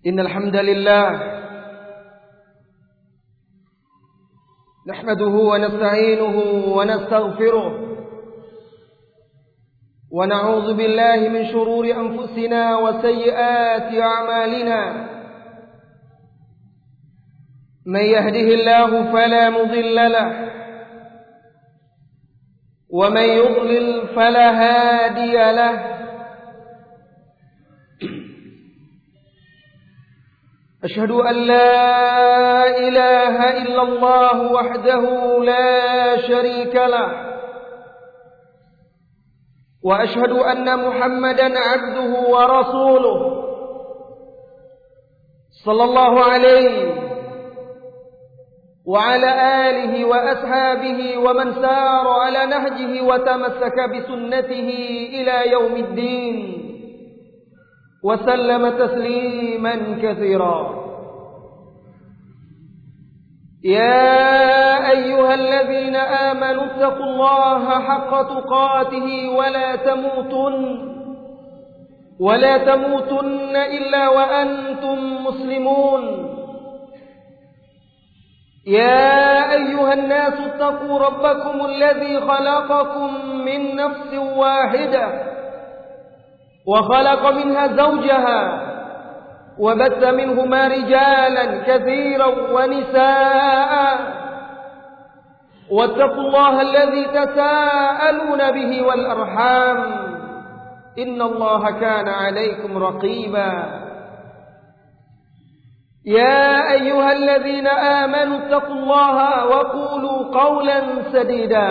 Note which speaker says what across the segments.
Speaker 1: إن الحمد لله نحمده ونستعينه ونستغفره ونعوذ بالله من شرور أنفسنا وسيئات أعمالنا من يهده الله فلا مضل له ومن يضلل فلا هادي له أشهد أن لا إله إلا الله وحده لا شريك له وأشهد أن محمدا عبده ورسوله صلى الله عليه وعلى آله وأصحابه ومن سار على نهجه وتمسك بسنته إلى يوم الدين وسلم تسليما كثيرا. يا أيها الذين آمنوا اتقوا الله حق تقاته ولا تموتن إلا وأنتم مسلمون. يا أيها الناس اتقوا ربكم الذي خلقكم من نفس واحدة وخلق منها زوجها وبث منهما رجالا كثيرا ونساء واتقوا الله الذي تساءلون به والأرحام إن الله كان عليكم رقيبا. يا أيها الذين آمنوا اتقوا الله وقولوا قولا سديدا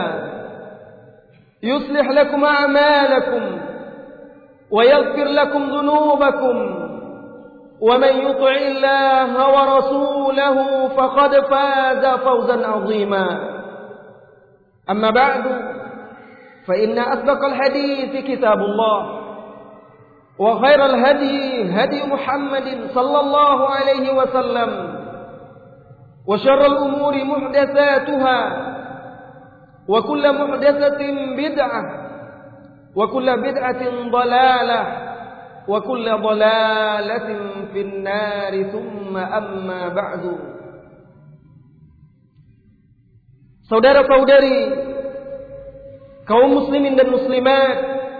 Speaker 1: يصلح لكم أعمالكم ويغفر لكم ذنوبكم ومن يطع الله ورسوله فقد فاز فوزا عظيما. أما بعد فإن أصدق الحديث كتاب الله وخير الهدي هدي محمد صلى الله عليه وسلم وشر الأمور محدثاتها وكل محدثة بدعة وكل بدعة ضلالة وكل ضلالة في النار ثم أما بعد. Saudara-saudari kaum muslimin dan muslimat,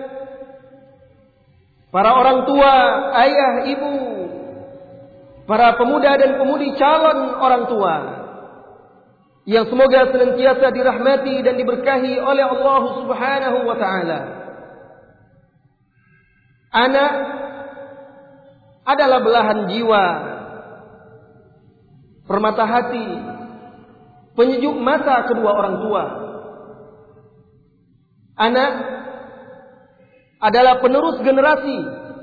Speaker 1: para orang tua, ayah, ibu, para pemuda dan pemudi calon orang tua yang semoga senantiasa dirahmati dan diberkahi oleh Allah Subhanahu wa taala. Anak adalah belahan jiwa, permata hati, penyejuk mata kedua orang tua. Anak adalah penerus generasi,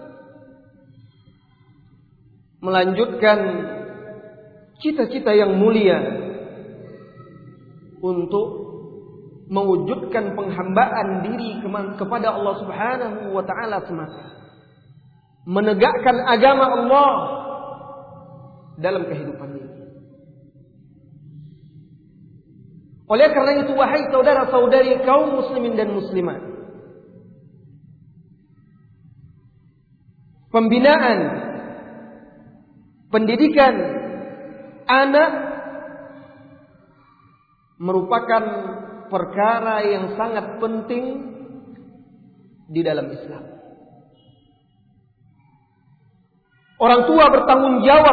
Speaker 1: melanjutkan cita-cita yang mulia untuk mewujudkan penghambaan diri kepada Allah Subhanahu wa taala semata, menegakkan agama Allah dalam kehidupan ini. Oleh karena itu, wahai saudara-saudari kaum muslimin dan muslimat, pembinaan, pendidikan anak merupakan perkara yang sangat penting di dalam Islam. Orang tua bertanggung jawab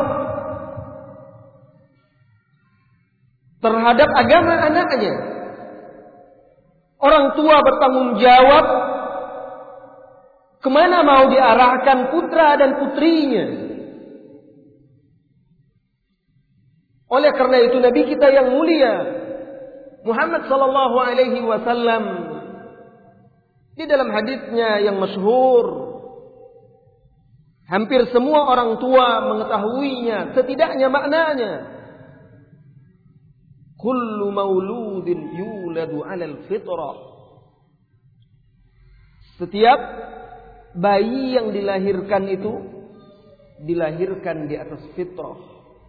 Speaker 1: terhadap agama anaknya. Orang tua bertanggung jawab kemana mau diarahkan putra dan putrinya. Oleh karena itu Nabi kita yang mulia Muhammad sallallahu alaihi wasallam di dalam hadisnya yang masyhur, hampir semua orang tua mengetahuinya, setidaknya maknanya. Kullu mauludin yuladu 'alal fitrah. Setiap bayi yang dilahirkan itu dilahirkan di atas fitrah.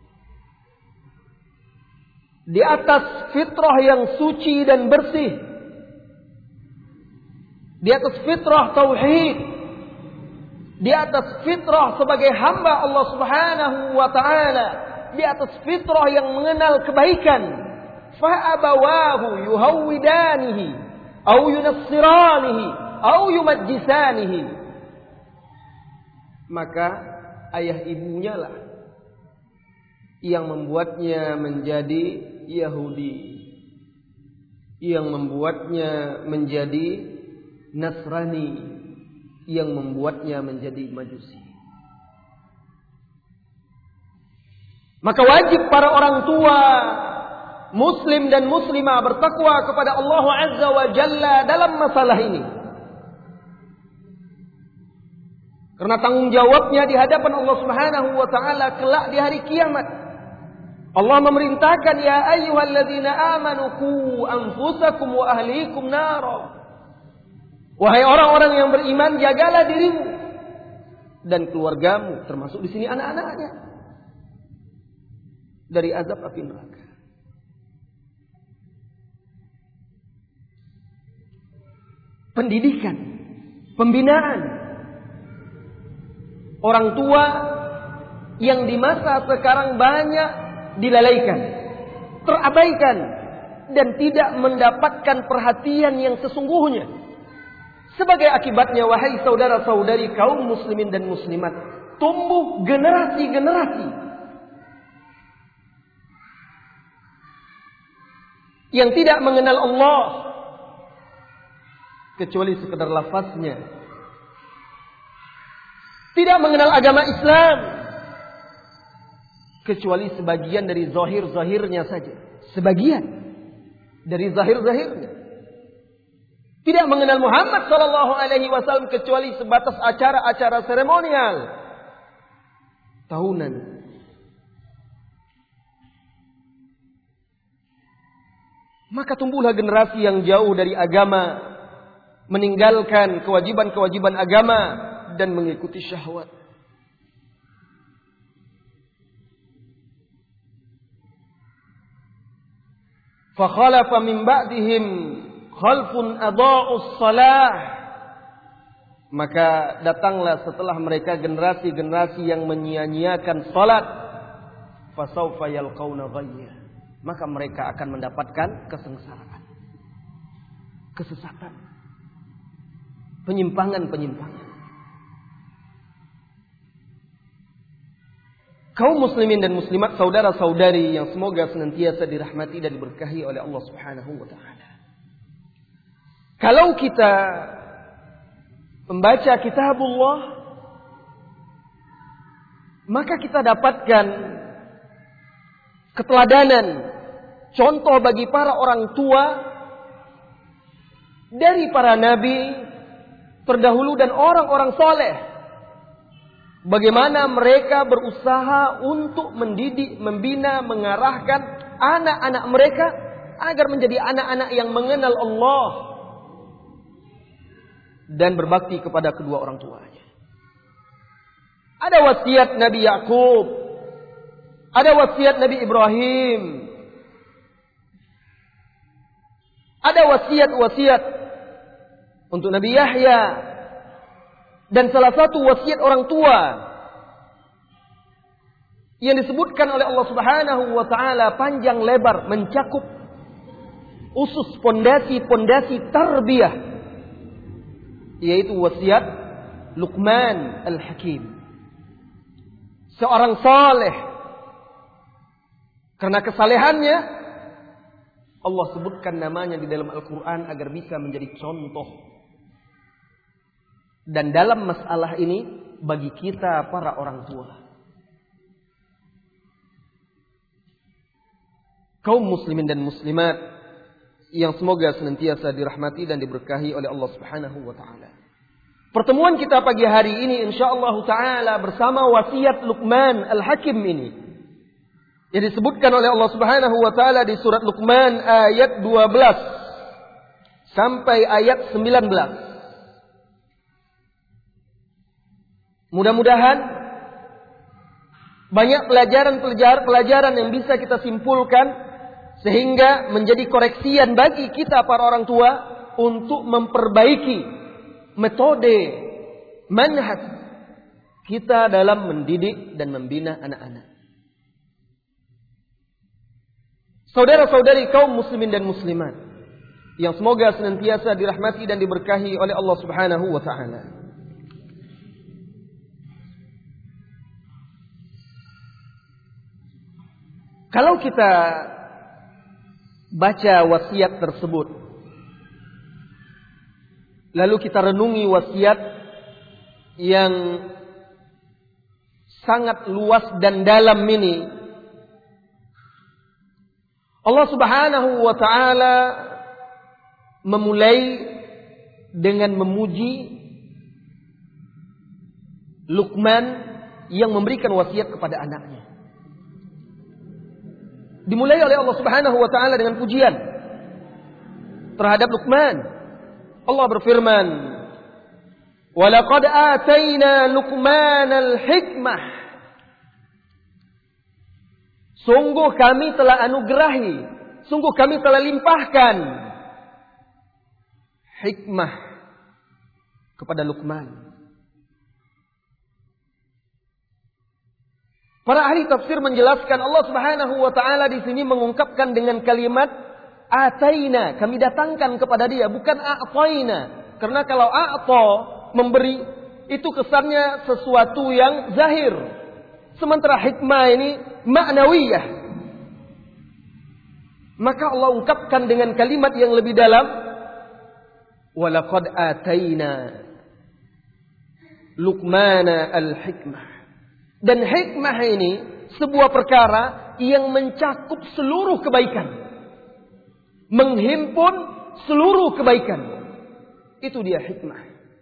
Speaker 1: Di atas fitrah yang suci dan bersih. Di atas fitrah tauhid. di atas fitrah sebagai hamba Allah Subhanahu wa taala, di atas fitrah yang mengenal kebaikan. Fa abawahu yuhawidanihi au yunassiranihi au yumajjisanihi. Maka ayah ibunya lah yang membuatnya menjadi Yahudi, yang membuatnya menjadi Nasrani, yang membuatnya menjadi Majusi. Maka wajib para orang tua Muslim dan Muslimah bertakwa kepada Allah Azza wa Jalla dalam masalah ini. Karena tanggung jawabnya di hadapan Allah Subhanahu wa taala kelak di hari kiamat. Allah memerintahkan, ya ayyuhalladzina amanu qu anfusakum wa ahlikum nara. Wahai orang-orang yang beriman, jagalah dirimu dan keluargamu, termasuk di sini anak-anaknya, dari azab api neraka. Pendidikan, pembinaan orang tua yang di masa sekarang banyak dilalaikan, terabaikan, dan tidak mendapatkan perhatian yang sesungguhnya. Sebagai akibatnya, wahai saudara-saudari kaum muslimin dan muslimat, tumbuh generasi-generasi yang tidak mengenal Allah kecuali sekedar lafaznya, tidak mengenal agama Islam kecuali sebagian dari zahir-zahirnya saja, sebagian dari zahir-zahirnya. Tidak mengenal Muhammad sallallahu alaihi wasallam kecuali sebatas acara-acara seremonial tahunan. Maka tumbuhlah generasi yang jauh dari agama, meninggalkan kewajiban-kewajiban agama dan mengikuti syahwat. Fa khalafa min ba'dihim khalfun adaa'us salah. Maka datanglah setelah mereka generasi-generasi yang menyia-nyiakan salat. Fasawfa yalqauna ghayya. Maka mereka akan mendapatkan kesengsaraan, kesesatan, penyimpangan-penyimpangan. Kaum muslimin dan muslimat, saudara-saudari yang semoga senantiasa dirahmati dan diberkahi oleh Allah Subhanahu wa taala. Kalau kita membaca kitabullah, maka kita dapatkan keteladanan, contoh bagi para orang tua dari para nabi terdahulu dan orang-orang soleh. Bagaimana mereka berusaha untuk mendidik, membina, mengarahkan anak-anak mereka agar menjadi anak-anak yang mengenal Allah dan berbakti kepada kedua orang tuanya. Ada wasiat Nabi Yakub, ada wasiat Nabi Ibrahim, ada wasiat-wasiat untuk Nabi Yahya, dan salah satu wasiat orang tua yang disebutkan oleh Allah Subhanahu wa taala panjang lebar, mencakup usus pondasi-pondasi tarbiyah, yaitu wasiat Luqman Al-Hakim, seorang saleh. Karena kesalehannya Allah sebutkan namanya di dalam Al-Quran agar bisa menjadi contoh. Dan dalam masalah ini bagi kita para orang tua, kaum muslimin dan muslimat yang semoga senantiasa dirahmati dan diberkahi oleh Allah Subhanahu wa taala. Pertemuan kita pagi hari ini insyaallah taala bersama wasiat Luqman Al-Hakim ini yang disebutkan oleh Allah Subhanahu wa taala di surat Luqman ayat 12 sampai ayat 19. Mudah-mudahan banyak pelajaran yang bisa kita simpulkan sehingga menjadi koreksian bagi kita para orang tua untuk memperbaiki metode, manhaj, kita dalam mendidik dan membina anak-anak. Saudara-saudari kaum muslimin dan muslimat yang semoga senantiasa dirahmati dan diberkahi oleh Allah Subhanahu wa taala. Kalau kita baca wasiat tersebut, lalu kita renungi wasiat yang sangat luas dan dalam ini, Allah Subhanahu wa taala memulai dengan memuji Luqman yang memberikan wasiat kepada anaknya. Dimulai oleh Allah Subhanahu wa taala dengan pujian terhadap Luqman. Allah berfirman, "Wa laqad atayna Luqmanal hikmah." Sungguh kami telah anugerahi, sungguh kami telah limpahkan hikmah kepada Luqman. Para ahli tafsir menjelaskan Allah Subhanahu wa taala di sini mengungkapkan dengan kalimat ataina, kami datangkan kepada dia, bukan a'taina. Karena kalau a'ta, memberi, itu kesannya sesuatu yang zahir. Sementara hikmah ini ma'nawiyah. Maka Allah ungkapkan dengan kalimat yang lebih dalam, walaqad ataina Luqmana al-hikmah. Dan hikmah ini sebuah perkara yang mencakup seluruh kebaikan, menghimpun seluruh kebaikan. Itu dia hikmah.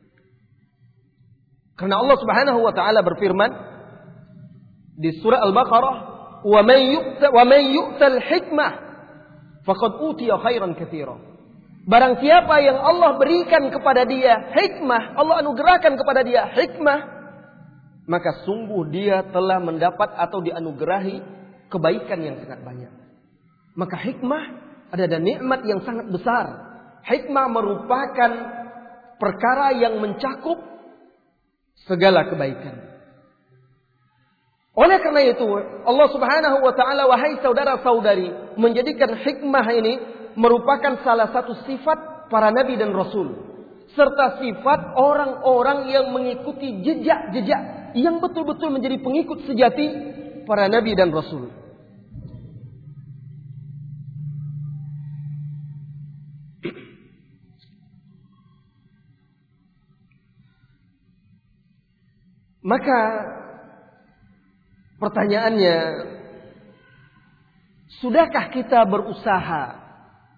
Speaker 1: Karena Allah Subhanahu wa taala berfirman di surah Al-Baqarah, "Wa man yu'tal hikmah faqad utiya khairan katsira." Barang siapa yang Allah berikan kepada dia hikmah, Allah anugerahkan kepada dia hikmah, maka sungguh dia telah mendapat atau dianugerahi kebaikan yang sangat banyak. Maka hikmah adalah nikmat yang sangat besar. Hikmah merupakan perkara yang mencakup segala kebaikan. Oleh karena itu, Allah Subhanahu wa taala, wahai saudara-saudari, menjadikan hikmah ini merupakan salah satu sifat para nabi dan rasul, serta sifat orang-orang yang mengikuti jejak-jejak yang betul-betul menjadi pengikut sejati para nabi dan rasul. Maka pertanyaannya, sudahkah kita berusaha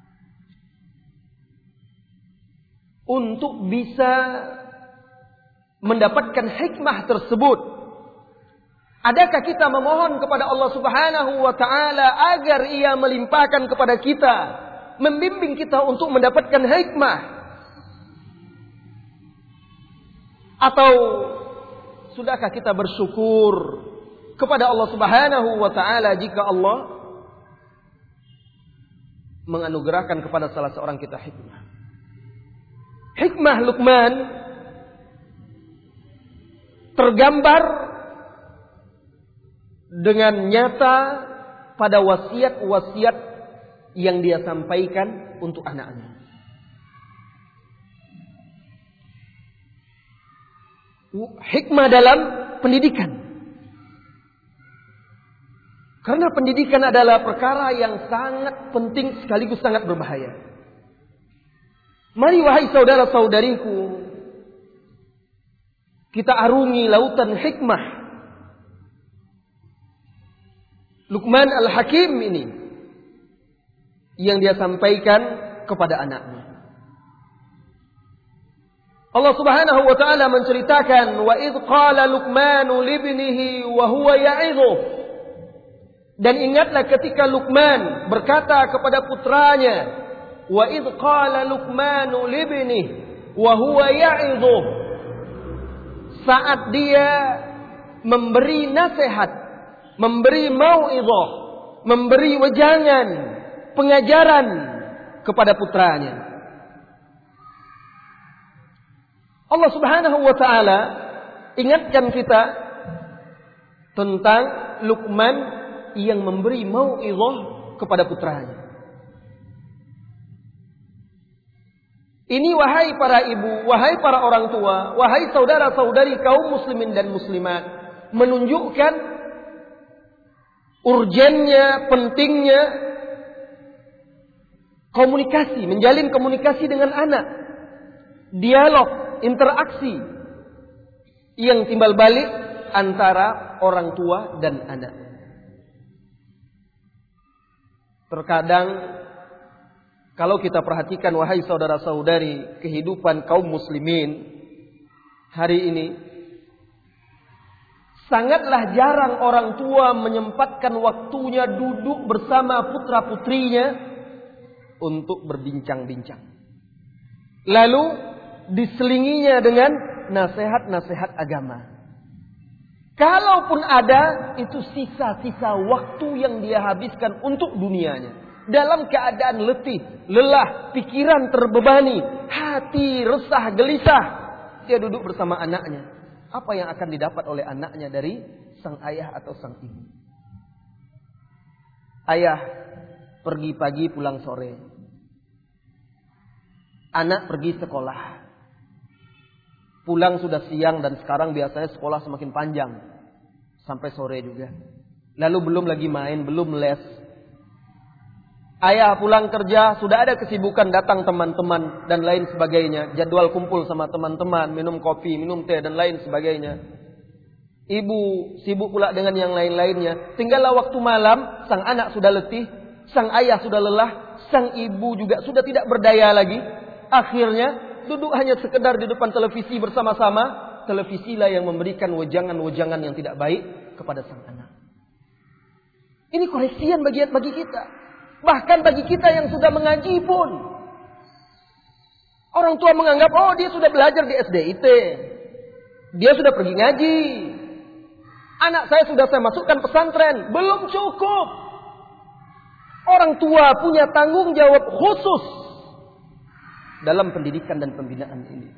Speaker 1: untuk bisa mendapatkan hikmah tersebut? Adakah kita memohon kepada Allah Subhanahu wa taala agar Ia melimpahkan kepada kita, membimbing kita untuk mendapatkan hikmah? Atau sudahkah kita bersyukur kepada Allah Subhanahu wa taala jika Allah menganugerahkan kepada salah seorang kita hikmah? Hikmah Luqman tergambar dengan nyata pada wasiat-wasiat yang dia sampaikan untuk anaknya. Hikmah dalam pendidikan. Karena pendidikan adalah perkara yang sangat penting sekaligus sangat berbahaya. Mari wahai saudara-saudariku, kita arungi lautan hikmah Luqman al-Hakim ini yang dia sampaikan kepada anaknya. Allah Subhanahu wa taala menceritakan, wa idh qala Luqmanu libnihi wa huwa ya'idhuh. Dan ingatlah ketika Luqman berkata kepada putranya, wa idh qala Luqmanu libnihi wa huwa ya'idhuh. Saat dia memberi nasihat, memberi mau'izah, memberi wejangan, pengajaran kepada putranya. Allah Subhanahu wa taala ingatkan kita tentang Luqman yang memberi mau'izah kepada putranya. Ini wahai para ibu, wahai para orang tua, wahai saudara-saudari kaum muslimin dan muslimat, menunjukkan urgennya, pentingnya komunikasi, menjalin komunikasi dengan anak. Dialog, interaksi yang timbal balik antara orang tua dan anak. Terkadang kalau kita perhatikan wahai saudara-saudari kehidupan kaum muslimin hari ini, sangatlah jarang orang tua menyempatkan waktunya duduk bersama putra-putrinya untuk berbincang-bincang. Lalu diselinginya dengan nasihat-nasihat agama. Kalaupun ada, itu sisa-sisa waktu yang dia habiskan untuk dunianya. Dalam keadaan letih, lelah, pikiran terbebani, hati resah, gelisah, dia duduk bersama anaknya. Apa yang akan didapat oleh anaknya dari sang ayah atau sang ibu? Ayah pergi pagi pulang sore. Anak pergi sekolah. Pulang sudah siang dan sekarang biasanya sekolah semakin panjang. Sampai sore juga. Lalu belum lagi main, belum les. Ayah pulang kerja, sudah ada kesibukan datang teman-teman dan lain sebagainya. Jadwal kumpul sama teman-teman, minum kopi, minum teh dan lain sebagainya. Ibu sibuk pula dengan yang lain-lainnya. Tinggallah waktu malam, sang anak sudah letih, sang ayah sudah lelah, sang ibu juga sudah tidak berdaya lagi. Akhirnya duduk hanya sekedar di depan televisi bersama-sama. Televisilah yang memberikan wejangan-wejangan yang tidak baik kepada sang anak. Ini koreksian bagi kita. Bahkan bagi kita yang sudah mengaji pun. Orang tua menganggap, oh dia sudah belajar di SDIT. Dia sudah pergi ngaji. Anak saya sudah saya masukkan pesantren. Belum cukup. Orang tua punya tanggung jawab khusus dalam pendidikan dan pembinaan ini.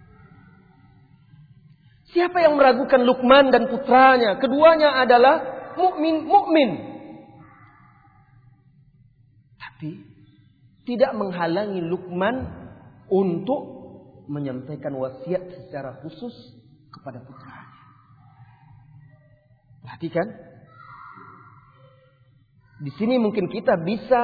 Speaker 1: Siapa yang meragukan Luqman dan putranya? Keduanya adalah mukmin. Tapi tidak menghalangi Luqman untuk menyampaikan wasiat secara khusus kepada putranya. Perhatikan. Di sini mungkin kita bisa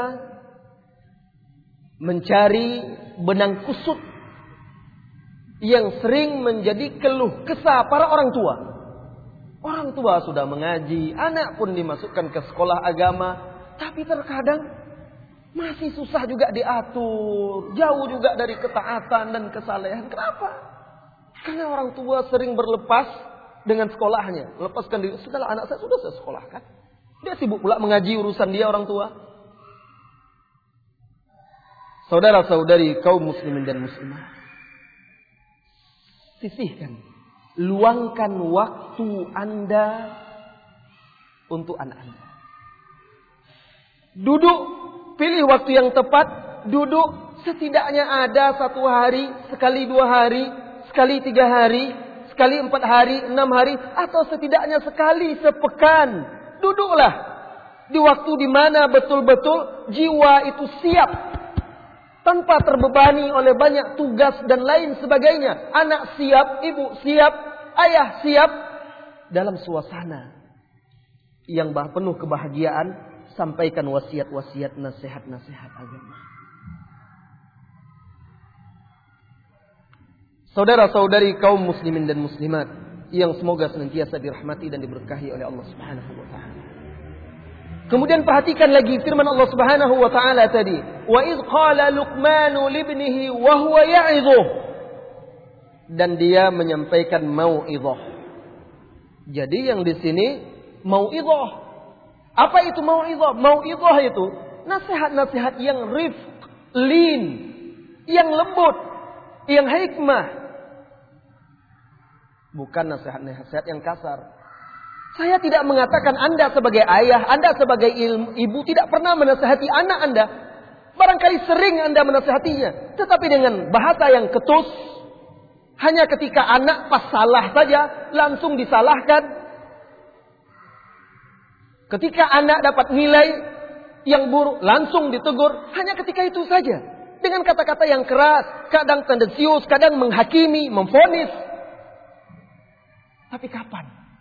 Speaker 1: mencari benang kusut yang sering menjadi keluh kesah para orang tua. Orang tua sudah mengaji, anak pun dimasukkan ke sekolah agama, tapi terkadang masih susah juga diatur, jauh juga dari ketaatan dan kesalehan. Kenapa? Karena orang tua sering berlepas dengan sekolahnya. Lepaskan diri, sudahlah anak saya sudah saya sekolahkan. Dia sibuk pula mengaji urusan dia orang tua. Saudara-saudari kaum muslimin dan muslimah, sisihkan, luangkan waktu Anda untuk anak Anda. Duduk, pilih waktu yang tepat, duduk setidaknya ada 1 hari, sekali 2 hari, sekali 3 hari, sekali 4 hari, 6 hari, atau setidaknya sekali sepekan. Duduklah di waktu di mana betul-betul jiwa itu siap, tanpa terbebani oleh banyak tugas dan lain sebagainya. Anak siap, ibu siap, ayah siap, dalam suasana yang penuh kebahagiaan. Sampaikan wasiat-wasiat, nasihat-nasihat agama. Saudara-saudari kaum muslimin dan muslimat yang semoga senantiasa dirahmati dan diberkahi oleh Allah Subhanahu wa taala. Kemudian perhatikan lagi firman Allah Subhanahu wa taala tadi, wa idz qala Luqmanu libnihi wa huwa ya'idhuh, dan dia menyampaikan mau'izah. Jadi yang di sini mau'izah. Apa itu mau'izah? Mau'izah itu nasihat-nasihat yang rifq, lin, yang lembut, yang hikmah. Bukan nasihat-nasihat yang kasar. Saya tidak mengatakan Anda sebagai ayah, Anda sebagai ibu tidak pernah menasihati anak Anda. Barangkali sering Anda menasihatinya, tetapi dengan bahasa yang ketus, Hanya ketika anak pas salah saja langsung disalahkan. Ketika anak dapat nilai yang buruk langsung ditegur. Hanya ketika itu saja. Dengan kata-kata yang keras, kadang tendensius, kadang menghakimi, memvonis. Tapi kapan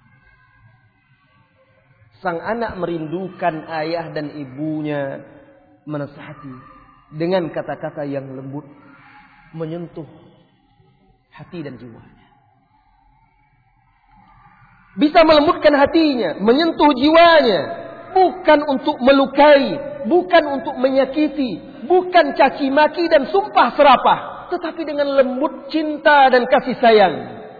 Speaker 1: sang anak merindukan ayah dan ibunya, menasihati dengan kata-kata yang lembut, menyentuh hati dan jiwanya. Bisa melembutkan hatinya, menyentuh jiwanya. Bukan untuk melukai, bukan untuk menyakiti, bukan caci maki dan sumpah serapah. Tetapi dengan lembut cinta dan kasih sayang.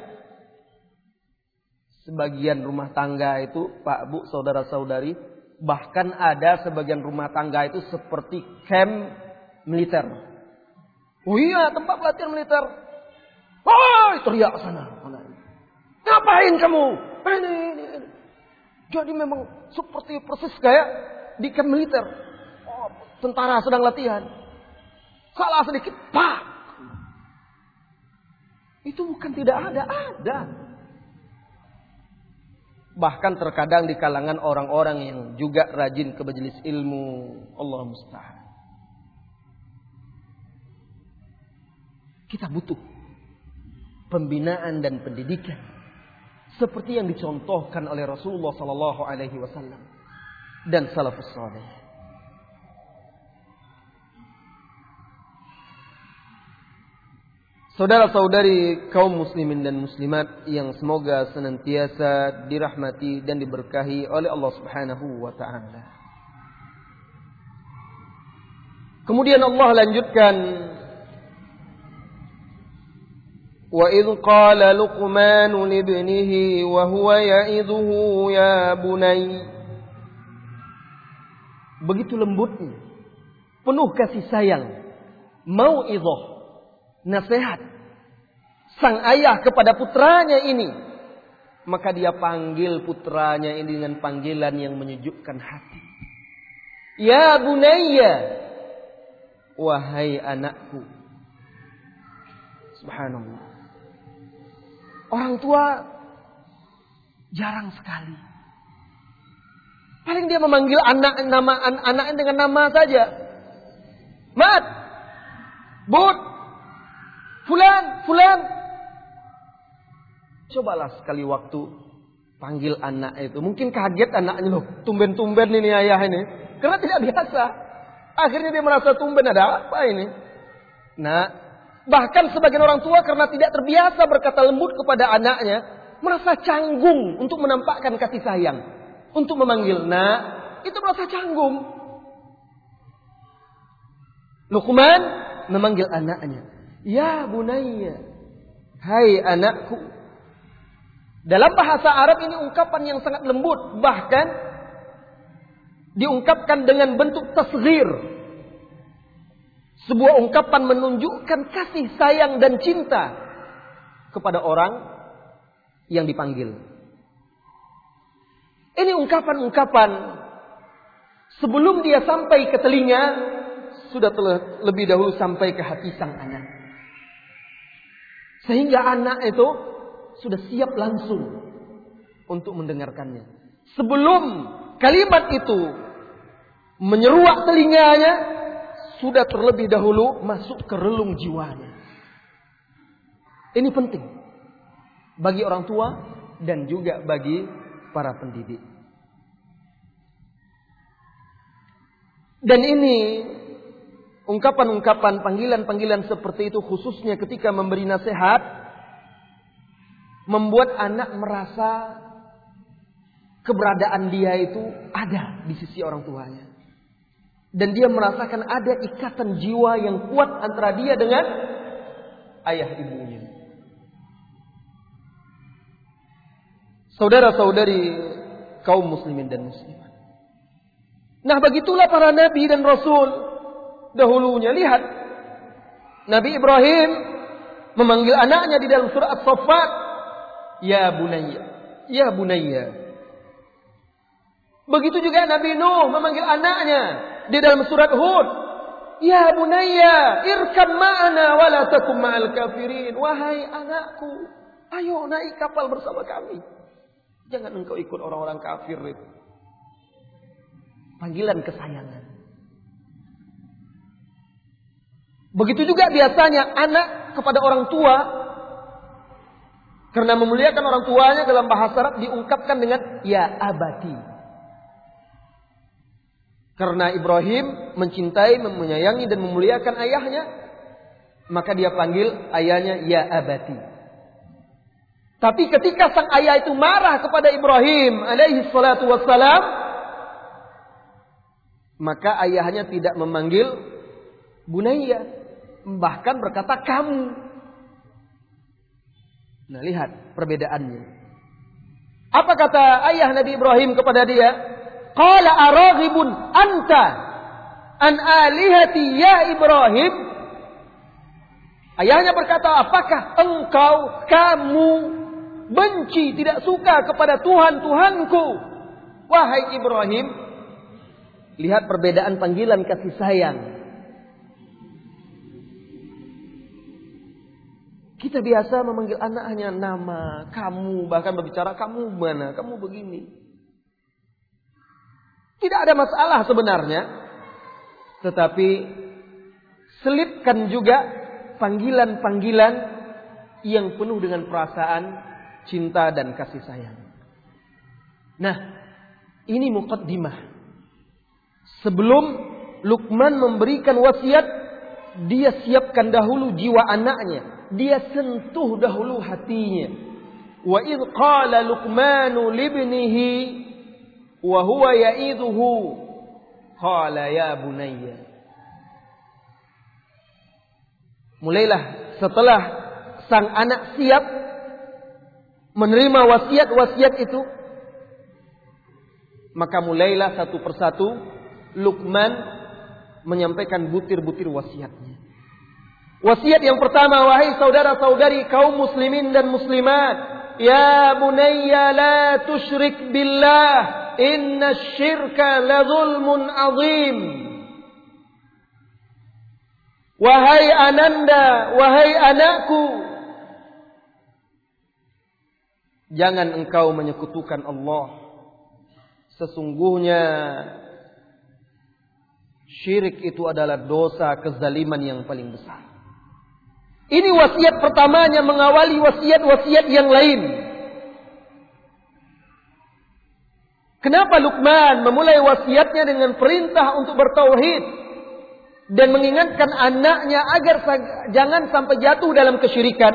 Speaker 1: Sebagian rumah tangga itu, Pak, Bu, saudara-saudari, bahkan ada sebagian rumah tangga itu seperti camp militer. Oh iya, tempat pelatihan militer. Woi, teriak sana. Ngapain kamu? Ini. Jadi memang seperti persis kayak di camp militer. Oh, tentara sedang latihan. Salah sedikit, pak. Itu bukan tidak ada. Bahkan terkadang di kalangan orang-orang yang juga rajin ke majelis ilmu. Allah musta'an. Kita butuh pembinaan dan pendidikan seperti yang dicontohkan oleh Rasulullah sallallahu alaihi wasallam dan salafus saleh. Saudara-saudari kaum muslimin dan muslimat yang semoga senantiasa dirahmati dan diberkahi oleh Allah Subhanahu wa taala. Kemudian Allah lanjutkan, wa idh qala Luqman li ibnihi wa huwa ya'idhuhu ya bunay. Begitu lembutnya, penuh kasih sayang, mau'idhah, nasihat sang ayah kepada putranya ini. Maka dia panggil putranya ini dengan panggilan yang menyejukkan hati. Ya bunayya, wahai anakku. Subhanallah. Orang tua jarang sekali. Paling dia memanggil anaknya dengan nama saja. Mat, Bud, Fulan. Cobalah sekali waktu panggil anak itu. Mungkin kaget anaknya, loh, tumben-tumben ini ayah ini. Karena tidak biasa. Akhirnya dia merasa tumben, ada apa ini? Nah, bahkan sebagian orang tua karena tidak terbiasa berkata lembut kepada anaknya, merasa canggung untuk menampakkan kasih sayang. Untuk memanggil nak, itu merasa canggung. Luqman memanggil anaknya, ya bunayya, hai anakku. Dalam bahasa Arab ini ungkapan yang sangat lembut. Bahkan diungkapkan dengan bentuk tasghir. Sebuah ungkapan menunjukkan kasih sayang dan cinta kepada orang yang dipanggil. Ini ungkapan-ungkapan sebelum dia sampai ke telinga, sudah lebih dahulu sampai ke hati sang anak. Sehingga anak itu sudah siap langsung untuk mendengarkannya. Sebelum kalimat itu menyeruak telinganya, sudah terlebih dahulu masuk ke relung jiwanya. Ini penting bagi orang tua dan juga bagi para pendidik. Dan ini ungkapan-ungkapan, panggilan-panggilan seperti itu khususnya ketika memberi nasihat, membuat anak merasa keberadaan dia itu ada di sisi orang tuanya. Dan dia merasakan ada ikatan jiwa yang kuat antara dia dengan ayah ibunya. Saudara-saudari kaum muslimin dan muslimat. Nah, begitulah para nabi dan rasul dahulunya. Lihat, Nabi Ibrahim memanggil anaknya di dalam surah As-Saffat, ya bunayya, ya bunayya. Begitu juga Nabi Nuh memanggil anaknya di dalam surat Hud, Ya bunayya, irkab ma'ana wa la takum ma'al kafirin. Wahai anakku, ayo naik kapal bersama kami. Jangan engkau ikut orang-orang kafir itu. Panggilan kesayangan. Begitu juga biasanya anak kepada orang tua, karena memuliakan orang tuanya dalam bahasa Arab diungkapkan dengan ya abati. Karena Ibrahim mencintai, menyayangi dan memuliakan ayahnya, maka dia panggil ayahnya ya abati. Tapi ketika sang ayah itu marah kepada Ibrahim alaihi salatu wassalam, maka ayahnya tidak memanggil bunayya, bahkan berkata kamu. Nah, lihat perbedaannya. Apa kata ayah Nabi Ibrahim kepada dia? Qala araghibun anta an alihati ya Ibrahim. Ayahnya berkata, apakah kamu benci, tidak suka kepada Tuhan-Tuhanku, wahai Ibrahim? Lihat perbedaan panggilan kasih sayang. Kita biasa memanggil anak hanya nama, kamu, bahkan berbicara kamu mana, kamu begini. Tidak ada masalah sebenarnya. Tetapi selipkan juga panggilan-panggilan yang penuh dengan perasaan cinta dan kasih sayang. Nah, ini muqaddimah. Sebelum Luqman memberikan wasiat, dia siapkan dahulu jiwa anaknya. Dia sentuh dahulu hatinya. Wa idh qala Luqmanu libnihi wa huwa ya'iduhu qala ya bunayya. Mulailah setelah sang anak siap menerima wasiat-wasiat itu, maka mulailah satu persatu Luqman menyampaikan butir-butir wasiatnya. Wasiat yang pertama, wahai saudara-saudari kaum muslimin dan muslimat, ya bunayya la tusyrik billah, inna syirka la zulmun azim. Wahai ananda, wahai anakku, jangan engkau menyekutukan Allah. Sesungguhnya syirik itu adalah dosa kezaliman yang paling besar. Ini wasiat pertamanya mengawali wasiat-wasiat yang lain. Kenapa Luqman memulai wasiatnya dengan perintah untuk bertauhid dan mengingatkan anaknya agar jangan sampai jatuh dalam kesyirikan?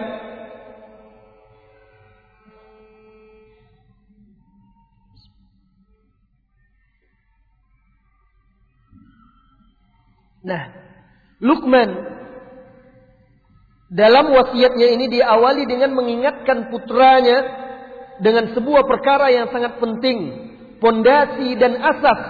Speaker 1: Nah, Luqman dalam wasiatnya ini diawali dengan mengingatkan putranya dengan sebuah perkara yang sangat penting, pondasi dan asas.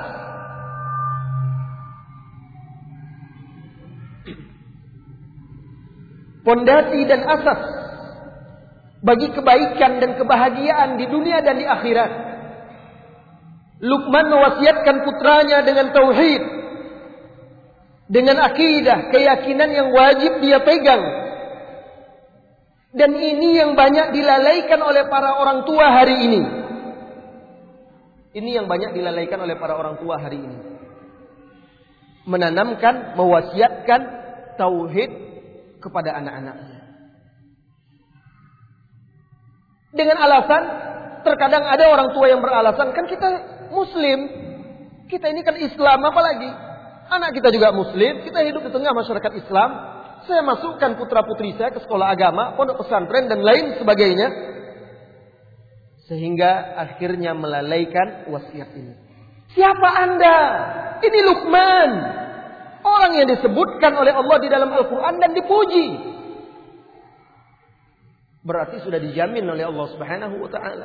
Speaker 1: Pondasi dan asas bagi kebaikan dan kebahagiaan di dunia dan di akhirat. Luqman mewasiatkan putranya dengan tauhid, dengan akidah, keyakinan yang wajib dia pegang. Dan ini yang banyak dilalaikan oleh para orang tua hari ini. Ini yang banyak dilalaikan oleh para orang tua hari ini. Menanamkan, mewasiatkan tauhid kepada anak-anaknya. Dengan alasan, terkadang ada orang tua yang beralasan, kan kita muslim, kita ini kan Islam, apalagi anak kita juga muslim, kita hidup di tengah masyarakat Islam. Saya masukkan putra-putri saya ke sekolah agama, pondok pesantren dan lain sebagainya. Sehingga akhirnya melalaikan wasiat ini. Siapa Anda? Ini Luqman, orang yang disebutkan oleh Allah di dalam Al-Quran dan dipuji. Berarti sudah dijamin oleh Allah Subhanahu wa ta'ala.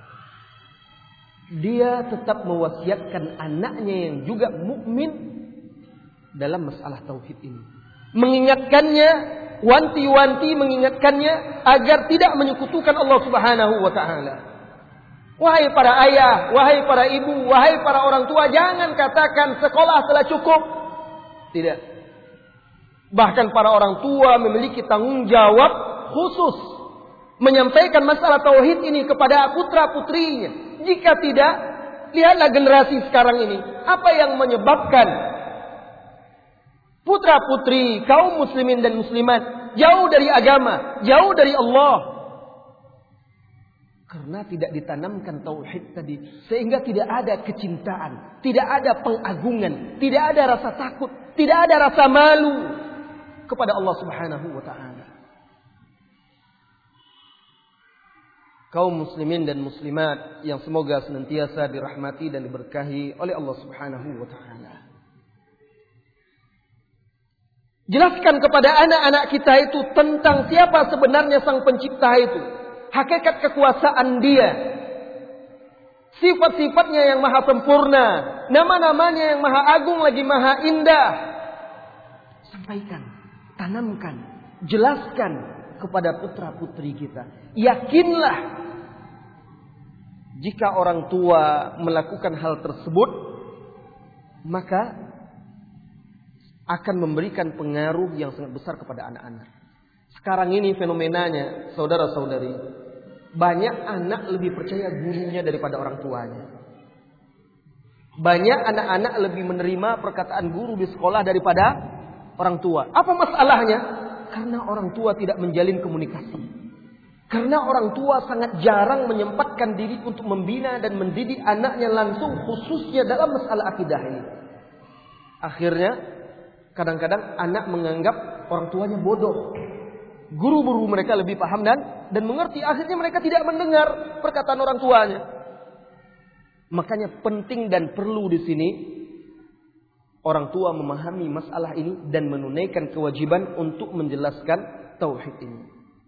Speaker 1: Dia tetap mewasiatkan anaknya yang juga mukmin dalam masalah tauhid ini. Mengingatkannya, wanti-wanti mengingatkannya agar tidak menyekutukan Allah Subhanahu wa ta'ala. Wahai para ayah, wahai para ibu, wahai para orang tua, jangan katakan sekolah telah cukup. Tidak. Bahkan para orang tua memiliki tanggung jawab khusus menyampaikan masalah tauhid ini kepada putra-putrinya. Jika tidak, lihatlah generasi sekarang ini. Apa yang menyebabkan putra-putri kaum muslimin dan muslimat jauh dari agama, jauh dari Allah? Karena tidak ditanamkan tauhid tadi. Sehingga tidak ada kecintaan, tidak ada pengagungan, tidak ada rasa takut, tidak ada rasa malu kepada Allah Subhanahu wa ta'ala. Kaum muslimin dan muslimat yang semoga senantiasa dirahmati dan diberkahi oleh Allah Subhanahu wa ta'ala. Jelaskan kepada anak-anak kita itu tentang siapa sebenarnya sang pencipta itu. Hakikat kekuasaan dia. Sifat-sifatnya yang maha sempurna. Nama-namanya yang maha agung lagi maha indah. Sampaikan, tanamkan, jelaskan kepada putra-putri kita. Yakinlah jika orang tua melakukan hal tersebut, maka akan memberikan pengaruh yang sangat besar kepada anak-anak. Sekarang ini fenomenanya, saudara-saudari, banyak anak lebih percaya gurunya daripada orang tuanya. Banyak anak-anak lebih menerima perkataan guru di sekolah daripada orang tua. Apa masalahnya? Karena orang tua tidak menjalin komunikasi. Karena orang tua sangat jarang menyempatkan diri untuk membina dan mendidik anaknya langsung, khususnya dalam masalah akidah ini. Akhirnya, kadang-kadang anak menganggap orang tuanya bodoh. Guru-guru mereka lebih paham dan mengerti. Akhirnya mereka tidak mendengar perkataan orang tuanya. Makanya penting dan perlu di sini orang tua memahami masalah ini dan menunaikan kewajiban untuk menjelaskan tauhid ini.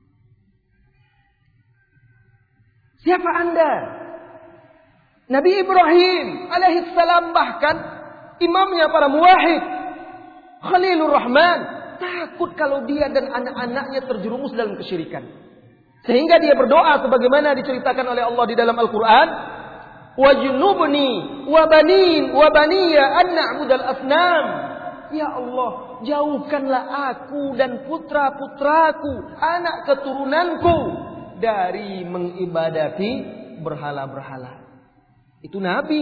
Speaker 1: Siapa Anda? Nabi Ibrahim alaihissalam bahkan imamnya para muwahhid, Khalilur Rahman, takut kalau dia dan anak-anaknya terjerumus dalam kesyirikan. Sehingga dia berdoa sebagaimana diceritakan oleh Allah di dalam Al-Quran. Wajnubni wa baniya an na'budal asnam. Ya Allah, jauhkanlah aku dan putra-putraku, anak keturunanku dari mengibadati berhala-berhala. Itu Nabi.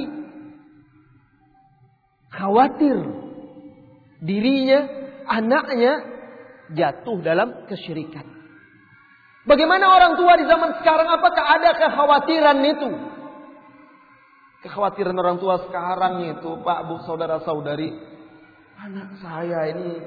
Speaker 1: Khawatir dirinya, anaknya jatuh dalam kesyirikan. Bagaimana orang tua di zaman sekarang? Apakah ada kekhawatiran itu? Kekhawatiran orang tua sekarang itu, Pak, Bu, saudara-saudari, anak saya ini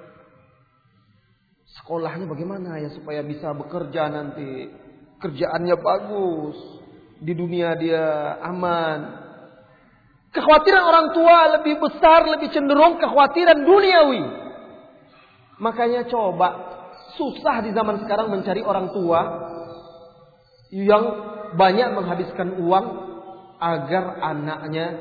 Speaker 1: sekolahnya bagaimana ya supaya bisa bekerja nanti, kerjaannya bagus, di dunia dia aman. Kekhawatiran orang tua lebih besar, lebih cenderung kekhawatiran duniawi. Makanya coba, susah di zaman sekarang mencari orang tua yang banyak menghabiskan uang agar anaknya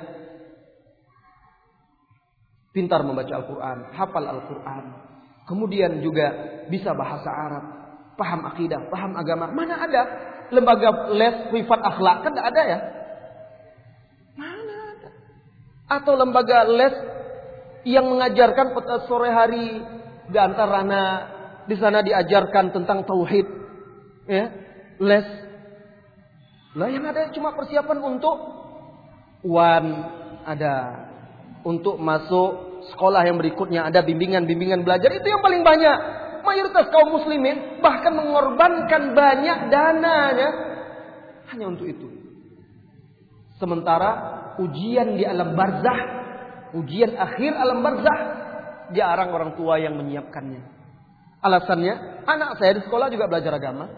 Speaker 1: pintar membaca Al-Quran, hafal Al-Quran, kemudian juga bisa bahasa Arab, paham akidah, paham agama. Mana ada lembaga les privat akhlak? Kan tidak ada ya. Mana ada? Atau lembaga les yang mengajarkan sore hari di antaranya di sana diajarkan tentang tauhid, ya, les. Lah yang ada cuma persiapan untuk UAN ada, untuk masuk sekolah yang berikutnya ada bimbingan-bimbingan belajar, itu yang paling banyak. Mayoritas kaum muslimin bahkan mengorbankan banyak dananya hanya untuk itu. Sementara ujian di alam barzah, ujian akhir alam barzah, jarang orang tua yang menyiapkannya. Alasannya, anak saya di sekolah juga belajar agama.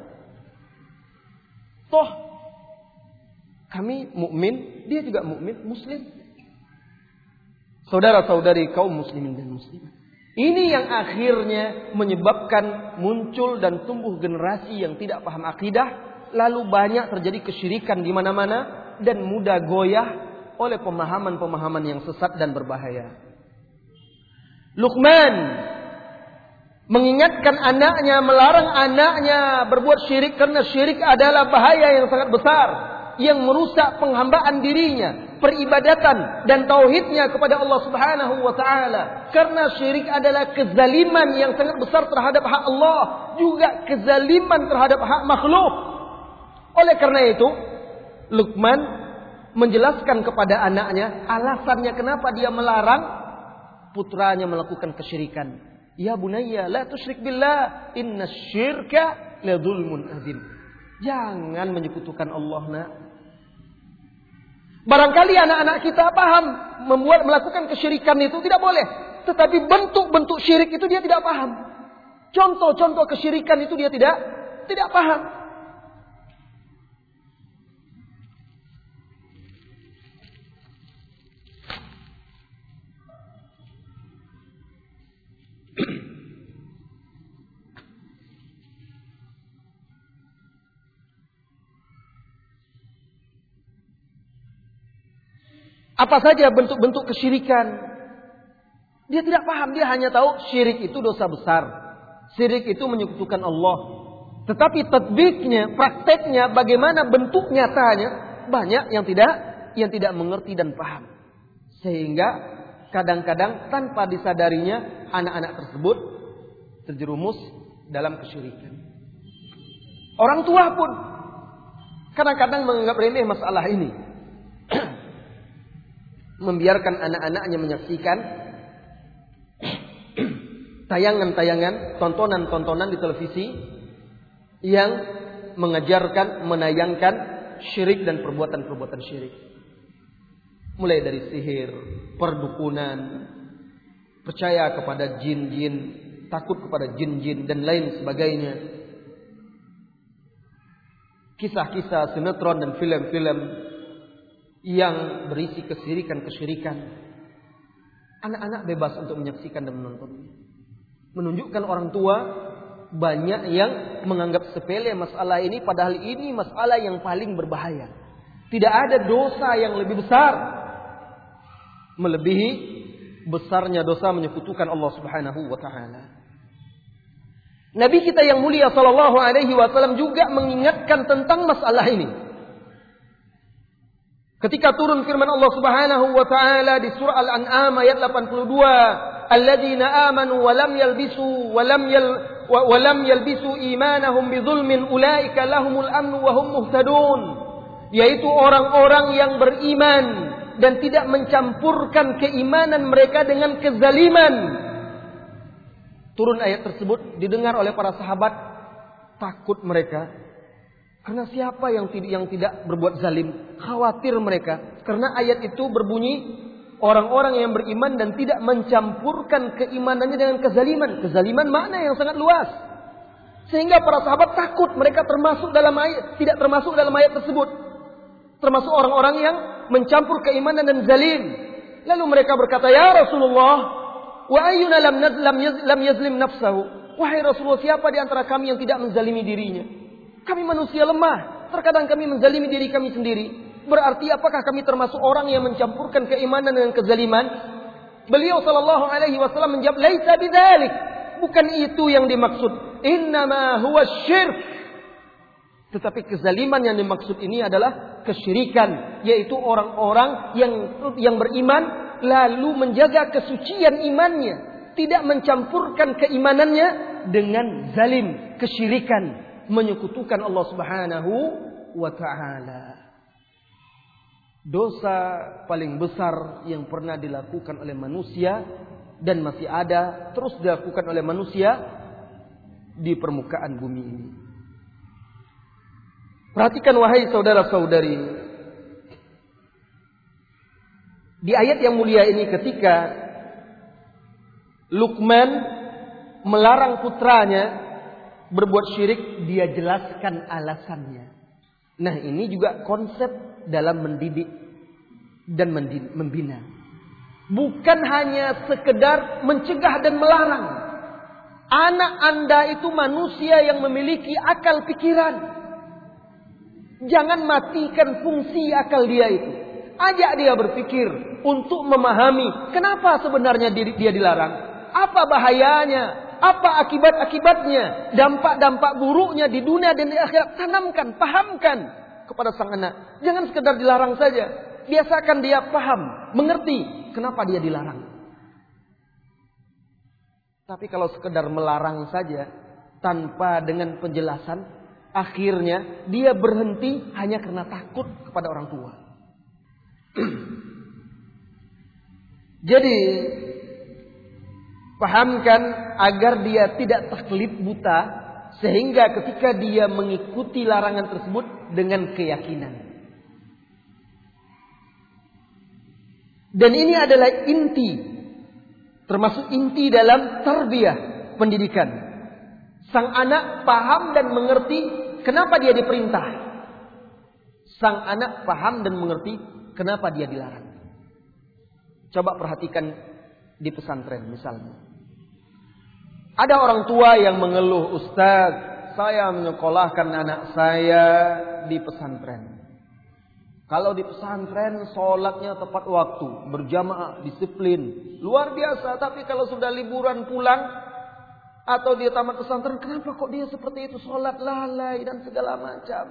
Speaker 1: Toh kami mukmin, dia juga mukmin, muslim. Saudara-saudari kaum muslimin dan muslimat, ini yang akhirnya menyebabkan muncul dan tumbuh generasi yang tidak paham akidah, lalu banyak terjadi kesyirikan di mana-mana dan mudah goyah oleh pemahaman-pemahaman yang sesat dan berbahaya. Luqman mengingatkan anaknya, melarang anaknya berbuat syirik karena syirik adalah bahaya yang sangat besar. yang merusak penghambaan dirinya, peribadatan dan tauhidnya kepada Allah Subhanahu wa taala. Karena syirik adalah kezaliman yang sangat besar terhadap hak Allah, juga kezaliman terhadap hak makhluk. Oleh karena itu, Luqman menjelaskan kepada anaknya alasannya kenapa dia melarang putranya melakukan kesyirikan. Ya bunayya la tusyrik billah, innasyirka la dzulmun adzim. Jangan menyekutukan Allah, nak. Barangkali anak-anak kita paham melakukan kesyirikan itu tidak boleh, tetapi bentuk-bentuk syirik itu dia tidak paham. Contoh-contoh kesyirikan itu dia tidak paham. Apa saja bentuk-bentuk kesyirikan? Dia tidak paham, dia hanya tahu syirik itu dosa besar. Syirik itu menyekutukan Allah. Tetapi tatbiknya, prakteknya, bagaimana bentuk nyatanya, banyak yang tidak mengerti dan paham. Sehingga kadang-kadang tanpa disadarinya anak-anak tersebut terjerumus dalam kesyirikan. Orang tua pun kadang-kadang menganggap remeh masalah ini. Membiarkan anak-anaknya menyaksikan tayangan-tayangan, tontonan-tontonan di televisi yang mengajarkan, menayangkan syirik dan perbuatan-perbuatan syirik. Mulai dari sihir, perdukunan, percaya kepada jin-jin, takut kepada jin-jin dan lain sebagainya. Kisah-kisah sinetron dan film-film yang berisi kesyirikan-kesyirikan. Anak-anak bebas untuk menyaksikan dan menontonnya. Menunjukkan orang tua banyak yang menganggap sepele masalah ini, padahal ini masalah yang paling berbahaya. Tidak ada dosa yang lebih besar melebihi besarnya dosa menyekutukan Allah Subhanahu wa taala. Nabi kita yang mulia sallallahu alaihi wasallam juga mengingatkan tentang masalah ini. Ketika turun firman Allah Subhanahu wa taala di surah Al-An'am ayat 82, "Alladzina amanu wa lam yalbisu imanahum bidzulmin ulaika lahumul amnu wa hum muhtadun." Yaitu orang-orang yang beriman dan tidak mencampurkan keimanan mereka dengan kezaliman. Turun ayat tersebut didengar oleh para sahabat, takut mereka. Karena siapa yang tidak berbuat zalim? Khawatir mereka. Karena ayat itu berbunyi, orang-orang yang beriman dan tidak mencampurkan keimanannya dengan kezaliman. Kezaliman makna yang sangat luas. Sehingga para sahabat takut mereka tidak termasuk dalam ayat tersebut. Termasuk orang-orang yang mencampur keimanan dan zalim. Lalu mereka berkata, "Ya Rasulullah, wa ayyuna lam yazlim nafsahu?" Wahai Rasulullah, siapa di antara kami yang tidak menzalimi dirinya? Kami manusia lemah. Terkadang kami menzalimi diri kami sendiri. Berarti apakah kami termasuk orang yang mencampurkan keimanan dengan kezaliman? Beliau sallallahu alaihi wasallam menjawab, "Laisa bidzalik." Bukan itu yang dimaksud. Innama huwa syirk. Tetapi kezaliman yang dimaksud ini adalah kesyirikan. Yaitu orang-orang yang beriman lalu menjaga kesucian imannya. Tidak mencampurkan keimanannya dengan zalim, kesyirikan. Menyekutukan Allah Subhanahu wa taala. Dosa paling besar yang pernah dilakukan oleh manusia dan masih ada terus dilakukan oleh manusia di permukaan bumi ini. Perhatikan wahai saudara-saudari. Di ayat yang mulia ini ketika Luqman melarang putranya berbuat syirik, dia jelaskan alasannya. Nah, ini juga konsep dalam mendidik dan membina. Bukan hanya sekedar mencegah dan melarang. Anak Anda itu manusia yang memiliki akal pikiran. Jangan matikan fungsi akal dia itu. Ajak dia berpikir untuk memahami kenapa sebenarnya dia dilarang. Apa bahayanya? Apa akibat-akibatnya, dampak-dampak buruknya di dunia dan di akhirat. Tanamkan, pahamkan. kepada sang anak. Jangan sekedar dilarang saja. Biasakan dia paham, mengerti kenapa dia dilarang. Tapi kalau sekedar melarang saja tanpa dengan penjelasan, akhirnya dia berhenti hanya karena takut kepada orang tua. Jadi pahamkan agar dia tidak taklid buta, sehingga ketika dia mengikuti larangan tersebut dengan keyakinan. Dan ini adalah inti, termasuk inti dalam tarbiyah pendidikan. Sang anak paham dan mengerti kenapa dia diperintah. Sang anak paham dan mengerti kenapa dia dilarang. Coba perhatikan di pesantren misalnya. Ada orang tua yang mengeluh, Ustaz, saya menyekolahkan anak saya di pesantren. Kalau di pesantren sholatnya tepat waktu, berjamaah, disiplin, luar biasa. Tapi kalau sudah liburan pulang atau dia tamat pesantren, kenapa kok dia seperti itu, sholat lalai dan segala macam?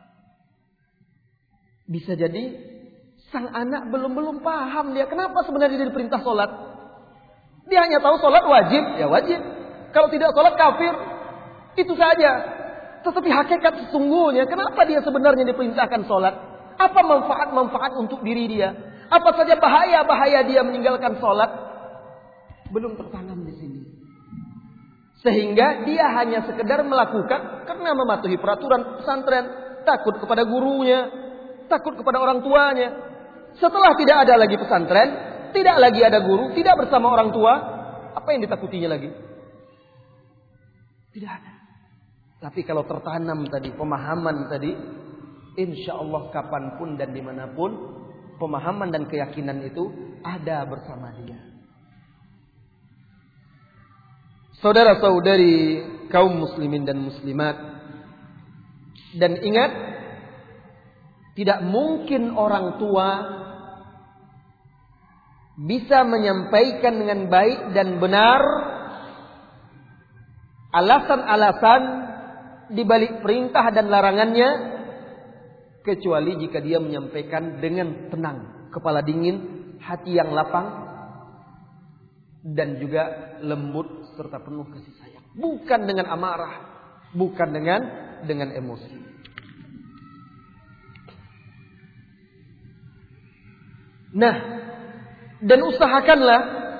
Speaker 1: Bisa jadi sang anak belum paham dia kenapa sebenarnya dia diperintah sholat. Dia hanya tahu sholat wajib, ya wajib. Kalau tidak sholat kafir, itu saja. Tetapi hakikat sesungguhnya, kenapa dia sebenarnya diperintahkan sholat? Apa manfaat-manfaat untuk diri dia? Apa saja bahaya-bahaya dia meninggalkan sholat? Belum tertanam di sini. Sehingga dia hanya sekedar melakukan karena mematuhi peraturan pesantren, takut kepada gurunya, takut kepada orang tuanya. Setelah tidak ada lagi pesantren, tidak lagi ada guru, tidak bersama orang tua, apa yang ditakutinya lagi? Tidak ada. Tapi kalau tertanam tadi, pemahaman tadi, insya Allah kapanpun dan dimanapun, pemahaman dan keyakinan itu ada bersama dia. Saudara-saudari kaum muslimin dan muslimat, dan ingat, tidak mungkin orang tua bisa menyampaikan dengan baik dan benar alasan-alasan di balik perintah dan larangannya, kecuali jika dia menyampaikan dengan tenang, kepala dingin, hati yang lapang, dan juga lembut serta penuh kasih sayang. Bukan dengan amarah, bukan dengan emosi. Nah, dan usahakanlah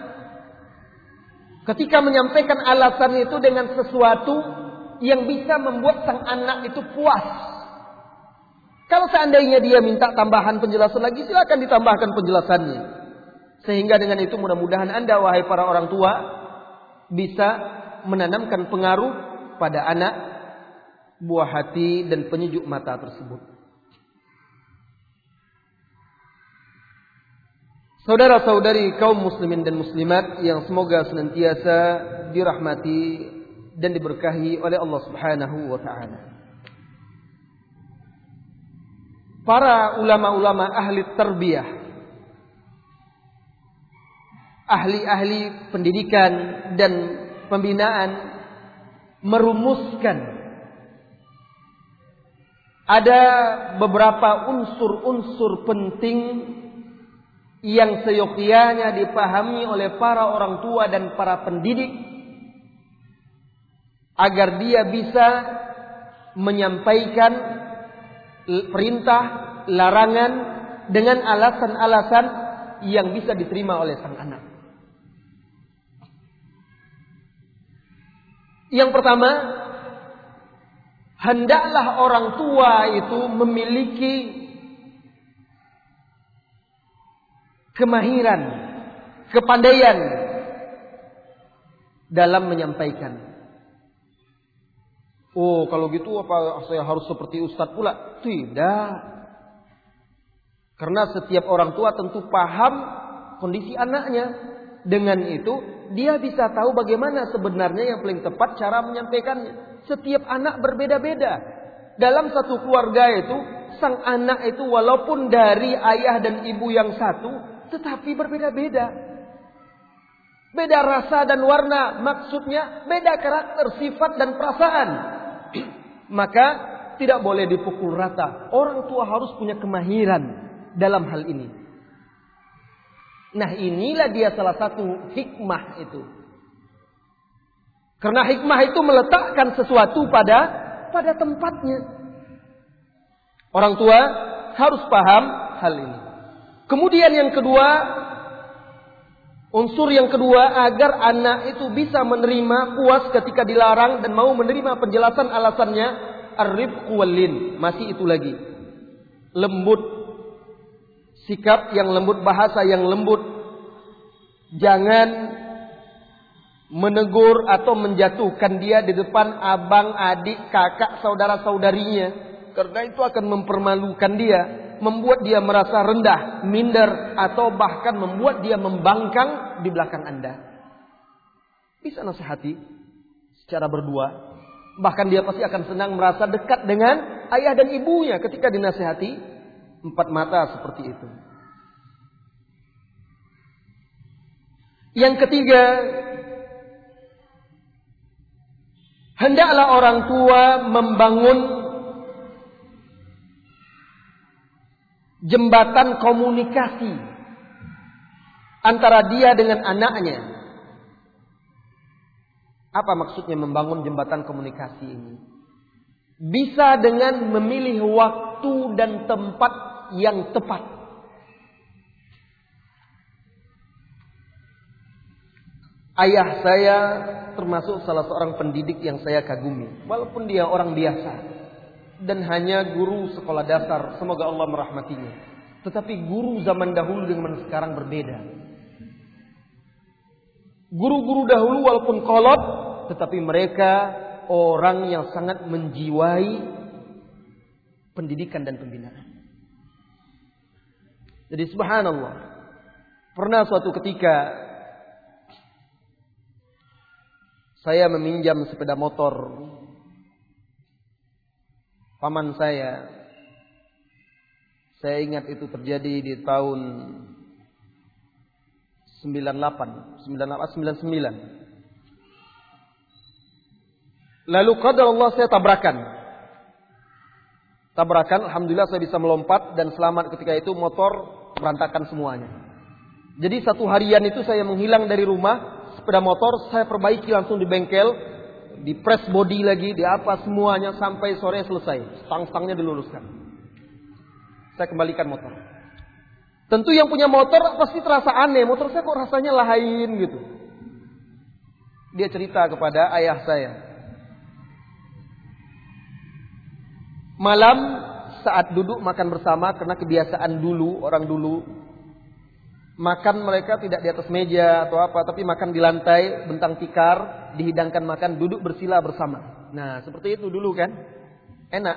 Speaker 1: ketika menyampaikan alasan itu dengan sesuatu yang bisa membuat sang anak itu puas. Kalau seandainya dia minta tambahan penjelasan lagi, silakan ditambahkan penjelasannya. Sehingga dengan itu mudah-mudahan Anda, wahai para orang tua, bisa menanamkan pengaruh pada anak, buah hati dan penyejuk mata tersebut. Saudara-saudari kaum muslimin dan muslimat yang semoga senantiasa dirahmati dan diberkahi oleh Allah Subhanahu wa taala. Para ulama-ulama ahli tarbiyah, ahli-ahli pendidikan dan pembinaan merumuskan ada beberapa unsur-unsur penting yang seyogyanya dipahami oleh para orang tua dan para pendidik agar dia bisa menyampaikan perintah, larangan dengan alasan-alasan yang bisa diterima oleh sang anak. Yang pertama, hendaklah orang tua itu memiliki kemahiran, kepandaian dalam menyampaikan. Oh, kalau gitu apa saya harus seperti ustadz pula? Tidak. Karena setiap orang tua tentu paham kondisi anaknya. Dengan itu, dia bisa tahu bagaimana sebenarnya yang paling tepat cara menyampaikannya. Setiap anak berbeda-beda. Dalam satu keluarga itu, sang anak itu walaupun dari ayah dan ibu yang satu, tetapi berbeda-beda. Beda rasa dan warna, maksudnya beda karakter, sifat dan perasaan. Maka tidak boleh dipukul rata. Orang tua harus punya kemahiran dalam hal ini. Nah, inilah dia salah satu hikmah itu. Karena hikmah itu meletakkan sesuatu pada tempatnya. Orang tua harus paham hal ini. Kemudian yang kedua, unsur yang kedua, agar anak itu bisa menerima, puas ketika dilarang dan mau menerima penjelasan alasannya, ar-rifqu wal-lin. Masih itu lagi. Lembut, sikap yang lembut, bahasa yang lembut. Jangan menegur atau menjatuhkan dia di depan abang, adik, kakak, saudara-saudarinya. Karena itu akan mempermalukan dia, membuat dia merasa rendah, minder, atau bahkan membuat dia membangkang di belakang Anda. Bisa nasihati secara berdua. Bahkan dia pasti akan senang merasa dekat dengan ayah dan ibunya ketika dinasihati empat mata seperti itu. Yang ketiga, hendaklah orang tua membangun jembatan komunikasi antara dia dengan anaknya. Apa maksudnya membangun jembatan komunikasi ini? Bisa dengan memilih waktu dan tempat yang tepat. Ayah saya termasuk salah seorang pendidik yang saya kagumi. Walaupun dia orang biasa dan hanya guru sekolah dasar, semoga Allah merahmatinya. Tetapi guru zaman dahulu dengan sekarang berbeda. Guru-guru dahulu walaupun kolot, tetapi mereka orang yang sangat menjiwai pendidikan dan pembinaan. Jadi subhanallah, pernah suatu ketika saya meminjam sepeda motor paman saya. Saya ingat itu terjadi di tahun 99. Lalu qadar Allah saya tabrakan. Alhamdulillah saya bisa melompat dan selamat ketika itu, motor berantakan semuanya. Jadi satu harian itu saya menghilang dari rumah. Sepeda motor saya perbaiki langsung di bengkel, di press body lagi, di apa semuanya sampai sore selesai. Stang-stangnya diluruskan. Saya kembalikan motor. Tentu yang punya motor pasti terasa aneh, motor saya kok rasanya lain gitu. Dia cerita kepada ayah saya. Malam saat duduk makan bersama, karena kebiasaan dulu, orang dulu makan mereka tidak di atas meja atau apa, tapi makan di lantai, bentang tikar, dihidangkan makan, duduk bersila bersama. Nah, seperti itu dulu kan. Enak.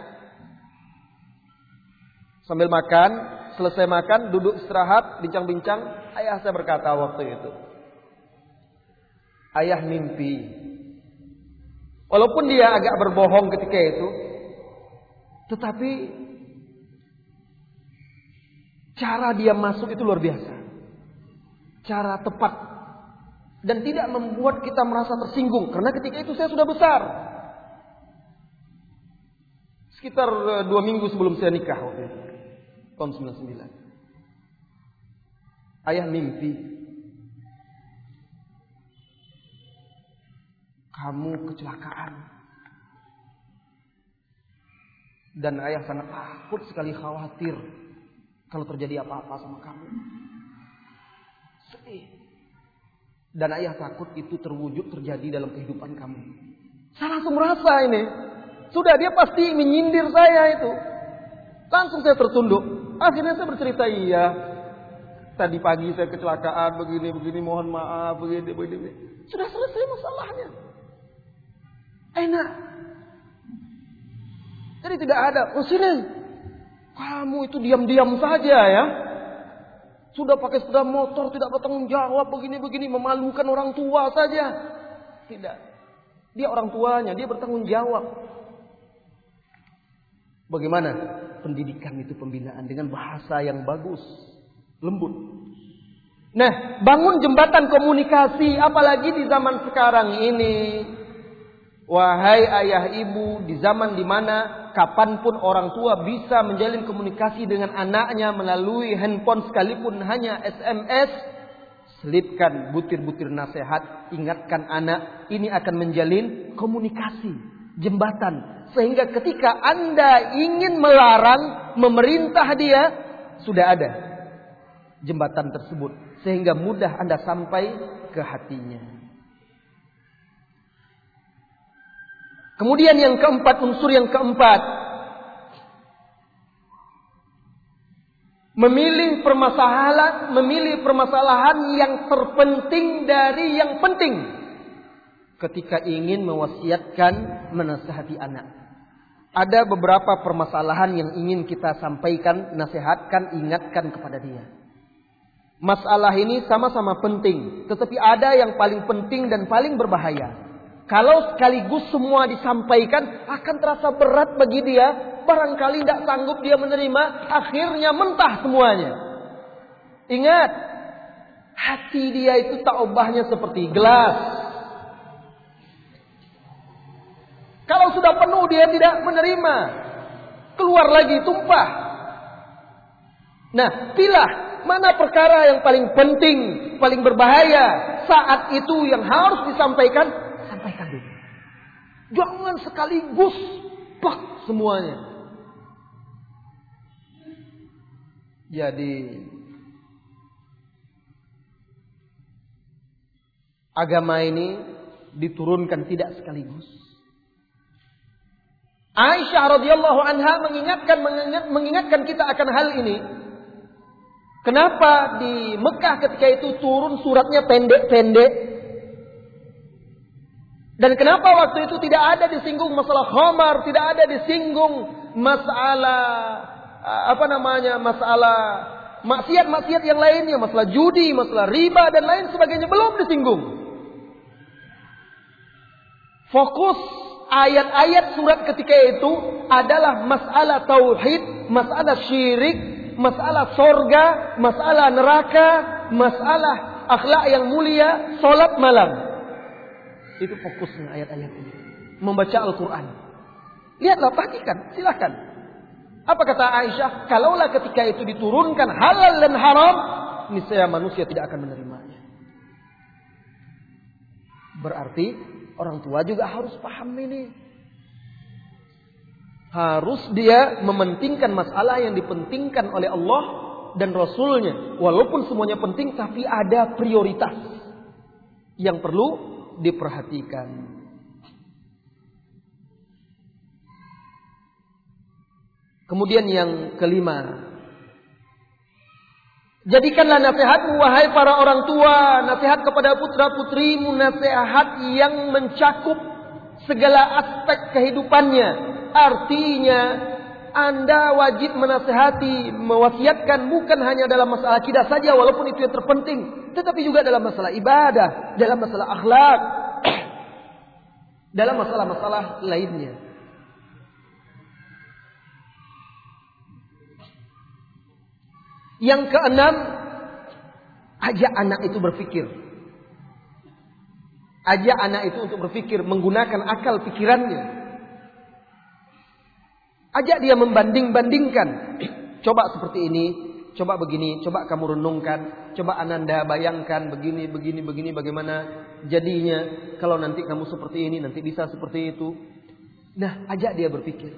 Speaker 1: Sambil makan, selesai makan, duduk istirahat, bincang-bincang. Ayah saya berkata waktu itu, ayah mimpi. Walaupun dia agak berbohong ketika itu, tetapi cara dia masuk itu luar biasa. Cara tepat dan tidak membuat kita merasa tersinggung, karena ketika itu saya sudah besar, sekitar 2 minggu sebelum saya nikah waktu itu, tahun 99. Ayah mimpi, kamu kecelakaan, dan ayah sangat takut sekali, khawatir kalau terjadi apa-apa sama kamu. Sedih. Dan ayah takut itu terwujud terjadi dalam kehidupan kamu. Saya langsung merasa ini, sudah dia pasti menyindir saya itu. Langsung saya tertunduk. Akhirnya saya bercerita, iya, tadi pagi saya kecelakaan begini, mohon maaf, begini. Sudah selesai masalahnya. Enak. Jadi tidak ada, sini, kamu itu diam-diam saja ya. Sudah pakai sepeda motor, tidak bertanggung jawab, begini, memalukan orang tua saja. Tidak. Dia orang tuanya, dia bertanggung jawab. Bagaimana pendidikan itu, pembinaan dengan bahasa yang bagus, lembut. Nah, bangun jembatan komunikasi, apalagi di zaman sekarang ini. Wahai ayah ibu, di zaman dimana kapanpun orang tua bisa menjalin komunikasi dengan anaknya melalui handphone sekalipun hanya SMS. Selipkan butir-butir nasihat, ingatkan anak, ini akan menjalin komunikasi, jembatan. Sehingga ketika Anda ingin melarang, memerintah dia, sudah ada jembatan tersebut. Sehingga mudah Anda sampai ke hatinya. Kemudian yang keempat, unsur yang keempat, memilih permasalahan yang terpenting dari yang penting ketika ingin mewasiatkan, menasihati anak. Ada beberapa permasalahan yang ingin kita sampaikan, nasihatkan, ingatkan kepada dia. Masalah ini sama-sama penting, tetapi ada yang paling penting dan paling berbahaya. Kalau sekaligus semua disampaikan, akan terasa berat bagi dia. Barangkali tidak sanggup dia menerima, akhirnya mentah semuanya. Ingat, hati dia itu taubahnya seperti gelas. Kalau sudah penuh dia tidak menerima, keluar lagi tumpah. Nah, pilah mana perkara yang paling penting, paling berbahaya. Saat itu yang harus disampaikan, sampaikan dulu. Jangan sekaligus plak semuanya. Jadi agama ini diturunkan tidak sekaligus. Aisyah radhiyallahu anha mengingatkan kita akan hal ini. Kenapa di Mekah ketika itu turun suratnya pendek-pendek? Dan kenapa waktu itu tidak ada disinggung masalah khamar, tidak ada disinggung masalah masalah maksiat-maksiat yang lainnya, masalah judi, masalah riba dan lain sebagainya belum disinggung. Fokus ayat-ayat surat ketika itu adalah masalah tauhid, masalah syirik, masalah sorga, masalah neraka, masalah akhlak yang mulia, salat malam. Itu fokusnya ayat-ayat ini. Membaca Al-Quran. Lihatlah, perhatikan, silakan. Apa kata Aisyah? Kalaulah ketika itu diturunkan halal dan haram, niscaya manusia tidak akan menerimanya. Berarti orang tua juga harus paham ini. Harus dia mementingkan masalah yang dipentingkan oleh Allah dan Rasulnya. Walaupun semuanya penting, tapi ada prioritas yang perlu diperhatikan. Kemudian yang kelima, jadikanlah nasihatmu wahai para orang tua, nasihat kepada putra-putrimu, nasihat yang mencakup segala aspek kehidupannya. Artinya Anda wajib menasihati, mewasiatkan bukan hanya dalam masalah akidah saja, walaupun itu yang terpenting, tetapi juga dalam masalah ibadah, dalam masalah akhlak, dalam masalah-masalah lainnya. Yang keenam, ajak anak itu berpikir. Ajak anak itu untuk berpikir, menggunakan akal pikirannya. Ajak dia membanding-bandingkan. Coba seperti ini, coba begini, coba kamu renungkan, coba Ananda bayangkan begini, bagaimana jadinya kalau nanti kamu seperti ini, nanti bisa seperti itu. Nah, ajak dia berpikir.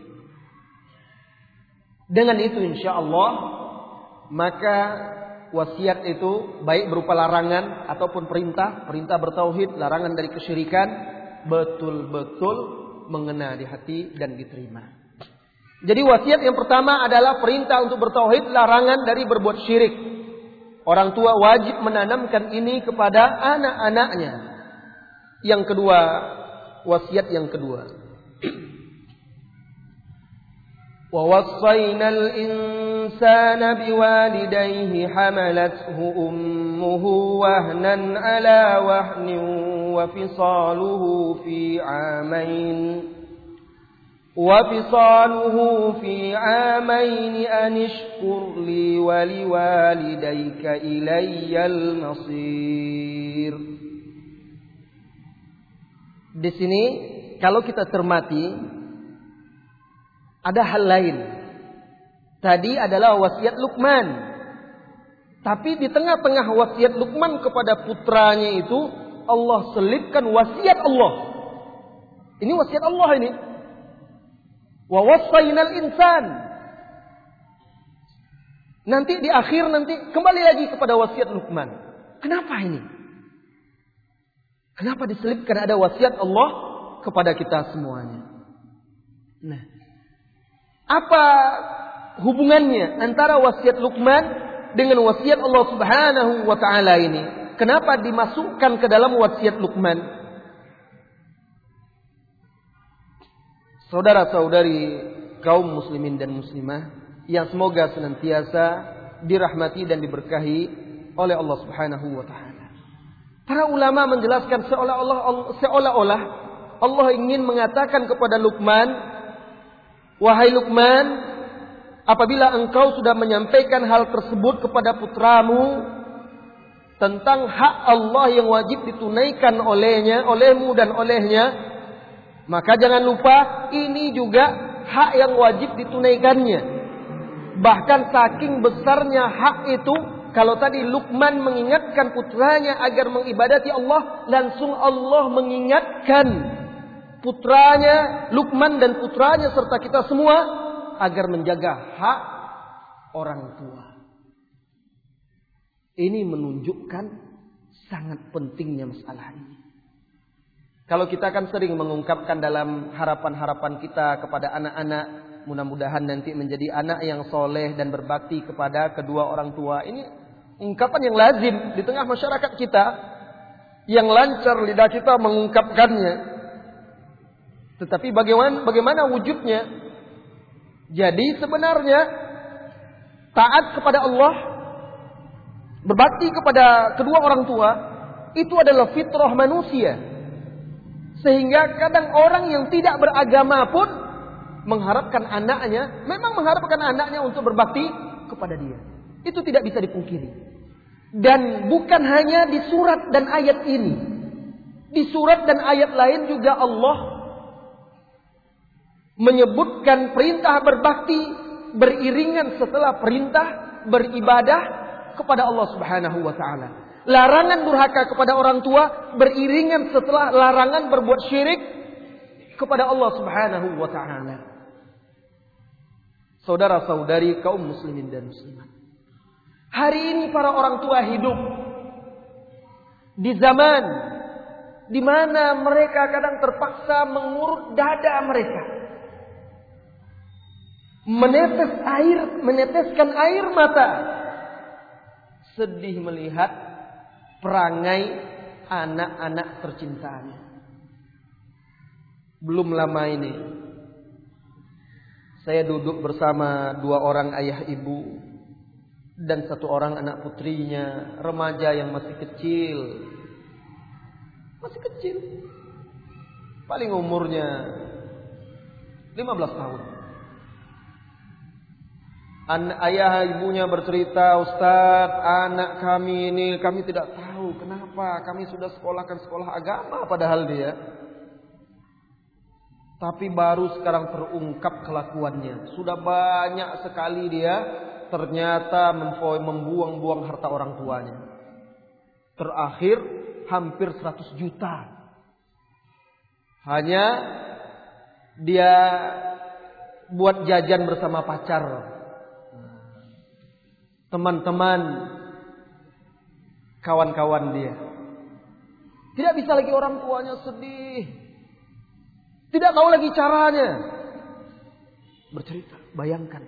Speaker 1: Dengan itu insya Allah, maka wasiat itu baik berupa larangan ataupun perintah bertauhid, larangan dari kesyirikan, betul-betul mengena di hati dan diterima. Jadi wasiat yang pertama adalah perintah untuk bertauhid, larangan dari berbuat syirik. Orang tua wajib menanamkan ini kepada anak-anaknya. Yang kedua, wasiat yang kedua. Wa wassaynal insana biwalidayhi hamalathu ummuhu wahnan ala wahnin wa fisaluhu fi 'amain an ishkur li wa liwalidayka ilayyal masir. Di sini kalau kita cermati, ada hal lain. Tadi adalah wasiat Luqman. Tapi di tengah-tengah wasiat Luqman kepada putranya itu, Allah selipkan wasiat Allah. Ini wasiat Allah ini. Wa wassaynal insan. Nanti di akhir nanti kembali lagi kepada wasiat Luqman. Kenapa ini? Kenapa diselipkan ada wasiat Allah kepada kita semuanya? Nah, apa hubungannya antara wasiat Luqman dengan wasiat Allah Subhanahu wa taala ini? Kenapa dimasukkan ke dalam wasiat Luqman? Saudara-saudari kaum muslimin dan muslimah yang semoga senantiasa dirahmati dan diberkahi oleh Allah Subhanahu wa taala. Para ulama menjelaskan seolah-olah Allah ingin mengatakan kepada Luqman, wahai Luqman, apabila engkau sudah menyampaikan hal tersebut kepada putramu tentang hak Allah yang wajib ditunaikan olehmu dan olehnya, maka jangan lupa ini juga hak yang wajib ditunaikannya. Bahkan saking besarnya hak itu, kalau tadi Luqman mengingatkan putranya agar mengibadati Allah, langsung Allah mengingatkan putranya, Luqman dan putranya serta kita semua agar menjaga hak orang tua. Ini menunjukkan sangat pentingnya masalah ini. Kalau kita kan sering mengungkapkan dalam harapan-harapan kita kepada anak-anak, mudah-mudahan nanti menjadi anak yang soleh dan berbakti kepada kedua orang tua. Ini ungkapan yang lazim di tengah masyarakat kita, yang lancar lidah kita mengungkapkannya. Tetapi bagaimana wujudnya? Jadi sebenarnya taat kepada Allah, berbakti kepada kedua orang tua, itu adalah fitrah manusia. Sehingga kadang orang yang tidak beragama pun mengharapkan anaknya, memang mengharapkan anaknya untuk berbakti kepada dia. Itu tidak bisa dipungkiri. Dan bukan hanya di surat dan ayat ini. Di surat dan ayat lain juga Allah menyebutkan perintah berbakti beriringan setelah perintah beribadah kepada Allah Subhanahu wa taala. Larangan durhaka kepada orang tua beriringan setelah larangan berbuat syirik kepada Allah Subhanahu wa taala. Saudara-saudari kaum muslimin dan muslimat, hari ini para orang tua hidup di zaman di mana mereka kadang terpaksa mengurut dada mereka, meneteskan air mata, sedih melihat perangai anak-anak tercintanya. Belum lama ini saya duduk bersama dua orang ayah ibu dan satu orang anak putrinya, remaja yang masih kecil. Masih kecil. Paling umurnya 15 tahun. Ayah ibunya bercerita, Ustaz, anak kami ini kami tidak tahu kenapa kami sudah sekolahkan sekolah agama padahal dia. Tapi baru sekarang terungkap kelakuannya. Sudah banyak sekali dia ternyata membuang-buang harta orang tuanya. Terakhir hampir 100 juta. Hanya dia buat jajan bersama pacar. Teman-teman, kawan-kawan dia. Tidak bisa lagi orang tuanya sedih. Tidak tahu lagi caranya. Bercerita, bayangkan.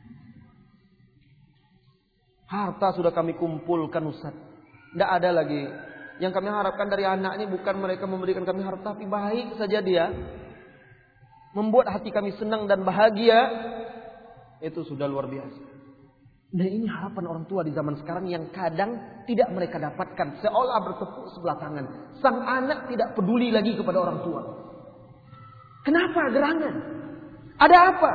Speaker 1: Harta sudah kami kumpulkan Ustaz. Tidak ada lagi. Yang kami harapkan dari anak ini bukan mereka memberikan kami harta, tapi baik saja dia. Membuat hati kami senang dan bahagia. Itu sudah luar biasa. Dan ini harapan orang tua di zaman sekarang yang kadang tidak mereka dapatkan. Seolah bertepuk sebelah tangan. Sang anak tidak peduli lagi kepada orang tua. Kenapa gerangan? Ada apa?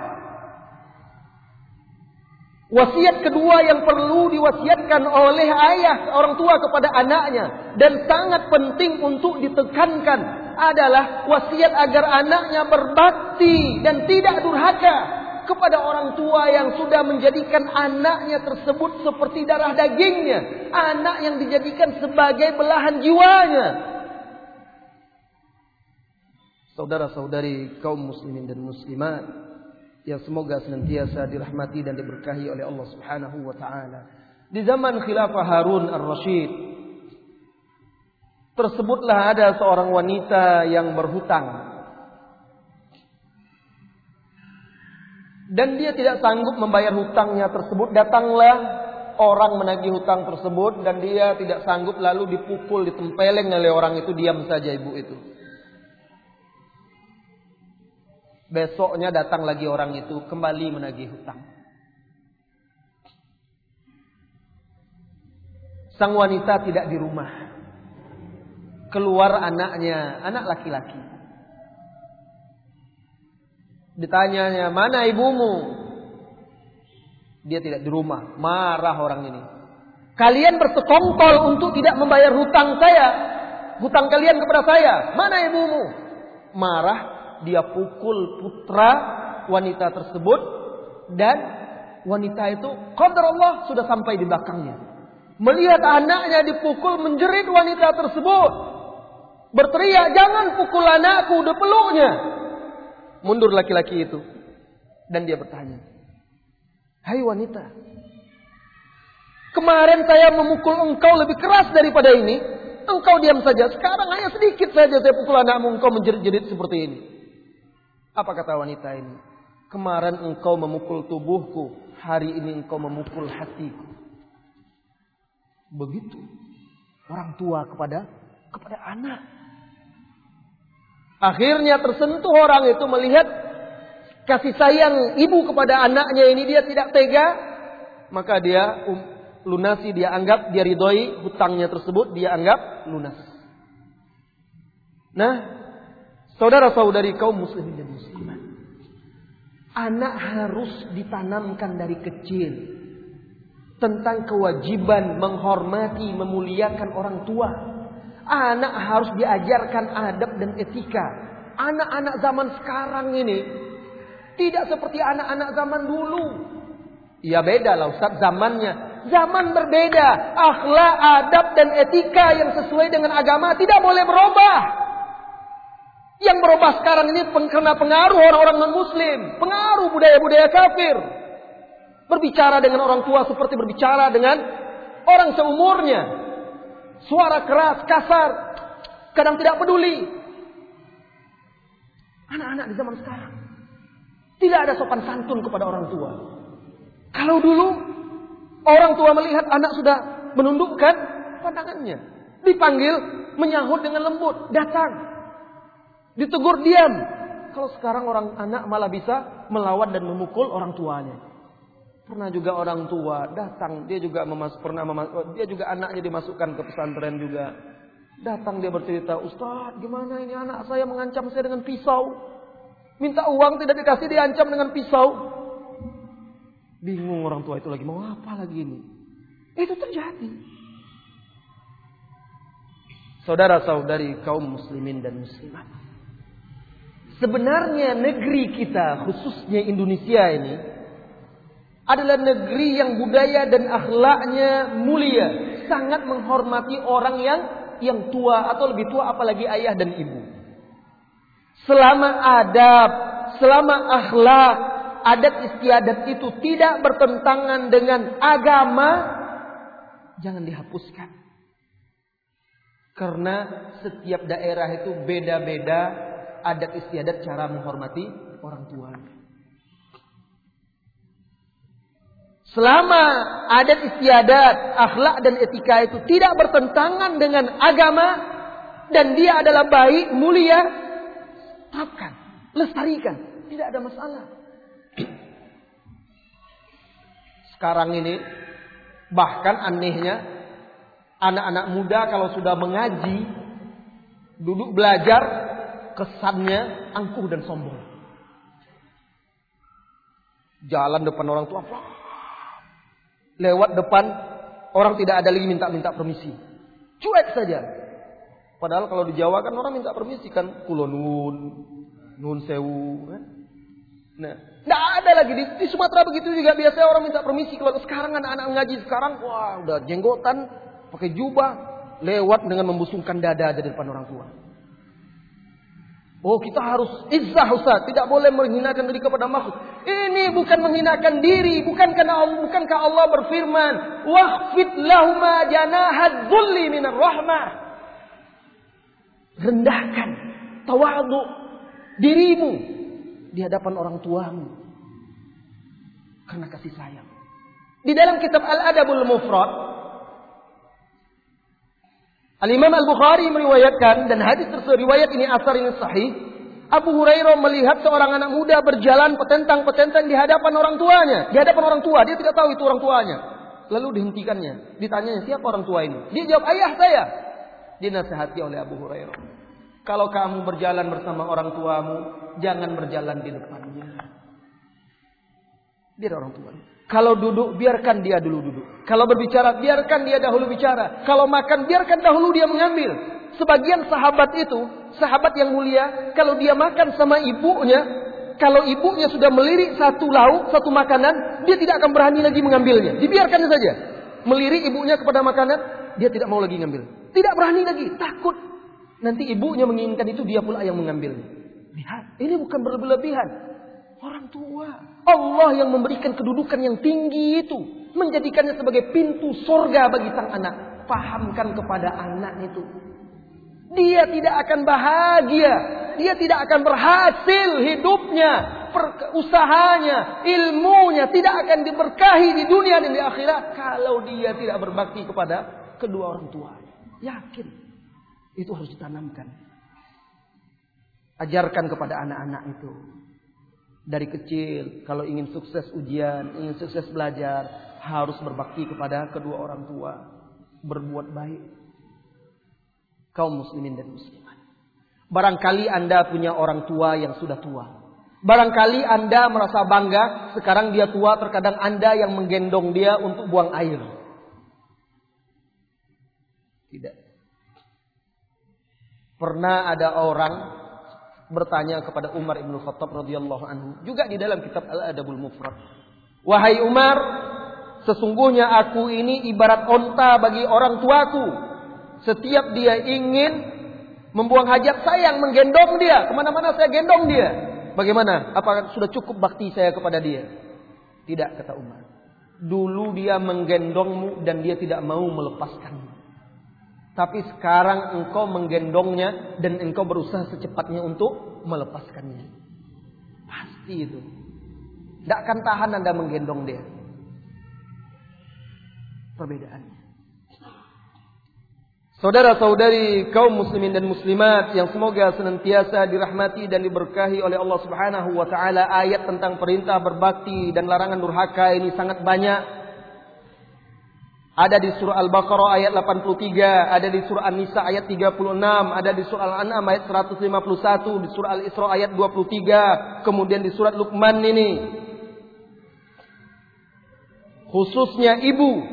Speaker 1: Wasiat kedua yang perlu diwasiatkan oleh ayah orang tua kepada anaknya dan sangat penting untuk ditekankan adalah wasiat agar anaknya berbakti dan tidak durhaka kepada orang tua yang sudah menjadikan anaknya tersebut seperti darah dagingnya, anak yang dijadikan sebagai belahan jiwanya. Saudara-saudari kaum muslimin dan muslimat yang semoga senantiasa dirahmati dan diberkahi oleh Allah Subhanahu wa taala. Di zaman khilafah Harun ar-Rasyid tersebutlah ada seorang wanita yang berhutang. Dan dia tidak sanggup membayar hutangnya tersebut. Datanglah orang menagih hutang tersebut dan dia tidak sanggup, lalu dipukul, ditempeleng oleh orang itu. Diam saja ibu itu. Besoknya datang lagi orang itu kembali menagih hutang. Sang wanita tidak di rumah. Keluar anaknya, anak laki-laki. Ditanyanya, mana ibumu? Dia tidak di rumah. Marah orang ini. Kalian bersekongkol untuk tidak membayar hutang saya. Hutang kalian kepada saya. Mana ibumu? Marah. Dia pukul putra wanita tersebut. Dan wanita itu, qadar Allah, sudah sampai di belakangnya. Melihat anaknya dipukul, menjerit wanita tersebut. Berteriak, jangan pukul anakku, udah peluknya. Mundur laki-laki itu. Dan dia bertanya, hai wanita, kemarin saya memukul engkau lebih keras daripada ini. Engkau diam saja. Sekarang hanya sedikit saja saya pukul anakmu, engkau menjerit-jerit seperti ini. Apa kata wanita ini? Kemarin engkau memukul tubuhku, hari ini engkau memukul hatiku. Begitu orang tua kepada anak. Akhirnya tersentuh orang itu melihat kasih sayang ibu kepada anaknya ini, dia tidak tega. Maka dia lunasi, dia anggap, dia ridhoi hutangnya tersebut, dia anggap lunas. Nah, saudara-saudari kaum muslimin dan muslimat, anak harus ditanamkan dari kecil tentang kewajiban menghormati, memuliakan orang tua. Anak harus diajarkan adab dan etika. Anak-anak zaman sekarang ini tidak seperti anak-anak zaman dulu. Ya beda lah Ustaz zamannya. Zaman berbeda. Akhlak, adab dan etika yang sesuai dengan agama tidak boleh berubah. Yang berubah sekarang ini karena pengaruh orang-orang non-muslim. Pengaruh budaya-budaya kafir. Berbicara dengan orang tua seperti berbicara dengan orang seumurnya. Suara keras, kasar, kadang tidak peduli. Anak-anak di zaman sekarang tidak ada sopan santun kepada orang tua. Kalau dulu orang tua melihat anak sudah menundukkan pandangannya, dipanggil menyahut dengan lembut, datang, ditegur diam. Kalau sekarang orang anak malah bisa melawan dan memukul orang tuanya. Pernah juga orang tua datang, dia juga dia juga anaknya dimasukkan ke pesantren juga. Datang dia bercerita, Ustaz, gimana ini anak saya mengancam saya dengan pisau. Minta uang tidak dikasih, diancam dengan pisau. Bingung orang tua itu lagi mau apa lagi ini. Itu terjadi. Saudara-saudari kaum muslimin dan muslimat. Sebenarnya negeri kita, khususnya Indonesia ini, adalah negeri yang budaya dan akhlaknya mulia, sangat menghormati orang yang tua atau lebih tua, apalagi ayah dan ibu. Selama adab, selama akhlak, adat istiadat itu tidak bertentangan dengan agama, jangan dihapuskan. Karena setiap daerah itu beda-beda adat istiadat cara menghormati orang tua. Selama adat istiadat, akhlak dan etika itu tidak bertentangan dengan agama dan dia adalah baik, mulia, terapkan, lestarikan, tidak ada masalah. Sekarang ini bahkan anehnya anak-anak muda kalau sudah mengaji, duduk belajar, kesannya angkuh dan sombong. Jalan depan orang tua, lewat depan orang tidak ada lagi minta permisi. Cuek saja. Padahal kalau di Jawa kan orang minta permisi kan, kula nun sewu kan. Nah, Nggak ada lagi di Sumatera begitu juga, biasanya orang minta permisi kalau sekarang anak-anak ngaji sekarang, wah udah jenggotan, pakai jubah, lewat dengan membusungkan dada di depan orang tua. Oh, kita harus izzah, Ustaz, tidak boleh menghinakan diri kepada makhluk. Ini bukan menghinakan diri, bukankah Allah berfirman, "Wakhfid lahuma janahad dhulli minar rahmah." Rendahkan tawadhu dirimu di hadapan orang tuamu karena kasih sayang. Di dalam kitab Al-Adabul Mufrad, Al-Imam Al-Bukhari meriwayatkan, dan hadis tersebut riwayat ini asar ini sahih. Abu Hurairah melihat seorang anak muda berjalan petentang-petentang di hadapan orang tuanya. Di hadapan orang tua, dia tidak tahu itu orang tuanya. Lalu dihentikannya, ditanyanya, siapa orang tua ini? Dia jawab, ayah saya. Dinasihati oleh Abu Hurairah, kalau kamu berjalan bersama orang tuamu, jangan berjalan di depannya. Dia orang tuanya. Kalau duduk, biarkan dia dulu duduk. Kalau berbicara, biarkan dia dahulu bicara. Kalau makan, biarkan dahulu dia mengambil. Sebagian sahabat itu, sahabat yang mulia, kalau dia makan sama ibunya, kalau ibunya sudah melirik satu lauk, satu makanan, dia tidak akan berani lagi mengambilnya. Dibiarkan saja. Melirik ibunya kepada makanan, dia tidak mau lagi mengambil. Tidak berani lagi, takut. Nanti ibunya menginginkan itu, dia pula yang mengambilnya. Lihat, ini bukan berlebihan. Orang tua, Allah yang memberikan kedudukan yang tinggi itu, menjadikannya sebagai pintu surga bagi sang anak. Pahamkan kepada anak itu, dia tidak akan bahagia, dia tidak akan berhasil hidupnya, usahanya, ilmunya tidak akan diberkahi di dunia dan di akhirat kalau dia tidak berbakti kepada kedua orang tua. Yakin, itu harus ditanamkan. Ajarkan kepada anak-anak itu. Dari kecil, kalau ingin sukses ujian, ingin sukses belajar, harus berbakti kepada kedua orang tua. Berbuat baik. Kaum muslimin dan muslimat. Barangkali Anda punya orang tua yang sudah tua. Barangkali Anda merasa bangga, sekarang dia tua, terkadang Anda yang menggendong dia untuk buang air. Tidak. Pernah ada orang bertanya kepada Umar ibn Khattab radhiyallahu anhu, juga di dalam kitab Al-Adabul Mufrad. Wahai Umar, sesungguhnya aku ini ibarat onta bagi orang tuaku. Setiap dia ingin membuang hajat, saya yang menggendong dia. Kemana-mana saya gendong dia. Bagaimana? Apakah sudah cukup bakti saya kepada dia? Tidak, kata Umar. Dulu dia menggendongmu dan dia tidak mau melepaskanmu. Tapi sekarang engkau menggendongnya dan engkau berusaha secepatnya untuk melepaskannya. Pasti itu. Tidak akan tahan Anda menggendong dia. Perbedaannya. Saudara-saudari kaum muslimin dan muslimat yang semoga senantiasa dirahmati dan diberkahi oleh Allah Subhanahu wa taala, ayat tentang perintah berbakti dan larangan durhaka ini sangat banyak. Ada di surah Al-Baqarah ayat 83, ada di surah An-Nisa ayat 36, ada di surah Al-An'am ayat 151, di surah Al-Isra ayat 23, kemudian di surat Luqman ini. Khususnya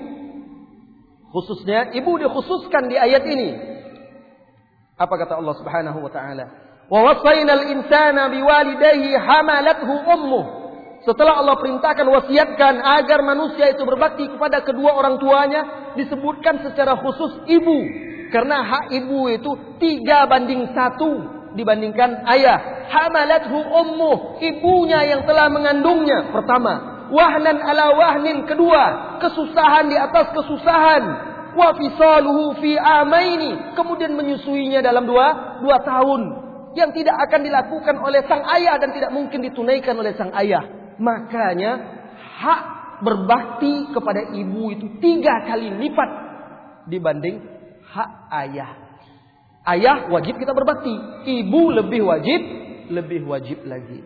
Speaker 1: ibu dikhususkan di ayat ini. Apa kata Allah Subhanahu wa taala? Wa wasainal insana biwalidayhi hamalathu ummuh. Setelah Allah perintahkan, wasiatkan agar manusia itu berbakti kepada kedua orang tuanya, disebutkan secara khusus ibu. Karena hak ibu itu 3:1 dibandingkan ayah. Hamalathu ummuh, ibunya yang telah mengandungnya. Pertama, wahnan ala wahnin, kedua, kesusahan di atas kesusahan. Wa fisaluhu fi amaini, kemudian menyusuinya dalam 2 tahun. Yang tidak akan dilakukan oleh sang ayah dan tidak mungkin ditunaikan oleh sang ayah. Makanya hak berbakti kepada ibu itu 3 kali lipat dibanding hak ayah. Ayah wajib kita berbakti, ibu lebih wajib lagi.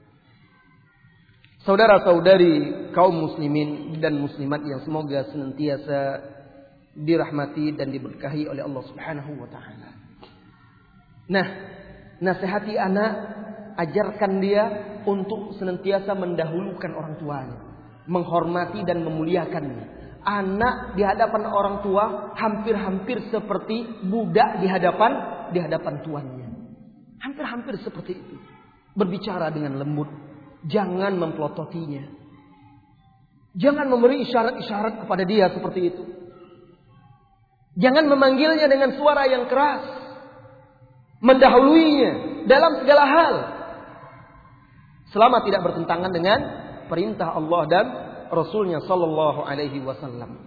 Speaker 1: Saudara-saudari kaum muslimin dan muslimat yang semoga senantiasa dirahmati dan diberkahi oleh Allah Subhanahu wa taala. Nah, nasihati anak, ajarkan dia untuk senantiasa mendahulukan orang tuanya, menghormati dan memuliakannya. Anak di hadapan orang tua hampir-hampir seperti budak di hadapan tuannya. Hampir-hampir seperti itu. Berbicara dengan lembut, Jangan memplototinya. Jangan memberi isyarat-isyarat kepada dia seperti itu. Jangan memanggilnya dengan suara yang keras. Mendahuluinya dalam segala hal. Selama tidak bertentangan dengan perintah Allah dan Rasulnya sallallahu alaihi wasallam.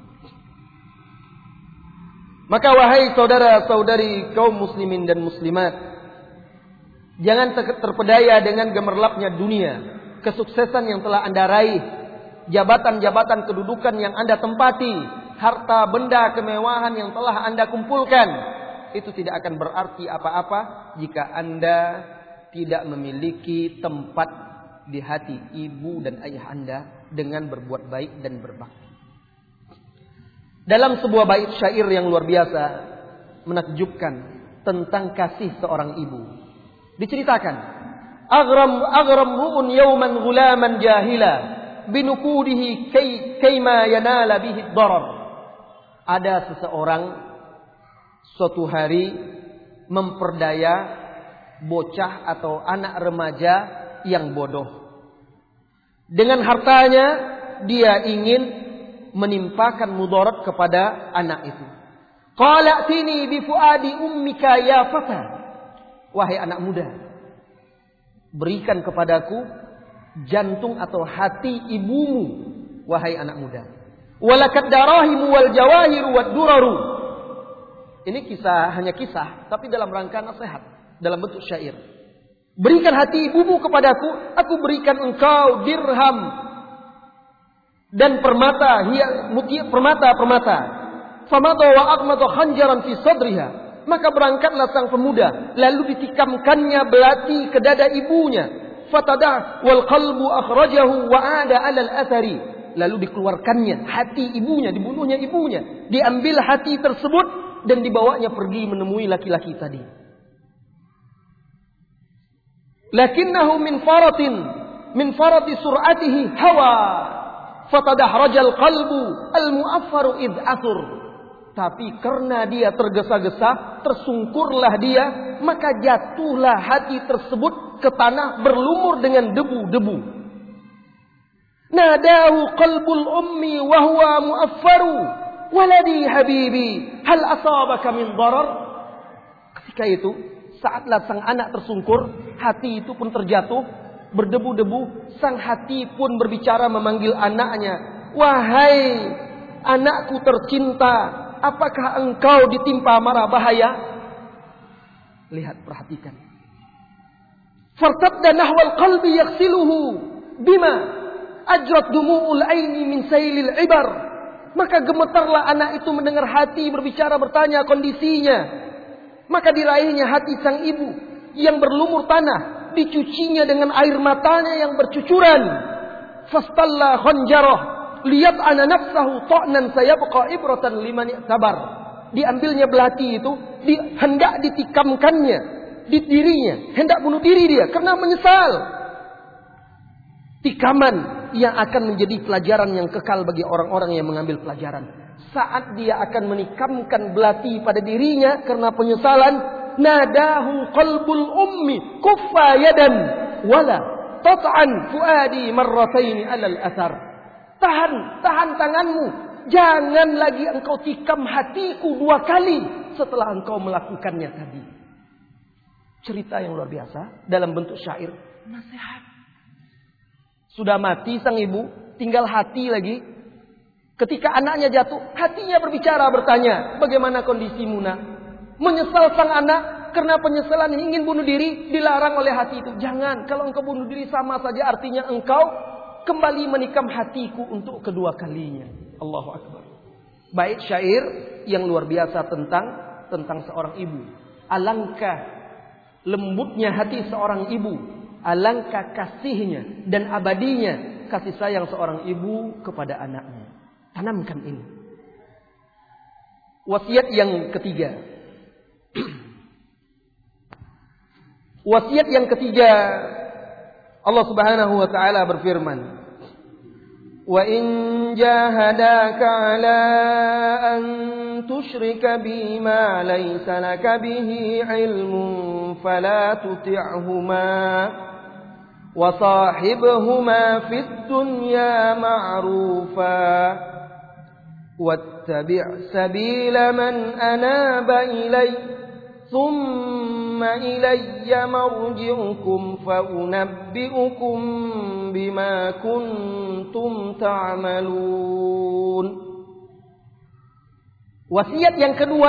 Speaker 1: Maka wahai saudara-saudari kaum muslimin dan muslimat, jangan terpedaya dengan gemerlapnya dunia, kesuksesan yang telah Anda raih, jabatan-jabatan kedudukan yang Anda tempati, harta benda kemewahan yang telah Anda kumpulkan. Itu tidak akan berarti apa-apa jika Anda tidak memiliki tempat di hati ibu dan ayah Anda dengan berbuat baik dan berbakti. Dalam sebuah bait syair yang luar biasa, menakjubkan tentang kasih seorang ibu, diceritakan, aghram ru'un yawman ghulaman jahila binukudihi kayma yanala bihi darar. Ada seseorang suatu hari memperdaya bocah atau anak remaja yang bodoh. Dengan hartanya dia ingin menimpakan mudarat kepada anak itu. Qala tini bi fuadi ummika ya fata. Wahai anak muda, berikan kepadaku jantung atau hati ibumu, wahai anak muda. Walakad darahimu wal jawahiru wad duraru. Ini hanya kisah, tapi dalam rangka nasihat, dalam bentuk syair. Berikan hati ibumu kepadaku, aku berikan engkau dirham dan permata, permata. Famada wa aqmata khanjaran fi sadriha. Maka berangkatlah sang pemuda, lalu ditikamkannya belati ke dada ibunya. Fatadah wal qalbu akhrajahu wa ada 'ala al-athari. Lalu dikeluarkannya hati ibunya, dibunuhnya ibunya. Diambil hati tersebut dan dibawanya pergi menemui laki-laki tadi. Lakinnahu min farati sur'atihi hawa. Fatadahrajal qalbu al-mu'affaru id asur. Tapi karena dia tergesa-gesa, tersungkurlah dia, maka jatuhlah hati tersebut ke tanah berlumur dengan debu-debu. Nadahu qalbul ummi wa huwa mu'affaru, waladi habibi, hal asabaka min darar. Ketika itu, saatlah sang anak tersungkur, hati itu pun terjatuh, berdebu-debu. Sang hati pun berbicara memanggil anaknya, wahai anakku tercinta, apakah engkau ditimpa mara bahaya? Lihat, perhatikan. Fartadda nahwal qalbi yaghsiluhu bima ajrat dumu'ul aini min sailil ibar. Maka gemetarlah anak itu mendengar hati berbicara, bertanya kondisinya. Maka diraihnya hati sang ibu yang berlumur tanah, dicucinya dengan air matanya yang bercucuran. Fastalla khanjarah lihat ana nafsahu ta'nan sayabqa ibratan liman sabar. Diambilnya belati itu, hendak ditikamkannya di dirinya, hendak bunuh diri dia karena menyesal. Tikaman yang akan menjadi pelajaran yang kekal bagi orang-orang yang mengambil pelajaran. Saat dia akan menikamkan belati pada dirinya karena penyesalan, nadahu qalbul ummi kuffa yadan wala tat'an fuadi marrataini alal athar. Tahan tanganmu, jangan lagi engkau tikam hatiku 2 kali setelah engkau melakukannya tadi. Cerita yang luar biasa dalam bentuk syair, nasihat. Sudah mati sang ibu, tinggal hati lagi. Ketika anaknya jatuh, hatinya berbicara, bertanya, bagaimana kondisimu nak? Menyesal sang anak karena penyesalan ingin bunuh diri, dilarang oleh hati itu. Jangan, kalau engkau bunuh diri sama saja artinya engkau kembali menikam hatiku untuk kedua kalinya. Allahu Akbar. Bait syair yang luar biasa tentang seorang ibu. Alangkah lembutnya hati seorang ibu, alangkah kasihnya dan abadinya kasih sayang seorang ibu kepada anaknya. Tanamkan ini. Wasiat yang ketiga. Wasiat yang ketiga, Allah Subhanahu wa taala berfirman, "Wa in jahadaka 'ala an tusyrika bima laysa laka bihi 'ilmun fala tuti'huma wa sahibhuma fid dunya ma'rufa wattabi' sabila man anaba ilayya thumma ilayya marji'ukum fa unabbi'ukum bima kuntum ta'malun. Wasiat yang kedua,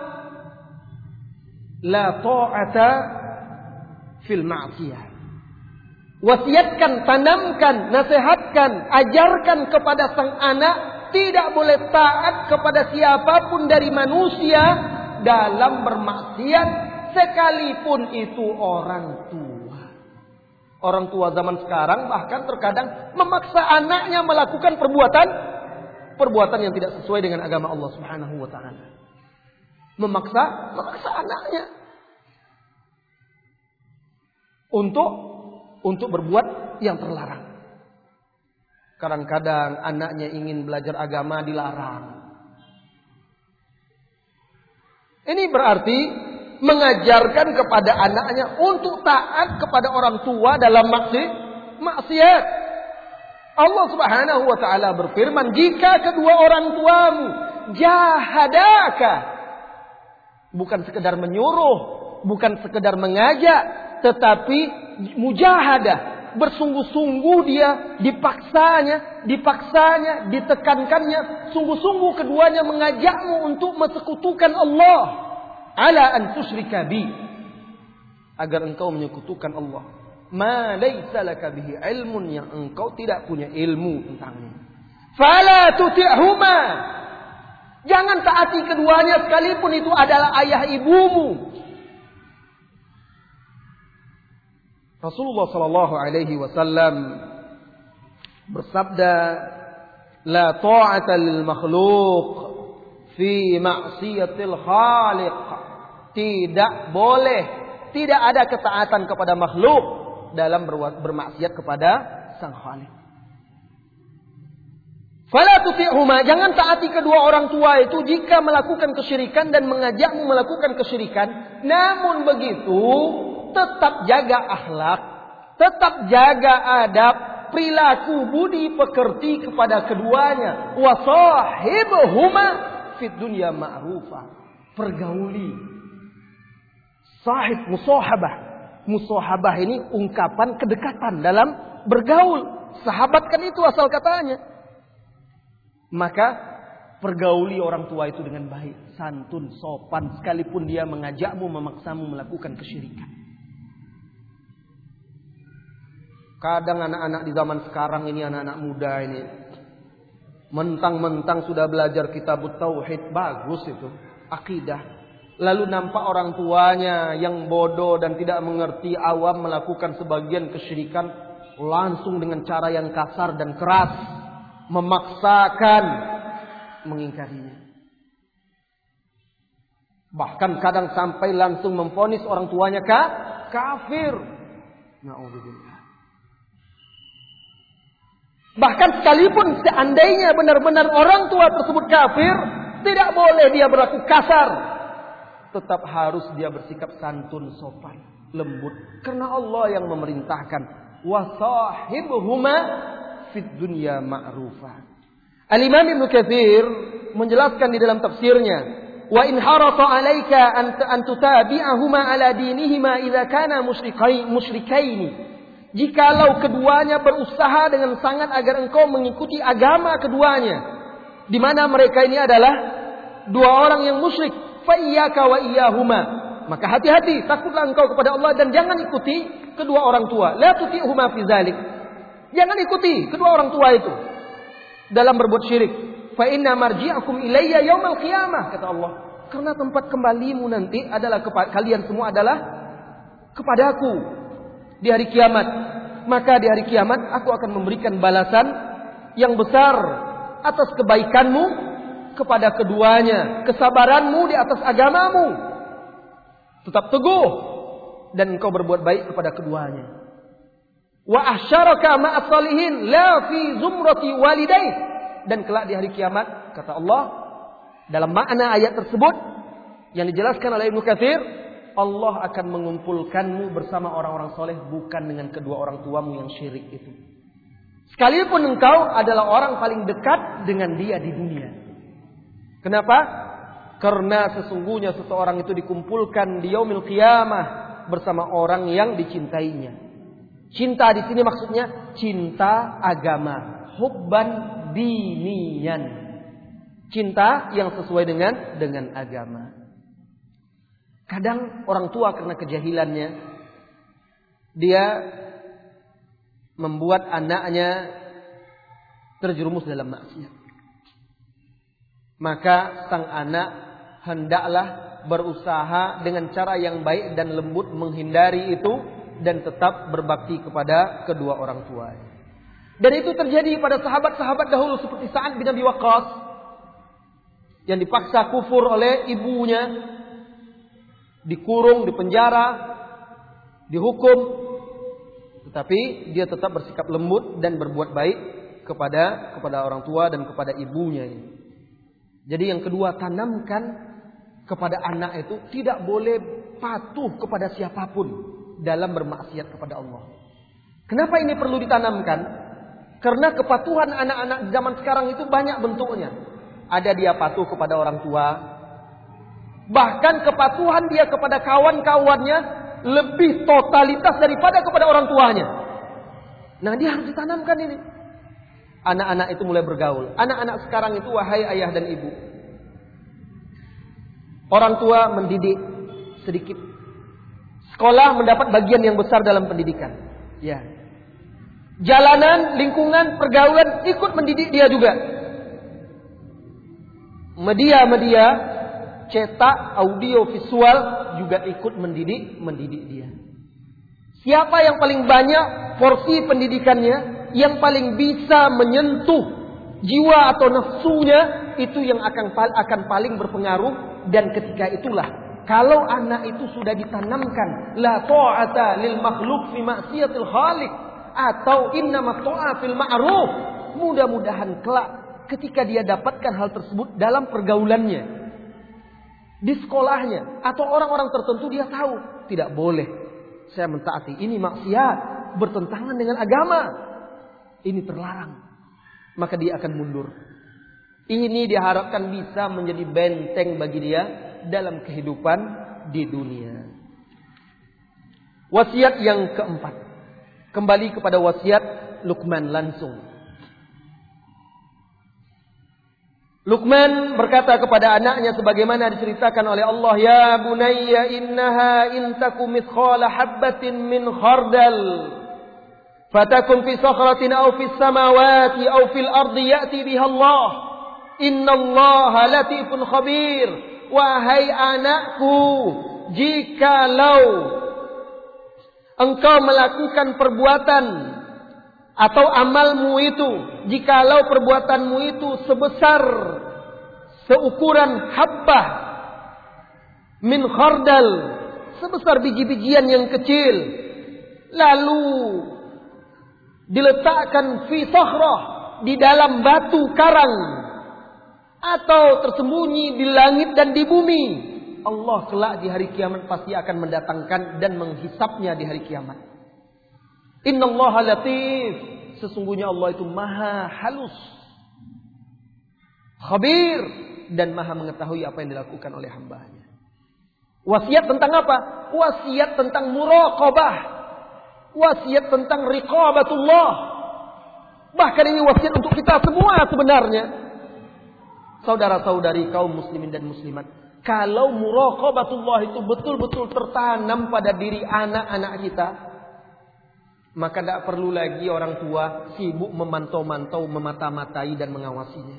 Speaker 1: la ta'ata fil ma'siyah. Wasiatkan, tanamkan, nasihatkan, ajarkan kepada sang anak tidak boleh taat kepada siapapun dari manusia dalam bermaksiat, sekalipun itu orang tua. Orang tua zaman sekarang bahkan terkadang memaksa anaknya melakukan perbuatan yang tidak sesuai dengan agama Allah Subhanahu wa taala. Memaksa anaknya untuk berbuat yang terlarang. Kadang-kadang anaknya ingin belajar agama dilarang. Ini berarti mengajarkan kepada anaknya untuk taat kepada orang tua dalam maksiat. Allah Subhanahu wa taala berfirman, jika kedua orang tuamu jahadaka, bukan sekedar menyuruh, bukan sekedar mengajak, tetapi mujahadah, bersungguh-sungguh dia dipaksanya, ditekankannya, sungguh-sungguh keduanya mengajakmu untuk mensekutukan Allah, ala an tusyrika bi, agar engkau menyekutukan Allah, ma laisa laka bihi ilmun, yang engkau tidak punya ilmu tentangnya. Fala tuti'huma, jangan taati keduanya sekalipun itu adalah ayah ibumu. Rasulullah sallallahu alaihi wasallam bersabda, la ta'ata lil makhluq fi ma'siyatil khaliq. Tidak boleh, tidak ada ketaatan kepada makhluk dalam bermaksiat kepada sang Khaliq. Fala tuti'huma, jangan taati kedua orang tua itu jika melakukan kesyirikan dan mengajakmu melakukan kesyirikan. Namun begitu, tetap jaga akhlak, tetap jaga adab, perilaku budi pekerti kepada keduanya. Wa sahibhuma fid dunya ma'rufa, pergauli. Sahib, musahabah. Musahabah ini ungkapan kedekatan dalam bergaul. Sahabat kan itu asal katanya. Maka pergauli orang tua itu dengan baik, santun, sopan, sekalipun dia mengajakmu, memaksamu melakukan kesyirikan. Kadang anak-anak di zaman sekarang ini, anak-anak muda ini, mentang-mentang sudah belajar kitab tauhid, bagus itu, akidah. Lalu nampak orang tuanya yang bodoh dan tidak mengerti, awam, melakukan sebagian kesyirikan, langsung dengan cara yang kasar dan keras, memaksakan mengingkarinya. Bahkan kadang sampai langsung memvonis orang tuanya kafir. Na'udzubillah. Bahkan sekalipun seandainya benar-benar orang tua tersebut kafir, tidak boleh dia berlaku kasar. Tetap harus dia bersikap santun, sopan, lembut. Karena Allah yang memerintahkan, wa sahibhuma fid dunya ma'rufa. Al-Imam Ibnu Katsir menjelaskan di dalam tafsirnya, wa in harata 'alaika an tutabi'ahuma 'ala dinihima idza kana musyrikaini. Jikalau keduanya berusaha dengan sangat agar engkau mengikuti agama keduanya, di mana mereka ini adalah dua orang yang musyrik, fa iyyaka wa iyyahuma, maka hati-hati, takutlah engkau kepada Allah dan jangan ikuti kedua orang tua. La tuti'huma fi dzalik, jangan ikuti kedua orang tua itu dalam berbuat syirik. Fa inna marji'akum ilayya yaumal qiyamah, kata Allah, karena tempat kembalimu nanti adalah kalian semua adalah kepadaku di hari kiamat. Maka di hari kiamat aku akan memberikan balasan yang besar atas kebaikanmu kepada keduanya, kesabaranmu di atas agamamu, tetap teguh dan engkau berbuat baik kepada keduanya. Wa ahsyaraka ma'as salihin la fi zumrati walidayh, dan kelak di hari kiamat, kata Allah dalam makna ayat tersebut yang dijelaskan oleh Ibnu Katsir, Allah akan mengumpulkanmu bersama orang-orang soleh, bukan dengan kedua orang tuamu yang syirik itu. Sekalipun engkau adalah orang paling dekat dengan dia di dunia. Kenapa? Karena sesungguhnya seseorang itu dikumpulkan di yaumil qiyamah bersama orang yang dicintainya. Cinta di sini maksudnya cinta agama, hubban diniyan. Cinta yang sesuai dengan agama. Kadang orang tua karena kejahilannya, dia membuat anaknya terjerumus dalam maksiat. Maka sang anak hendaklah berusaha dengan cara yang baik dan lembut menghindari itu dan tetap berbakti kepada kedua orang tuanya. Dan itu terjadi pada sahabat-sahabat dahulu seperti Sa'ad bin Abi Waqqas yang dipaksa kufur oleh ibunya, dikurung, dipenjara, dihukum, tetapi dia tetap bersikap lembut dan berbuat baik kepada orang tua dan kepada ibunya. Jadi yang kedua, tanamkan kepada anak itu tidak boleh patuh kepada siapapun dalam bermaksiat kepada Allah. Kenapa ini perlu ditanamkan? Karena kepatuhan anak-anak zaman sekarang itu banyak bentuknya. Ada dia patuh kepada orang tua, bahkan kepatuhan dia kepada kawan-kawannya lebih totalitas daripada kepada orang tuanya. Nah, dia harus ditanamkan ini. Anak-anak itu mulai bergaul. Anak-anak sekarang itu, wahai ayah dan ibu, orang tua mendidik sedikit, sekolah mendapat bagian yang besar dalam pendidikan. Ya, jalanan, lingkungan, pergaulan ikut mendidik dia juga. Media cetak, audio, visual juga ikut mendidik dia. Siapa yang paling banyak porsi pendidikannya, yang paling bisa menyentuh jiwa atau nafsunya, itu yang akan paling berpengaruh. Dan ketika itulah, kalau anak itu sudah ditanamkan la ta'ata lil makhluk fi maksiatil khaliq atau innamat ta'ah fil ma'ruf, mudah-mudahan kelak ketika dia dapatkan hal tersebut dalam pergaulannya, di sekolahnya atau orang-orang tertentu, dia tahu tidak boleh saya mentaati, ini maksiat, bertentangan dengan agama, ini terlarang, maka dia akan mundur. Ini diharapkan bisa menjadi benteng bagi dia dalam kehidupan di dunia. Wasiat yang keempat, kembali kepada wasiat Luqman langsung. Luqman berkata kepada anaknya sebagaimana diceritakan oleh Allah, ya bunayya innaha in takum mithqala habbatin min khardal fatakun fi sakhratin aw fis samawati aw fil ardi ya'ti biha Allah innallaha latifun khabir. Wahai anakku, jikalau engkau melakukan perbuatan atau amalmu itu, jikalau perbuatanmu itu sebesar seukuran habbah min khardal, sebesar biji-bijian yang kecil, lalu diletakkan fi sakhrah, di dalam batu karang, atau tersembunyi di langit dan di bumi, Allah kelak di hari kiamat pasti akan mendatangkan dan menghisapnya di hari kiamat. Innallaha latif, sesungguhnya Allah itu maha halus, khabir, dan maha mengetahui apa yang dilakukan oleh hambanya. Wasiat tentang apa? Wasiat tentang muraqabah, wasiat tentang riqabatullah. Bahkan ini wasiat untuk kita semua sebenarnya. Saudara-saudari kaum muslimin dan muslimat, kalau muraqabatullah itu betul-betul tertanam pada diri anak-anak kita, maka tidak perlu lagi orang tua sibuk memantau-mantau, memata-matai dan mengawasinya.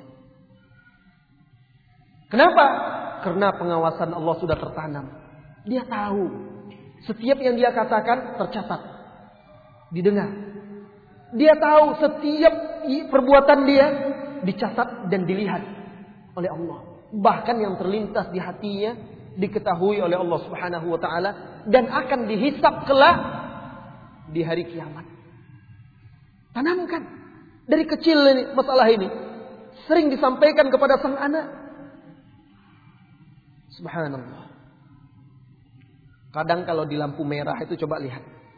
Speaker 1: Kenapa? Karena pengawasan Allah sudah tertanam. Dia tahu setiap yang dia katakan tercatat, didengar. Dia tahu setiap perbuatan dia dicatat dan dilihat oleh Allah. Bahkan yang terlintas di hatinya diketahui oleh Allah Subhanahu wa taala dan akan dihisap kelak di hari kiamat. Tanamkan dari kecil ini masalah ini. Sering disampaikan kepada sang anak. Subhanallah. Kadang kalau di lampu merah itu coba lihat.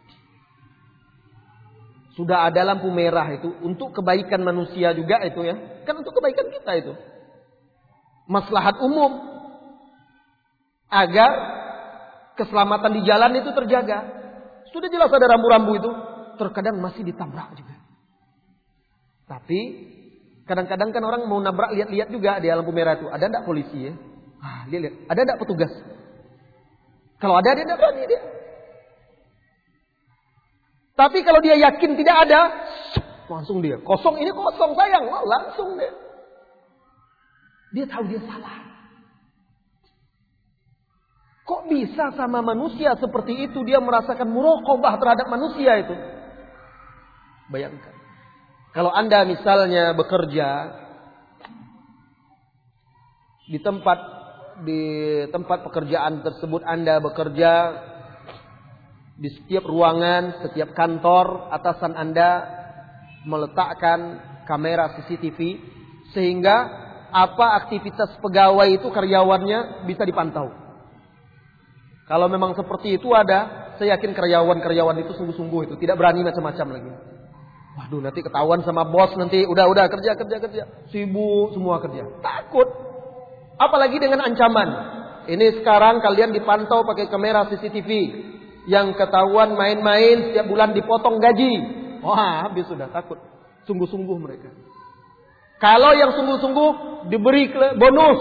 Speaker 1: Sudah ada lampu merah itu untuk kebaikan manusia juga itu ya. Kan untuk kebaikan kita itu. Maslahat umum. Agar keselamatan di jalan itu terjaga. Sudah jelas ada rambu-rambu itu. Terkadang masih ditabrak juga. Tapi kadang-kadang kan orang mau nabrak lihat-lihat juga di lampu merah itu. Ada enggak polisi ya? Lihat-lihat. Ada enggak petugas? Kalau ada dia enggak berani dia. Tapi kalau dia yakin tidak ada, langsung dia. Kosong, ini kosong sayang. Langsung dia. Dia tahu dia salah. Kok bisa sama manusia seperti itu dia merasakan muraqabah terhadap manusia itu? Bayangkan. Kalau Anda misalnya bekerja di tempat pekerjaan tersebut, Anda bekerja di setiap ruangan, setiap kantor, atasan Anda meletakkan kamera CCTV sehingga apa aktivitas pegawai itu karyawannya bisa dipantau. Kalau memang seperti itu ada, saya yakin karyawan-karyawan itu sungguh-sungguh itu tidak berani macam-macam lagi. Waduh, nanti ketahuan sama bos, nanti udah kerja. Sibuk semua kerja. Takut. Apalagi dengan ancaman. Ini sekarang kalian dipantau pakai kamera CCTV. Yang ketahuan main-main setiap bulan dipotong gaji. Wah, habis sudah takut. Sungguh-sungguh mereka. Kalau yang sungguh-sungguh diberi bonus.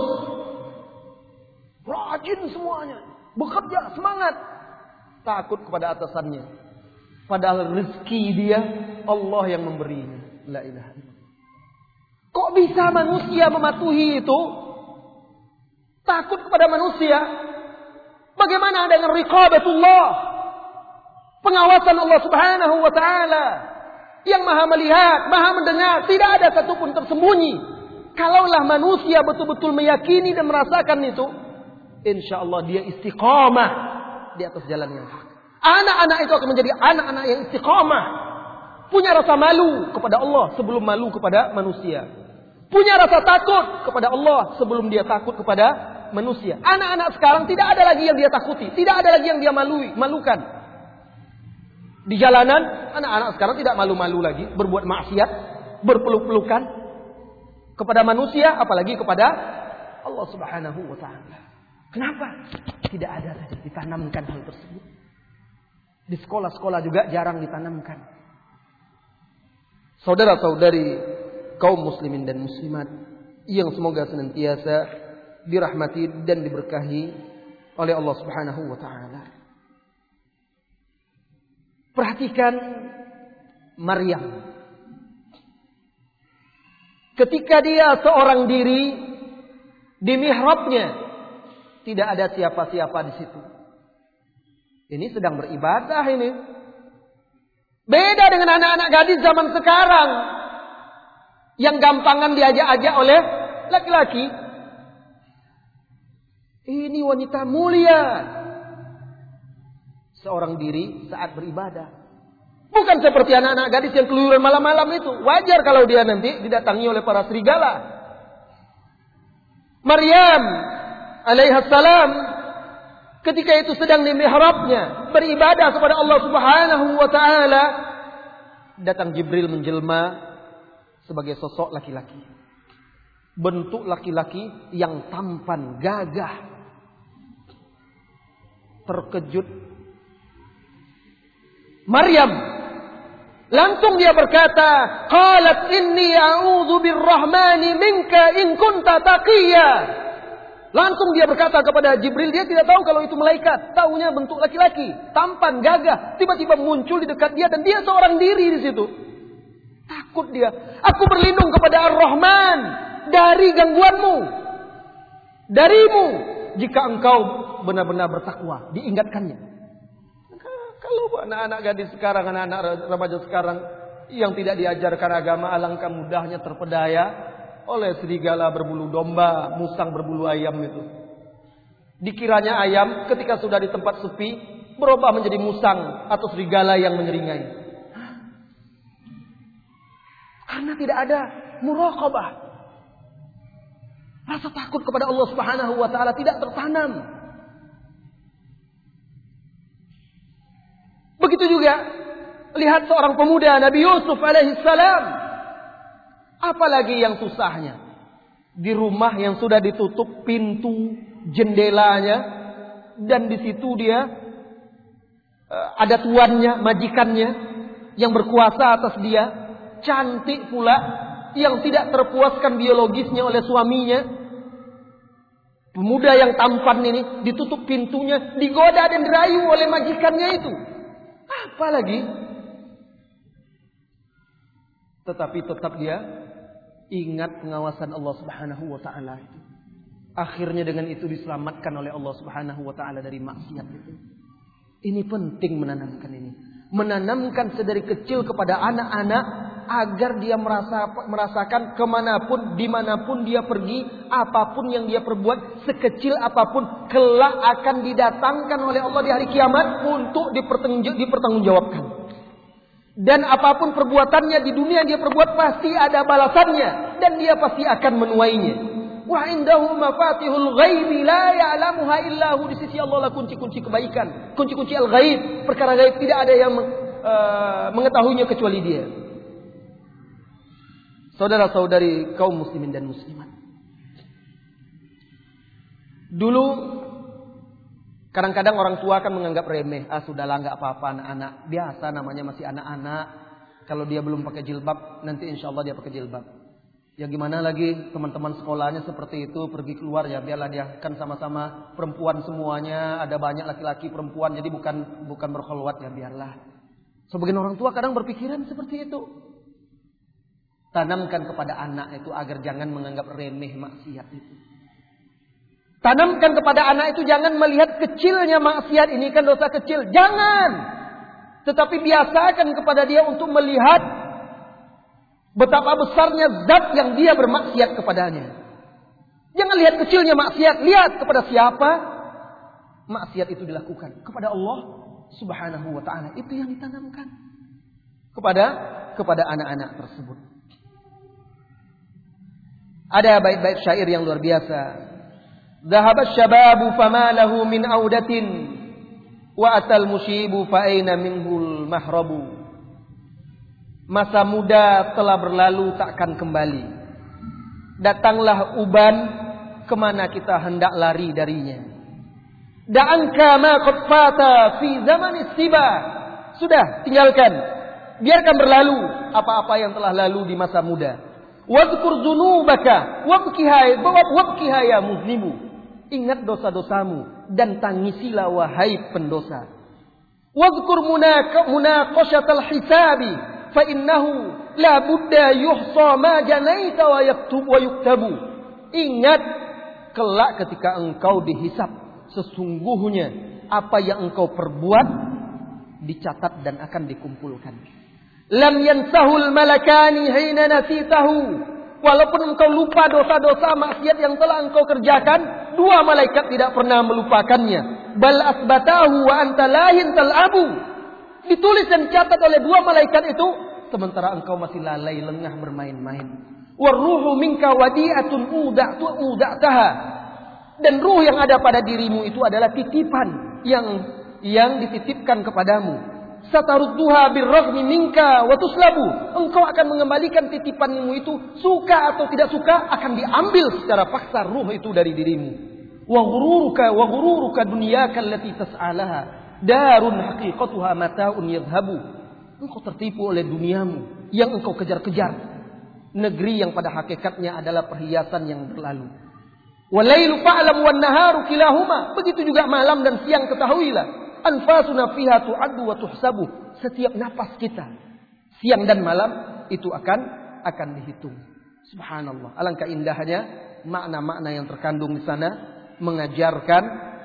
Speaker 1: Rajin semuanya. Bekerja, semangat. Takut kepada atasannya. Padahal rezeki dia Allah yang memberinya. La ilaha illallah. Kok bisa manusia mematuhi itu? Takut kepada manusia. Bagaimana dengan riqabatullah? Pengawasan Allah Subhanahu wa taala yang Maha melihat, Maha mendengar, tidak ada satupun tersembunyi. Kalaulah manusia betul-betul meyakini dan merasakan itu, insyaallah dia istiqamah di atas jalan yang hak. Anak-anak itu akan menjadi anak-anak yang istiqamah, punya rasa malu kepada Allah sebelum malu kepada manusia. Punya rasa takut kepada Allah sebelum dia takut kepada manusia. Anak-anak sekarang tidak ada lagi yang dia takuti, tidak ada lagi yang dia malukan. Di jalanan, anak-anak sekarang tidak malu-malu lagi berbuat maksiat, berpeluk-pelukan kepada manusia, apalagi kepada Allah Subhanahu wa taala. Kenapa? Tidak ada saja ditanamkan hal tersebut. Di sekolah-sekolah juga jarang ditanamkan. Saudara-saudari kaum muslimin dan muslimat yang semoga senantiasa dirahmati dan diberkahi oleh Allah Subhanahu wa taala. Perhatikan Maryam. Ketika dia seorang diri di mihrabnya, tidak ada siapa-siapa di situ. Ini sedang beribadah ini. Beda dengan anak-anak gadis zaman sekarang yang gampangan diajak-ajak oleh laki-laki. Ini wanita mulia. Seorang diri saat beribadah. Bukan seperti anak-anak gadis yang keluyuran malam-malam itu. Wajar kalau dia nanti didatangi oleh para serigala. Maryam alaihissalam ketika itu sedang di mihrabnya beribadah kepada Allah Subhanahu wa taala, datang Jibril menjelma sebagai sosok laki-laki. Bentuk laki-laki yang tampan, gagah. Terkejut Maryam. Langsung dia berkata, qalat inni a'udzu birrahmani minka in kunta taqiyya. Langsung dia berkata kepada Jibril, dia tidak tahu kalau itu malaikat, taunya bentuk laki-laki, tampan, gagah, tiba-tiba muncul di dekat dia dan dia seorang diri di situ. Takut dia. Aku berlindung kepada Ar-Rahman dari gangguanmu, darimu, jika engkau benar-benar bertakwa. Diingatkannya. Kalau anak-anak gadis sekarang, anak-anak remaja sekarang yang tidak diajarkan agama, alangkah mudahnya terpedaya oleh serigala berbulu domba, musang berbulu ayam itu. Dikiranya ayam ketika sudah di tempat sepi berubah menjadi musang atau serigala yang menyeringai. Karena tidak ada muraqabah. Rasa takut kepada Allah Subhanahu wa taala tidak tertanam. Begitu juga lihat seorang pemuda Nabi Yusuf alaihissalam. Apalagi yang susahnya? Di rumah yang sudah ditutup pintu, jendelanya, dan di situ dia ada tuannya, majikannya yang berkuasa atas dia, cantik pula, yang tidak terpuaskan biologisnya oleh suaminya. Pemuda yang tampan ini ditutup pintunya, digoda dan dirayu oleh majikannya itu. Apalagi? Tetapi tetap dia ingat pengawasan Allah Subhanahu wa taala itu. Akhirnya dengan itu diselamatkan oleh Allah Subhanahu wa taala dari maksiat itu. Ini penting menanamkan ini. Menanamkan sedari kecil kepada anak-anak agar dia merasakan kemanapun, dimanapun dia pergi, apapun yang dia perbuat, sekecil apapun, kelak akan didatangkan oleh Allah di hari kiamat untuk dipertanggungjawabkan. Dan apapun perbuatannya di dunia dia perbuat pasti ada balasannya dan dia pasti akan menuainya. Wa indahu mafatihul ghaibi la ya'lamuha illa hu. Di sisi Allah lah kunci-kunci kebaikan, kunci-kunci al-ghaib, perkara gaib tidak ada yang mengetahuinya kecuali Dia. Saudara-saudari kaum muslimin dan muslimat. Dulu kadang-kadang orang tua akan menganggap remeh. Sudahlah, enggak apa-apa anak-anak. Biasa, namanya masih anak-anak. Kalau dia belum pakai jilbab, nanti insya Allah dia pakai jilbab. Ya gimana lagi, teman-teman sekolahnya seperti itu, pergi keluar ya biarlah dia. Kan sama-sama perempuan semuanya, ada banyak laki-laki perempuan, jadi bukan berkholwat ya biarlah. Sebagian orang tua kadang berpikiran seperti itu. Tanamkan kepada anak itu agar jangan menganggap remeh maksiat itu. Tanamkan kepada anak itu jangan melihat kecilnya maksiat, ini kan dosa kecil. Jangan. Tetapi biasakan kepada dia untuk melihat betapa besarnya zat yang dia bermaksiat kepadanya. Jangan lihat kecilnya maksiat. Lihat kepada siapa maksiat itu dilakukan. Kepada Allah Subhanahu wa ta'ala. Itu yang ditanamkan kepada anak-anak tersebut. Ada bait-bait syair yang luar biasa. Dhahaba asy-syababu fama lahu min audatin wa atal musyibu fa aina minhul mahrabu. Masa muda telah berlalu takkan kembali. Datanglah uban, kemana kita hendak lari darinya. Da'anka ma qad fata fi zamanis siba. Sudah, tinggalkan. Biarkan berlalu apa-apa yang telah lalu di masa muda. Wadhkur dzunubaka wabkiha ya muznibu. Ingat dosa-dosamu dan tangisilah wahai pendosa. Wadhkur munaqashatal hisabi fa innahu la budda yuhsa ma janaita wa yuktabu. Ingat kelak ketika engkau dihisab, sesungguhnya apa yang engkau perbuat dicatat dan akan dikumpulkan. Lam yansahul malakani hina nasitahu. Walaupun engkau lupa dosa-dosa maksiat yang telah engkau kerjakan, dua malaikat tidak pernah melupakannya. Bal asbatahu wa anta lahin tal'abu. Ditulis dan dicatat oleh dua malaikat itu, sementara engkau masih lalai lengah bermain-main. Warruhu minka wadi'atun uda'taha. Dan ruh yang ada pada dirimu itu adalah titipan yang dititipkan kepadamu. Satarudduha birraghmi minka wa tuslabu. Engkau akan mengembalikan titipanmu itu, suka atau tidak suka akan diambil secara paksa ruh itu dari dirimu. Wa ghururuka dunyaka allati tas'alaha darun haqiqatuha mata'un yadhhabu. Engkau tertipu oleh duniamu yang engkau kejar-kejar, negeri yang pada hakikatnya adalah perhiasan yang berlalu. Walailu fa'lam wan naharu kilahuma. Begitu juga malam dan siang, ketahuilah. Anfasuna fiha tu'addu wa tuhsabu. Setiap napas kita siang dan malam itu akan dihitung. Subhanallah. Alangkah indahnya makna-makna yang terkandung di sana mengajarkan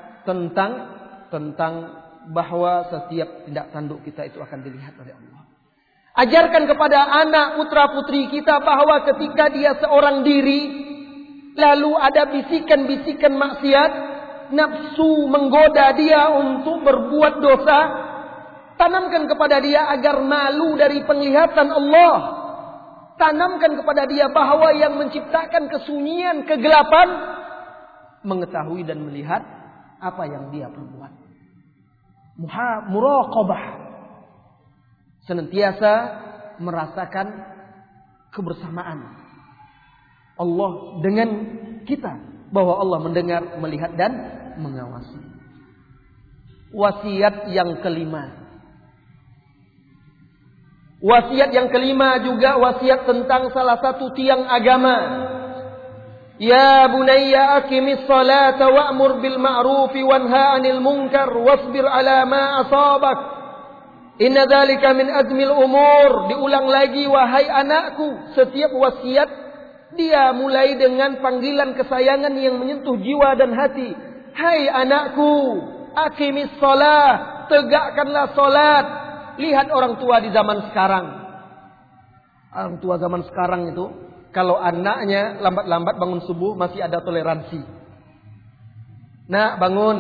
Speaker 1: tentang bahwa setiap tindak tanduk kita itu akan dilihat oleh Allah. Ajarkan kepada anak putra-putri kita bahwa ketika dia seorang diri lalu ada bisikan-bisikan maksiat, nafsu menggoda dia untuk berbuat dosa, tanamkan kepada dia agar malu dari penglihatan Allah. Tanamkan kepada dia bahwa yang menciptakan kesunyian, kegelapan, mengetahui dan melihat apa yang dia perbuat. Muraqabah. senantiasa merasakan kebersamaan Allah dengan kita, bahwa Allah mendengar, melihat dan mengawasi. Wasiat yang kelima. Wasiat yang kelima juga wasiat tentang salah satu tiang agama. Ya bunayya aqimis salata wa'mur bil ma'ruf wanha 'anil munkar wasbir 'ala ma asabak. Inna dzalika min azmil umur. Diulang lagi, wahai anakku. Setiap wasiat dia mulai dengan panggilan kesayangan yang menyentuh jiwa dan hati. Hai anakku, aqimis shalah, tegakkanlah salat. Lihat orang tua di zaman sekarang. Orang tua zaman sekarang itu, kalau anaknya lambat-lambat bangun subuh masih ada toleransi. Nak, bangun.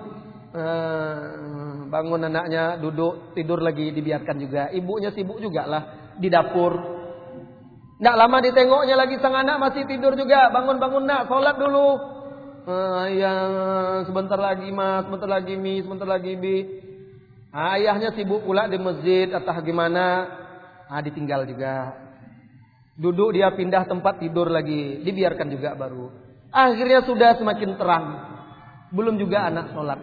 Speaker 1: Bangun anaknya, duduk, tidur lagi, dibiarkan juga. Ibunya sibuk juga lah di dapur. Nggak lama ditengoknya lagi sang anak masih tidur juga. Bangun-bangun nak, sholat dulu. Ya, sebentar lagi mas, sebentar lagi mi, sebentar lagi bi. Ayahnya sibuk pula di masjid atau gimana. Ditinggal juga. Duduk dia pindah tempat tidur lagi. Dibiarkan juga baru. Akhirnya sudah semakin terang. Belum juga anak sholat.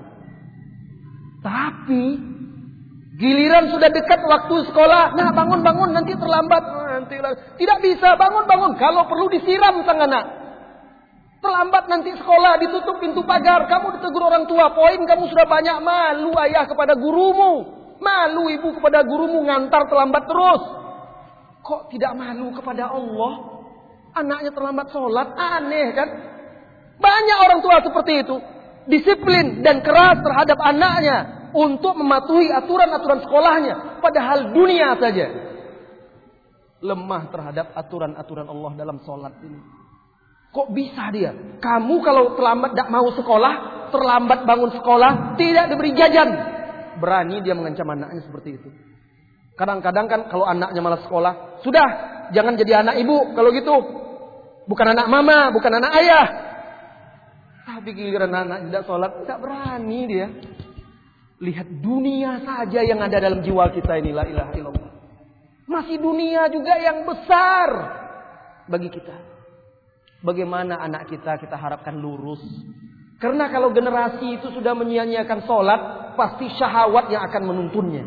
Speaker 1: Tapi giliran sudah dekat waktu sekolah. Nah bangun-bangun nanti terlambat. Tidak bisa, bangun-bangun. Kalau perlu disiram sang anak. Terlambat nanti sekolah, ditutup pintu pagar. Kamu ditegur orang tua. Poin kamu sudah banyak. Malu ayah kepada gurumu. Malu ibu kepada gurumu, ngantar terlambat terus. Kok tidak malu kepada Allah? Anaknya terlambat sholat. Aneh kan? Banyak orang tua seperti itu. Disiplin dan keras terhadap anaknya untuk mematuhi aturan-aturan sekolahnya. Padahal dunia saja lemah terhadap aturan-aturan Allah dalam sholat ini. Kok bisa dia? Kamu kalau terlambat tidak mau sekolah, terlambat bangun sekolah, tidak diberi jajan. Berani dia mengancam anaknya seperti itu. Kadang-kadang kan kalau anaknya malas sekolah, sudah jangan jadi anak ibu kalau gitu. Bukan anak mama, bukan anak ayah. Tapi giliran anak tidak sholat, tidak berani dia. Lihat dunia saja yang ada dalam jiwa kita ini, la ilaha illallah. Masih dunia juga yang besar bagi kita. Bagaimana anak kita harapkan lurus. Karena kalau generasi itu sudah menyia-nyiakan sholat, pasti syahwat yang akan menuntunnya.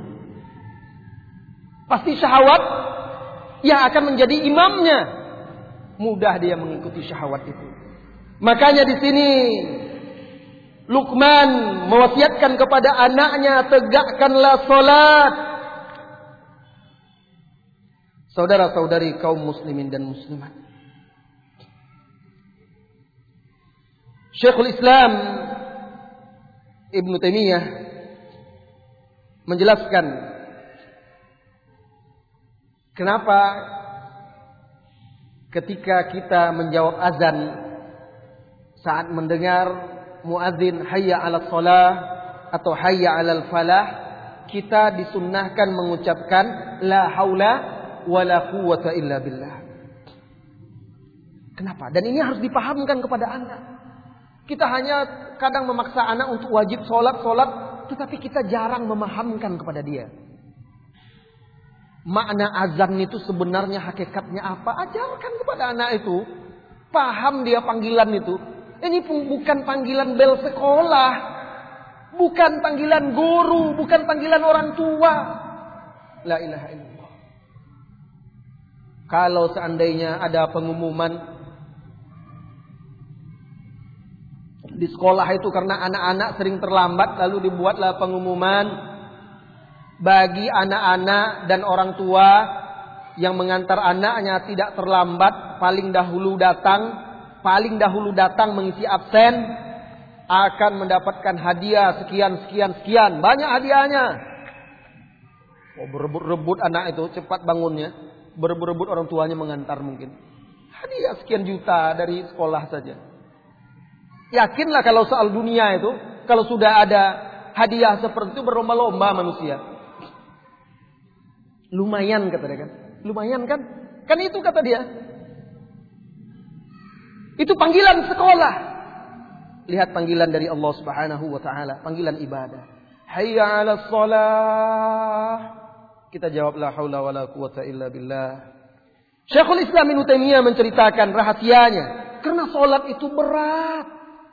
Speaker 1: Pasti syahwat yang akan menjadi imamnya. Mudah dia mengikuti syahwat itu. Makanya di sini Luqman mewasiatkan kepada anaknya, tegakkanlah sholat. Saudara-saudari kaum muslimin dan muslimat. Syekhul Islam Ibn Taimiyah menjelaskan kenapa ketika kita menjawab azan saat mendengar muadzin hayya 'alas shalah atau hayya 'alal falah, kita disunnahkan mengucapkan la haula wala quwwata illa billah. Kenapa? Dan ini harus dipahamkan kepada anak. Kita hanya kadang memaksa anak untuk wajib sholat, tetapi kita jarang memahamkan kepada dia. Makna azan itu sebenarnya hakikatnya apa? Ajarkan kepada anak itu. Paham dia panggilan itu. Ini bukan panggilan bel sekolah. Bukan panggilan guru. Bukan panggilan orang tua. La ilaha illallah. Kalau seandainya ada pengumuman di sekolah itu karena anak-anak sering terlambat, lalu dibuatlah pengumuman bagi anak-anak dan orang tua yang mengantar anaknya tidak terlambat, paling dahulu datang mengisi absen akan mendapatkan hadiah sekian. Banyak hadiahnya. Berebut-rebut anak itu cepat bangunnya, berebut-rebut orang tuanya mengantar mungkin. Hadiah sekian juta dari sekolah saja. Yakinlah kalau soal dunia itu, kalau sudah ada hadiah seperti itu berlomba-lomba manusia. Lumayan kata dia kan. Lumayan kan? Kan itu kata dia. Itu panggilan sekolah. Lihat panggilan dari Allah Subhanahu wa taala, panggilan ibadah. Hayya 'alas shalah. Kita jawab la haula wala quwata illa billah. Syekhul Islam Ibnu Taimiyah menceritakan rahasianya. Karena sholat itu berat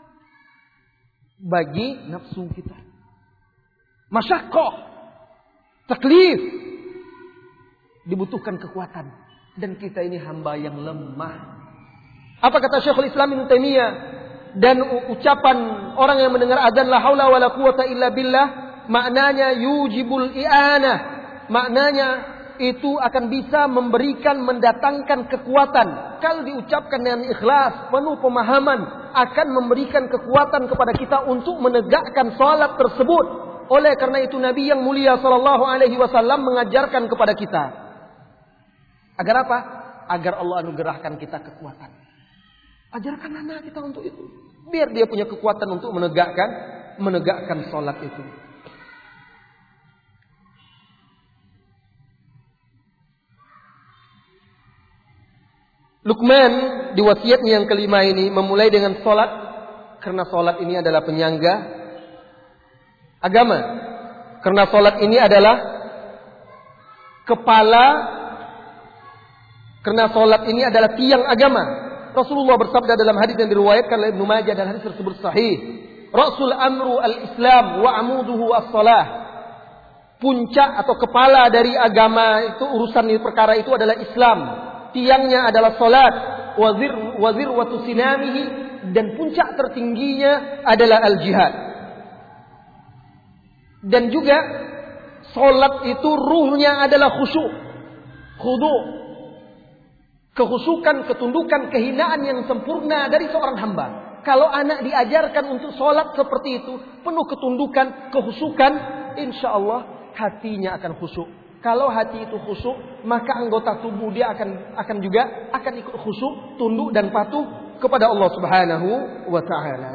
Speaker 1: bagi nafsu kita. Masyaqqah, taklif, dibutuhkan kekuatan. Dan kita ini hamba yang lemah. Apa kata Syekhul Islam Ibnu Taimiyah? Dan ucapan orang yang mendengar azan la haula wala quwata illa billah, maknanya yujibul i'anah. Maknanya itu akan bisa memberikan, mendatangkan kekuatan. Kalau diucapkan dengan ikhlas, penuh pemahaman, akan memberikan kekuatan kepada kita untuk menegakkan salat tersebut. Oleh karena itu Nabi yang mulia sallallahu alaihi wasallam mengajarkan kepada kita. Agar apa? Agar Allah anugerahkan kita kekuatan. Ajarkan anak kita untuk itu. Biar dia punya kekuatan untuk menegakkan salat itu. Luqman di wasiatnya yang kelima ini memulai dengan salat karena salat ini adalah penyangga agama. Karena salat ini adalah kepala, karena salat ini adalah tiang agama. Rasulullah bersabda dalam hadis yang diriwayatkan oleh Ibnu Majah dan hadis tersebut sahih. Rasul amru al-Islam wa amuduhu as-salah. Puncak atau kepala dari agama itu, urusan perkara itu adalah Islam. Tiangnya adalah salat, wazir watu sinamihi, dan puncak tertingginya adalah al-jihad. Dan juga salat itu ruhnya adalah khusyuk, khudu', kehusukan, ketundukan, kehinaan yang sempurna dari seorang hamba. Kalau anak diajarkan untuk salat seperti itu, penuh ketundukan, kehusukan, insya Allah hatinya akan khusyuk. Kalau hati itu khusyuk, maka anggota tubuh dia akan ikut khusyuk, tunduk dan patuh kepada Allah Subhanahu wa taala.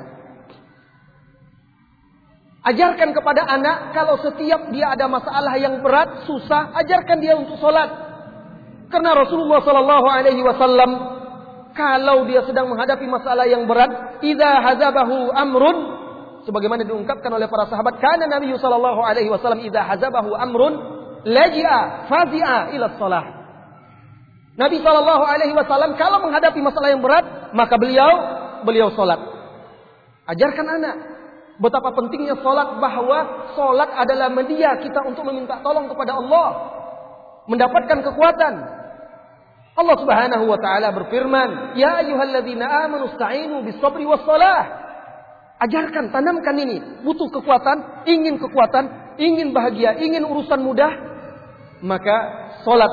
Speaker 1: Ajarkan kepada anak kalau setiap dia ada masalah yang berat, susah, ajarkan dia untuk salat. Karena Rasulullah sallallahu alaihi wasallam kalau dia sedang menghadapi masalah yang berat, idza hazabahu amrun, sebagaimana diungkapkan oleh para sahabat, kana Nabi sallallahu alaihi wasallam idza hazabahu amrun laji'a fazi'a ila shalah. Nabi sallallahu alaihi wasallam kalau menghadapi masalah yang berat, maka beliau salat. Ajarkan anak betapa pentingnya salat, bahwa salat adalah media kita untuk meminta tolong kepada Allah, mendapatkan kekuatan. Allah Subhanahu wa taala berfirman, "Ya ayyuhalladzina amanu ista'inu bis-sabri was-shalah." Ajarkan, tanamkan ini. Butuh kekuatan, ingin bahagia, ingin urusan mudah, maka salat.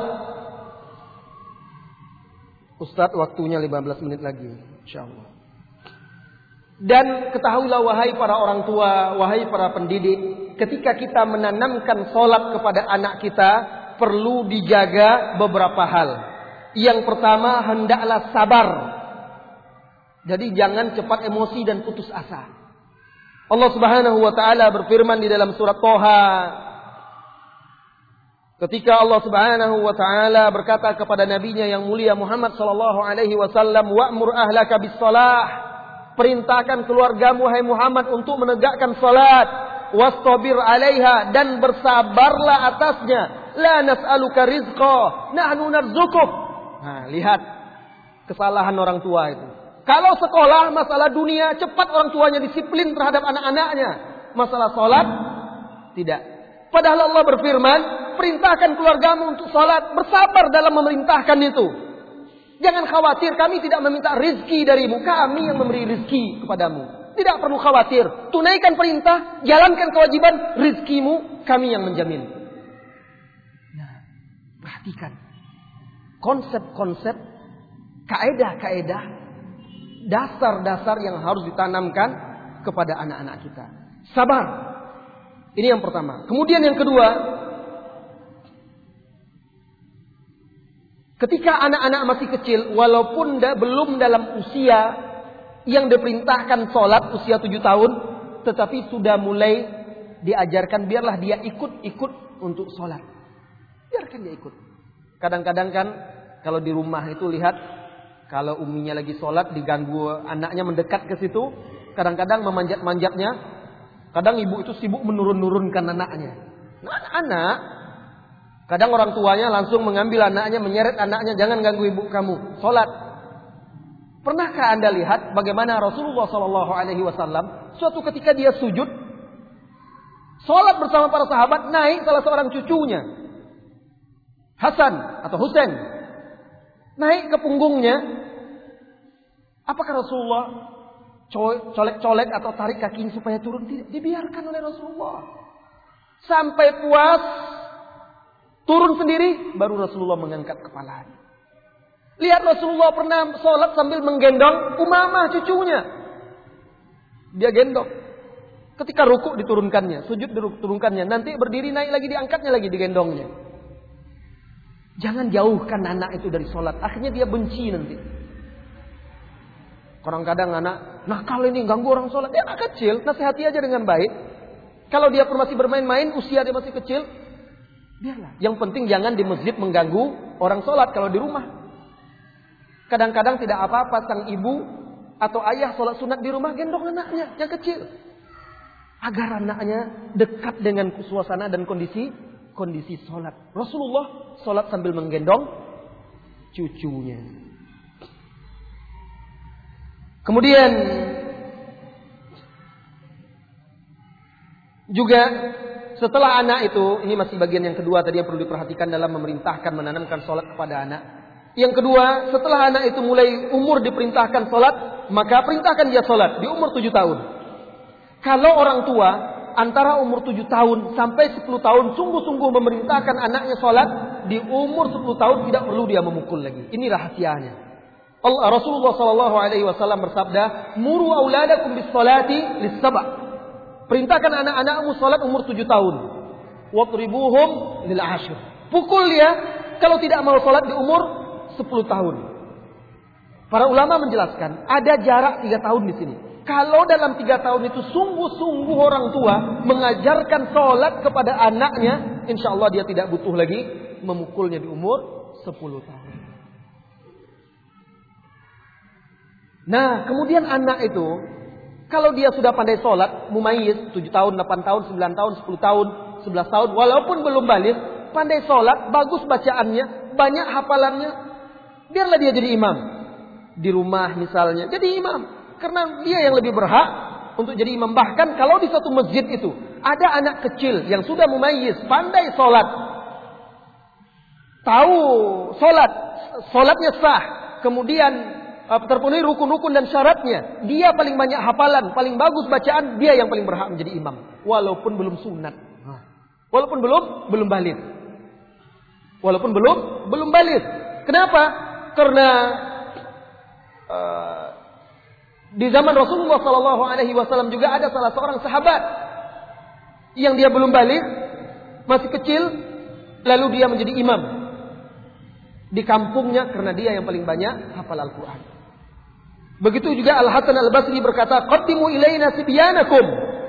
Speaker 1: Ustaz, waktunya 15 menit lagi, insyaallah. Dan ketahuilah wahai para orang tua, wahai para pendidik, ketika kita menanamkan salat kepada anak kita, perlu dijaga beberapa hal. Yang pertama, hendaklah sabar. Jadi jangan cepat emosi dan putus asa. Allah Subhanahu wa taala berfirman di dalam surat Thaha, ketika Allah Subhanahu wa taala berkata kepada nabinya yang mulia Muhammad sallallahu alaihi wasallam, "Wa'mur ahlaka bis-shalah." Perintahkan keluargamu hai Muhammad untuk menegakkan salat, "wastabir 'alaiha," dan bersabarlah atasnya. "La nas'aluka rizqa, nahnu narzuquk." Nah, lihat kesalahan orang tua itu. Kalau sekolah, masalah dunia, cepat orang tuanya disiplin terhadap anak-anaknya. Masalah salat, tidak. Padahal Allah berfirman, perintahkan keluargamu untuk salat, bersabar dalam memerintahkan itu. Jangan khawatir, kami tidak meminta rizki darimu, kami yang memberi rizki kepadamu. Tidak perlu khawatir, tunaikan perintah, jalankan kewajiban, rizkimu kami yang menjamin. Nah, perhatikan konsep-konsep, kaedah-kaedah, dasar-dasar yang harus ditanamkan kepada anak-anak kita. Sabar. Ini yang pertama. Kemudian yang kedua, ketika anak-anak masih kecil, walaupun belum dalam usia yang diperintahkan sholat, usia 7 tahun, tetapi sudah mulai diajarkan, biarlah dia ikut untuk sholat. Biarkan dia ikut. Kadang-kadang kan kalau di rumah itu lihat, kalau uminya lagi sholat, diganggu anaknya mendekat ke situ, kadang-kadang memanjat-manjatnya. Kadang ibu itu sibuk menurun-nurunkan anaknya. Nah, anak-anak Kadang orang tuanya langsung mengambil anaknya, menyeret anaknya, jangan ganggu ibu kamu, sholat. Pernahkah Anda lihat bagaimana Rasulullah SAW suatu ketika dia sujud, sholat bersama para sahabat, naik salah seorang cucunya, Hasan atau Husain, naik ke punggungnya. Apakah Rasulullah colek-colek atau tarik kakinya supaya turun? Tidak, dibiarkan oleh Rasulullah sampai puas, turun sendiri, baru Rasulullah mengangkat kepalanya. Lihat Rasulullah pernah sholat sambil menggendong Umamah cucunya. Dia gendong. Ketika rukuk diturunkannya, sujud diturunkannya, nanti berdiri naik lagi diangkatnya lagi digendongnya. Jangan jauhkan anak itu dari sholat. Akhirnya dia benci nanti. Kadang-kadang anak nakal ini ganggu orang sholat. Dia anak kecil, nasihati aja dengan baik. Kalau dia pun masih bermain-main, usia dia masih kecil, biarlah. Yang penting jangan di masjid mengganggu orang sholat. Kalau di rumah, kadang-kadang tidak apa-apa sang ibu atau ayah sholat sunat di rumah, gendong anaknya yang kecil, agar anaknya dekat dengan suasana dan kondisi sholat. Rasulullah sholat sambil menggendong cucunya. Kemudian juga setelah anak itu, ini masih bagian yang kedua tadi yang perlu diperhatikan dalam memerintahkan menanamkan sholat kepada anak. Yang kedua, setelah anak itu mulai umur diperintahkan sholat, maka perintahkan dia sholat di umur 7 tahun. Kalau orang tua antara umur 7 tahun sampai 10 tahun sungguh-sungguh memerintahkan anaknya sholat, di umur 10 tahun tidak perlu dia memukul lagi. Ini rahasianya. Rasulullah SAW bersabda, "Muru auladakum bis salati lis-sab'." Perintahkan anak-anakmu sholat umur 7 tahun. Wadribuhum lil 'ashr. Pukul dia kalau tidak mau sholat di umur 10 tahun. Para ulama menjelaskan ada jarak 3 tahun di sini. Kalau dalam 3 tahun itu sungguh-sungguh orang tua mengajarkan sholat kepada anaknya, insya Allah dia tidak butuh lagi memukulnya di umur 10 tahun. Nah, kemudian anak itu, kalau dia sudah pandai sholat, mumayyiz, 7 tahun, 8 tahun, 9 tahun, 10 tahun, 11 tahun, walaupun belum baligh, pandai sholat, bagus bacaannya, banyak hafalannya, biarlah dia jadi imam. Di rumah misalnya, jadi imam. Karena dia yang lebih berhak untuk jadi imam. Bahkan kalau di satu masjid itu, ada anak kecil yang sudah mumayyiz, pandai sholat, tahu sholat, sholatnya sah, kemudian terpenuhi rukun-rukun dan syaratnya, dia paling banyak hafalan, paling bagus bacaan, dia yang paling berhak menjadi imam, walaupun belum sunat, walaupun belum baligh, walaupun belum baligh. Kenapa? Karena di zaman Rasulullah SAW juga ada salah seorang sahabat yang dia belum baligh, masih kecil, lalu dia menjadi imam di kampungnya karena dia yang paling banyak hafal Al-Quran. Begitu juga Al-Hasan Al-Basri berkata, "Qaddimu ilaina sibyanakum."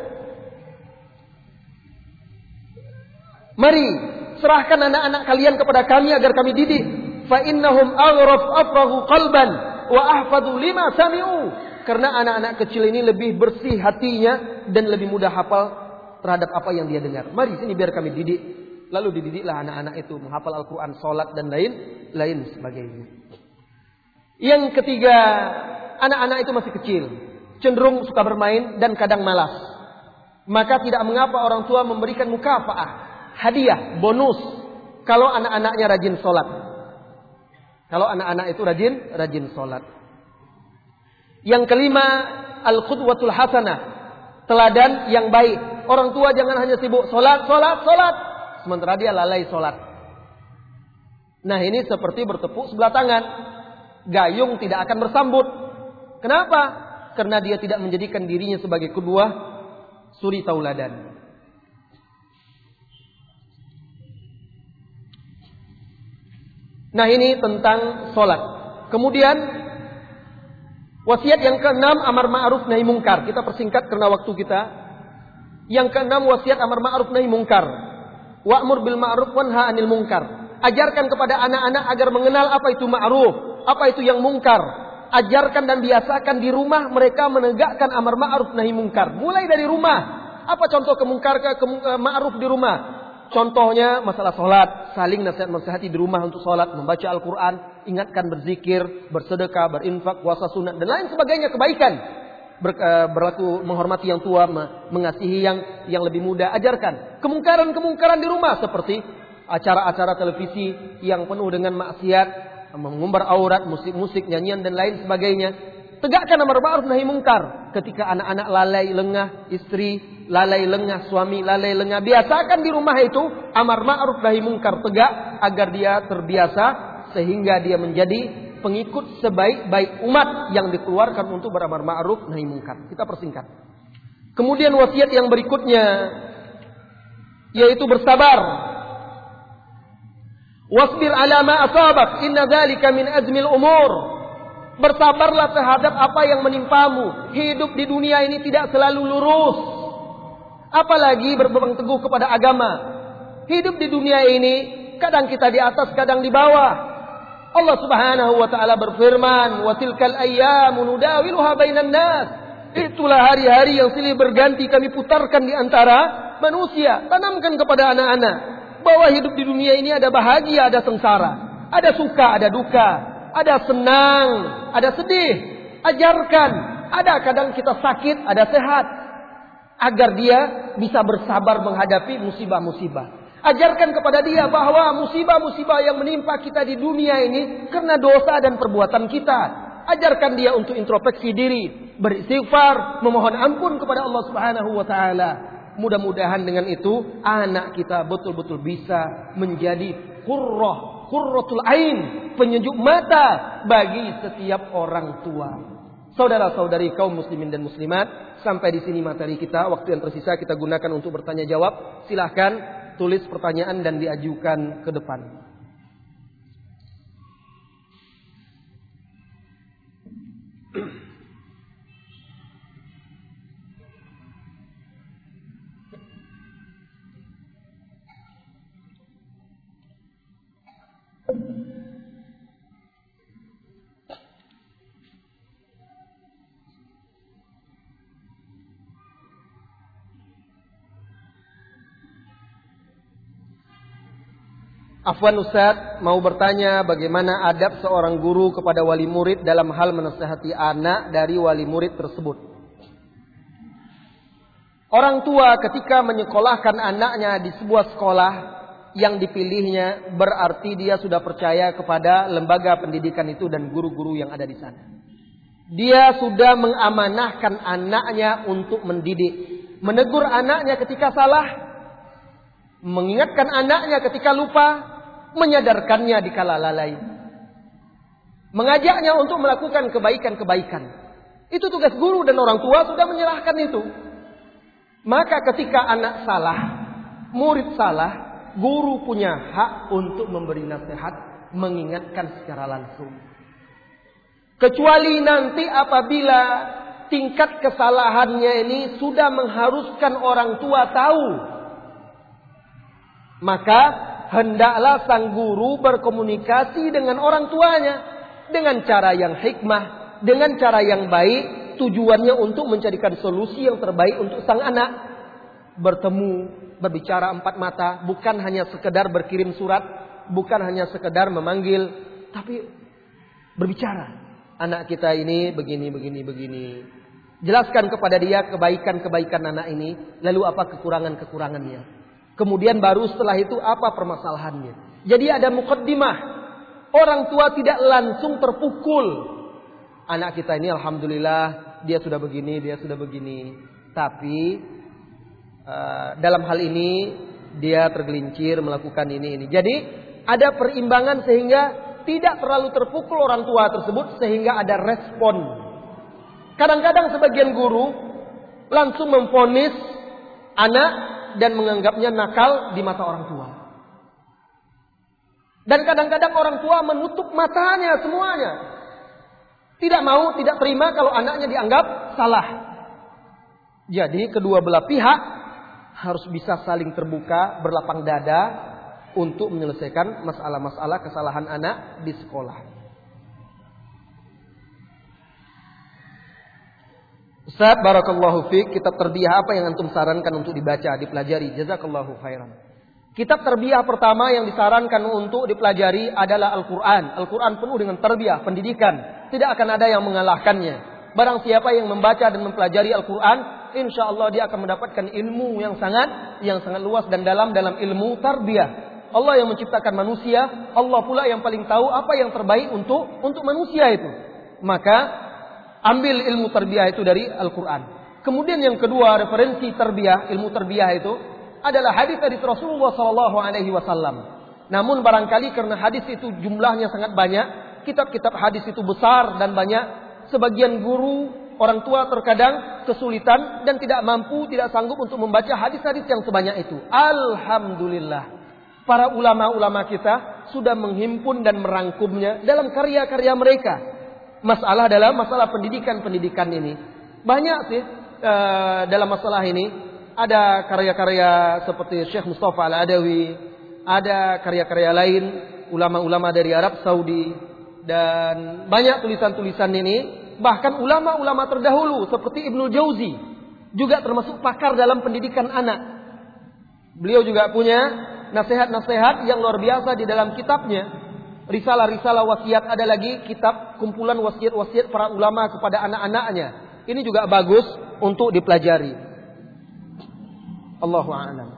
Speaker 1: Mari serahkan anak-anak kalian kepada kami agar kami didik. Fa innahum aghraf afrahu qalban wa ahfadhu lima sami'u. Karena anak-anak kecil ini lebih bersih hatinya dan lebih mudah hafal terhadap apa yang dia dengar. Mari sini biar kami didik. Lalu dididiklah anak-anak itu menghafal Al-Quran, sholat dan lain sebagainya. Yang ketiga, anak-anak itu masih kecil, cenderung suka bermain dan kadang malas. Maka tidak mengapa orang tua memberikan mukafaah, hadiah, bonus, kalau anak-anaknya rajin sholat. Kalau anak-anak itu rajin sholat. Yang kelima, al-qudwatul hasanah, teladan yang baik. Orang tua jangan hanya sibuk sholat, sementara dia lalai sholat. Nah, ini seperti bertepuk sebelah tangan. Gayung tidak akan bersambut. Kenapa? Karena dia tidak menjadikan dirinya sebagai kedua suri tauladan. Nah, ini tentang sholat. Kemudian wasiat yang keenam, amar ma'ruf nahi mungkar. Kita persingkat karena waktu kita. Yang keenam, wasiat amar ma'ruf nahi mungkar. Wa'mur bil ma'ruf wanha 'anil munkar. Ajarkan kepada anak-anak agar mengenal apa itu ma'ruf, apa itu yang mungkar. Ajarkan dan biasakan di rumah mereka menegakkan amar ma'ruf nahi mungkar. Mulai dari rumah. Apa contoh ma'ruf di rumah? Contohnya masalah sholat, saling nasihat-nasihati di rumah untuk sholat, membaca Al-Quran, ingatkan berzikir, bersedekah, berinfak, puasa sunat, dan lain sebagainya kebaikan. Berlaku menghormati yang tua, mengasihi yang lebih muda, ajarkan. Kemungkaran-kemungkaran di rumah seperti acara-acara televisi yang penuh dengan maksiat, mengumbar aurat, musik-musik, nyanyian dan lain sebagainya. Tegakkan amar ma'ruf nahi mungkar. Ketika anak-anak lalai lengah, istri lalai lengah, suami lalai lengah, biasakan di rumah itu amar ma'ruf nahi mungkar tegak agar dia terbiasa sehingga dia menjadi pengikut sebaik-baik umat yang dikeluarkan untuk beramar ma'ruf nahi mungkar. Kita persingkat. Kemudian wasiat yang berikutnya yaitu bersabar. Wasbir ala ma asabak, inna dzalika min azmil umur. Bersabarlah terhadap apa yang menimpamu. Hidup di dunia ini tidak selalu lurus. Apalagi berpegang teguh kepada agama. Hidup di dunia ini kadang kita di atas, kadang di bawah. Allah Subhanahu wa taala berfirman, "Wa tilkal ayyamu nudawiluha bainan nas." Itulah hari-hari yang silih berganti kami putarkan di antara manusia. Tanamkan kepada anak-anak bahwa hidup di dunia ini ada bahagia, ada sengsara, ada suka, ada duka. Ada senang, ada sedih. Ajarkan. Ada kadang kita sakit, ada sehat. Agar dia bisa bersabar menghadapi musibah-musibah. Ajarkan kepada dia bahwa musibah-musibah yang menimpa kita di dunia ini karena dosa dan perbuatan kita. Ajarkan dia untuk introspeksi diri, beristighfar, memohon ampun kepada Allah Subhanahu wa taala. Mudah-mudahan dengan itu anak kita betul-betul bisa menjadi qurratul ain, penyejuk mata bagi setiap orang tua. Saudara-saudari kaum muslimin dan muslimat, sampai di sini materi kita. Waktu yang tersisa kita gunakan untuk bertanya jawab. Silahkan tulis pertanyaan dan diajukan ke depan. Afwan Ustaz, mau bertanya bagaimana adab seorang guru kepada wali murid dalam hal menasihati anak dari wali murid tersebut. Orang tua ketika menyekolahkan anaknya di sebuah sekolah yang dipilihnya, berarti dia sudah percaya kepada lembaga pendidikan itu dan guru-guru yang ada di sana. Dia sudah mengamanahkan anaknya untuk mendidik, menegur anaknya ketika salah, mengingatkan anaknya ketika lupa, menyadarkannya dikala lalai, mengajaknya untuk melakukan kebaikan-kebaikan. Itu tugas guru dan orang tua sudah menyerahkan itu. Maka ketika anak salah, murid salah, guru punya hak untuk memberi nasihat, mengingatkan secara langsung. Kecuali nanti apabila tingkat kesalahannya ini sudah mengharuskan orang tua tahu, maka hendaklah sang guru berkomunikasi dengan orang tuanya dengan cara yang hikmah, dengan cara yang baik, tujuannya untuk mencarikan solusi yang terbaik untuk sang anak. Bertemu, berbicara empat mata, bukan hanya sekedar berkirim surat, bukan hanya sekedar memanggil, tapi berbicara. Anak kita ini begini. Jelaskan kepada dia kebaikan-kebaikan anak ini, lalu apa kekurangan-kekurangannya. Kemudian baru setelah itu apa permasalahannya. Jadi ada muqaddimah. Orang tua tidak langsung terpukul. Anak kita ini alhamdulillah dia sudah begini. Tapi dalam hal ini dia tergelincir melakukan ini. Jadi ada perimbangan sehingga tidak terlalu terpukul orang tua tersebut, sehingga ada respon. Kadang-kadang sebagian guru langsung memvonis anak dan menganggapnya nakal di mata orang tua. Dan kadang-kadang orang tua menutup matanya semuanya. Tidak mau, tidak terima kalau anaknya dianggap salah. Jadi kedua belah pihak harus bisa saling terbuka, berlapang dada untuk menyelesaikan masalah-masalah kesalahan anak di sekolah. Ustaz, barakallahu fiik, kitab terbiah apa yang antum sarankan untuk dibaca, dipelajari? Jazakallahu khairan. Kitab tarbiyah pertama yang disarankan untuk dipelajari adalah Al-Quran. Al-Quran penuh dengan tarbiyah, pendidikan. Tidak akan ada yang mengalahkannya. Barang siapa yang membaca dan mempelajari Al-Quran, insya Allah dia akan mendapatkan ilmu yang sangat luas dan dalam ilmu tarbiyah. Allah yang menciptakan manusia, Allah pula yang paling tahu apa yang terbaik untuk manusia itu. Maka ambil ilmu tarbiyah itu dari Al-Quran. Kemudian yang kedua, referensi tarbiyah, ilmu tarbiyah itu adalah hadis-hadis Rasulullah SAW. Namun barangkali karena hadis itu jumlahnya sangat banyak, kitab-kitab hadis itu besar dan banyak, sebagian guru, orang tua terkadang kesulitan dan tidak mampu, tidak sanggup untuk membaca hadis-hadis yang sebanyak itu. Alhamdulillah, para ulama-ulama kita sudah menghimpun dan merangkumnya dalam karya-karya mereka. Masalah pendidikan ini banyak sih dalam masalah ini. Ada karya-karya seperti Syekh Mustafa Al-Adawi, ada karya-karya lain ulama-ulama dari Arab Saudi, dan banyak tulisan-tulisan ini. Bahkan ulama-ulama terdahulu seperti Ibnu Jauzi juga termasuk pakar dalam pendidikan anak. Beliau juga punya nasihat-nasihat yang luar biasa di dalam kitabnya. Risalah-risalah wasiat, ada lagi kitab kumpulan wasiat-wasiat para ulama kepada anak-anaknya. Ini juga bagus untuk dipelajari. Allahu a'lam.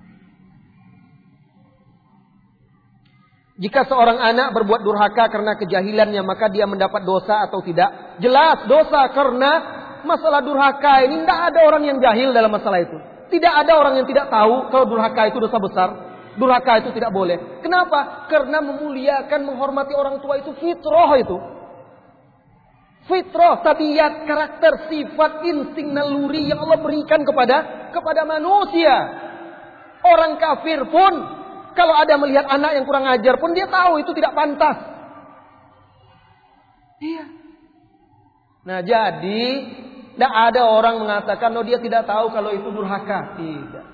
Speaker 1: Jika seorang anak berbuat durhaka karena kejahilannya, maka dia mendapat dosa atau tidak? Jelas dosa, karena masalah durhaka ini tidak ada orang yang jahil dalam masalah itu. Tidak ada orang yang tidak tahu kalau durhaka itu dosa besar. Durhaka itu tidak boleh. Kenapa? Karena memuliakan, menghormati orang tua itu fitrah itu. Fitrah, tabiat, karakter, sifat, insting, naluri yang Allah berikan kepada manusia. Orang kafir pun kalau ada melihat anak yang kurang ajar pun dia tahu itu tidak pantas. Iya. Nah, jadi tidak ada orang mengatakan oh dia tidak tahu kalau itu durhaka. Tidak.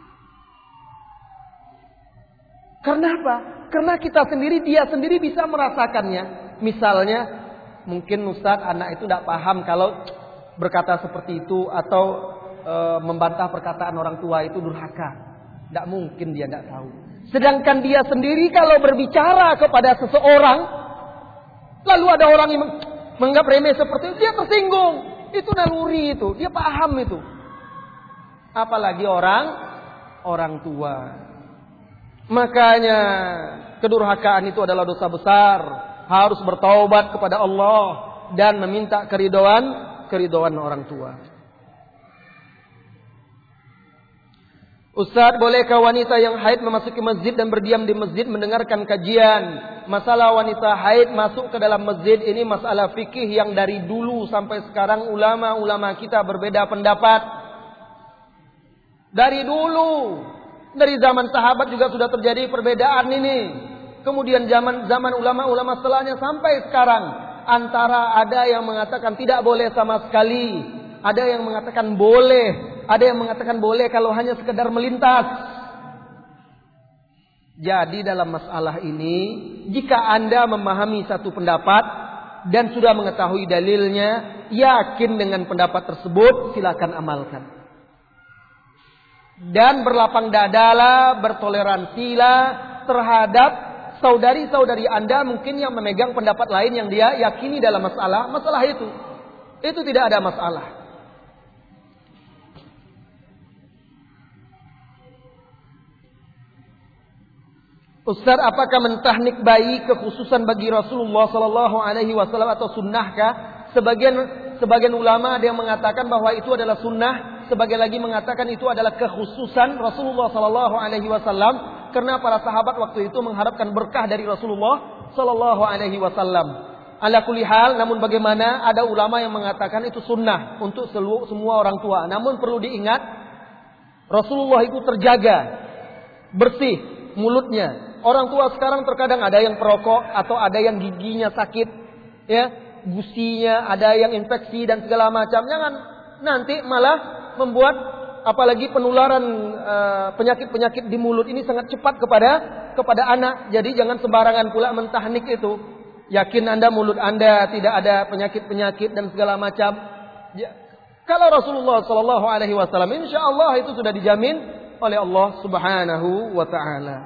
Speaker 1: Karena apa? Karena dia sendiri bisa merasakannya. Misalnya mungkin Ustaz, anak itu tidak paham kalau berkata seperti itu atau membantah perkataan orang tua itu durhaka. Tidak mungkin dia tidak tahu. Sedangkan dia sendiri kalau berbicara kepada seseorang, lalu ada orang yang menganggap remeh seperti itu, dia tersinggung. Itu naluri itu, dia paham itu. Apalagi orang tua. Makanya kedurhakaan itu adalah dosa besar. Harus bertaubat kepada Allah dan meminta keridhaan orang tua. Ustaz, bolehkah wanita yang haid memasuki masjid dan berdiam di masjid mendengarkan kajian? Masalah wanita haid masuk ke dalam masjid ini masalah fikih yang dari dulu sampai sekarang ulama-ulama kita berbeda pendapat. Dari dulu, dari zaman sahabat juga sudah terjadi perbedaan ini. Kemudian zaman ulama-ulama setelahnya sampai sekarang, antara ada yang mengatakan tidak boleh sama sekali, ada yang mengatakan boleh, ada yang mengatakan boleh kalau hanya sekedar melintas. Jadi dalam masalah ini, jika Anda memahami satu pendapat dan sudah mengetahui dalilnya, yakin dengan pendapat tersebut, silakan amalkan. Dan berlapang dadalah, bertoleransilah terhadap saudari-saudari Anda mungkin yang memegang pendapat lain yang dia yakini dalam masalah itu. Itu tidak ada masalah. Ustaz, apakah mentahnik bayi kekhususan bagi Rasulullah Sallallahu Alaihi Wasallam atau sunnahkah? Sebagian ulama ada yang mengatakan bahwa itu adalah sunnah, sebagian lagi mengatakan itu adalah kekhususan Rasulullah Sallallahu Alaihi Wasallam. Karena para sahabat waktu itu mengharapkan berkah dari Rasulullah Sallallahu Alaihi Wasallam. Ala kulli hal, namun bagaimana, ada ulama yang mengatakan itu sunnah untuk semua orang tua. Namun perlu diingat, Rasulullah itu terjaga, bersih mulutnya. Orang tua sekarang terkadang ada yang perokok atau ada yang giginya sakit, ya, gusinya ada yang infeksi dan segala macam. Jangan nanti malah membuat apalagi penularan penyakit-penyakit di mulut ini sangat cepat kepada anak. Jadi jangan sembarangan pula mentahnik itu. Yakin Anda mulut Anda tidak ada penyakit-penyakit dan segala macam. Ya, kalau Rasulullah Sallallahu Alaihi Wasallam, insya Allah itu sudah dijamin oleh Allah Subhanahu wa taala.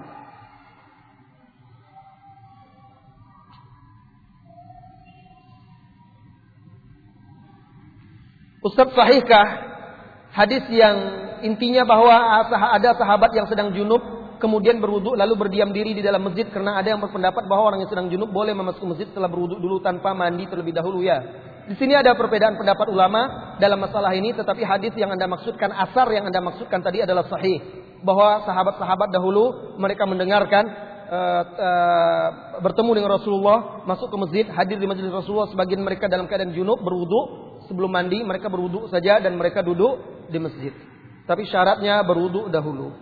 Speaker 1: Ustaz, sahihkah hadis yang intinya bahwa ada sahabat yang sedang junub kemudian berwudu lalu berdiam diri di dalam masjid, karena ada yang berpendapat bahwa orang yang sedang junub boleh memasuki masjid setelah berwudu dulu tanpa mandi terlebih dahulu ya. Di sini ada perbedaan pendapat ulama dalam masalah ini, tetapi hadis yang Anda maksudkan, asar yang Anda maksudkan tadi adalah sahih, bahwa sahabat-sahabat dahulu mereka mendengarkan bertemu dengan Rasulullah, masuk ke masjid, hadir di majelis Rasulullah, sebagian mereka dalam keadaan junub berwudu. Sebelum mandi mereka berwudu saja dan mereka duduk di masjid. Tapi syaratnya berwudu dahulu.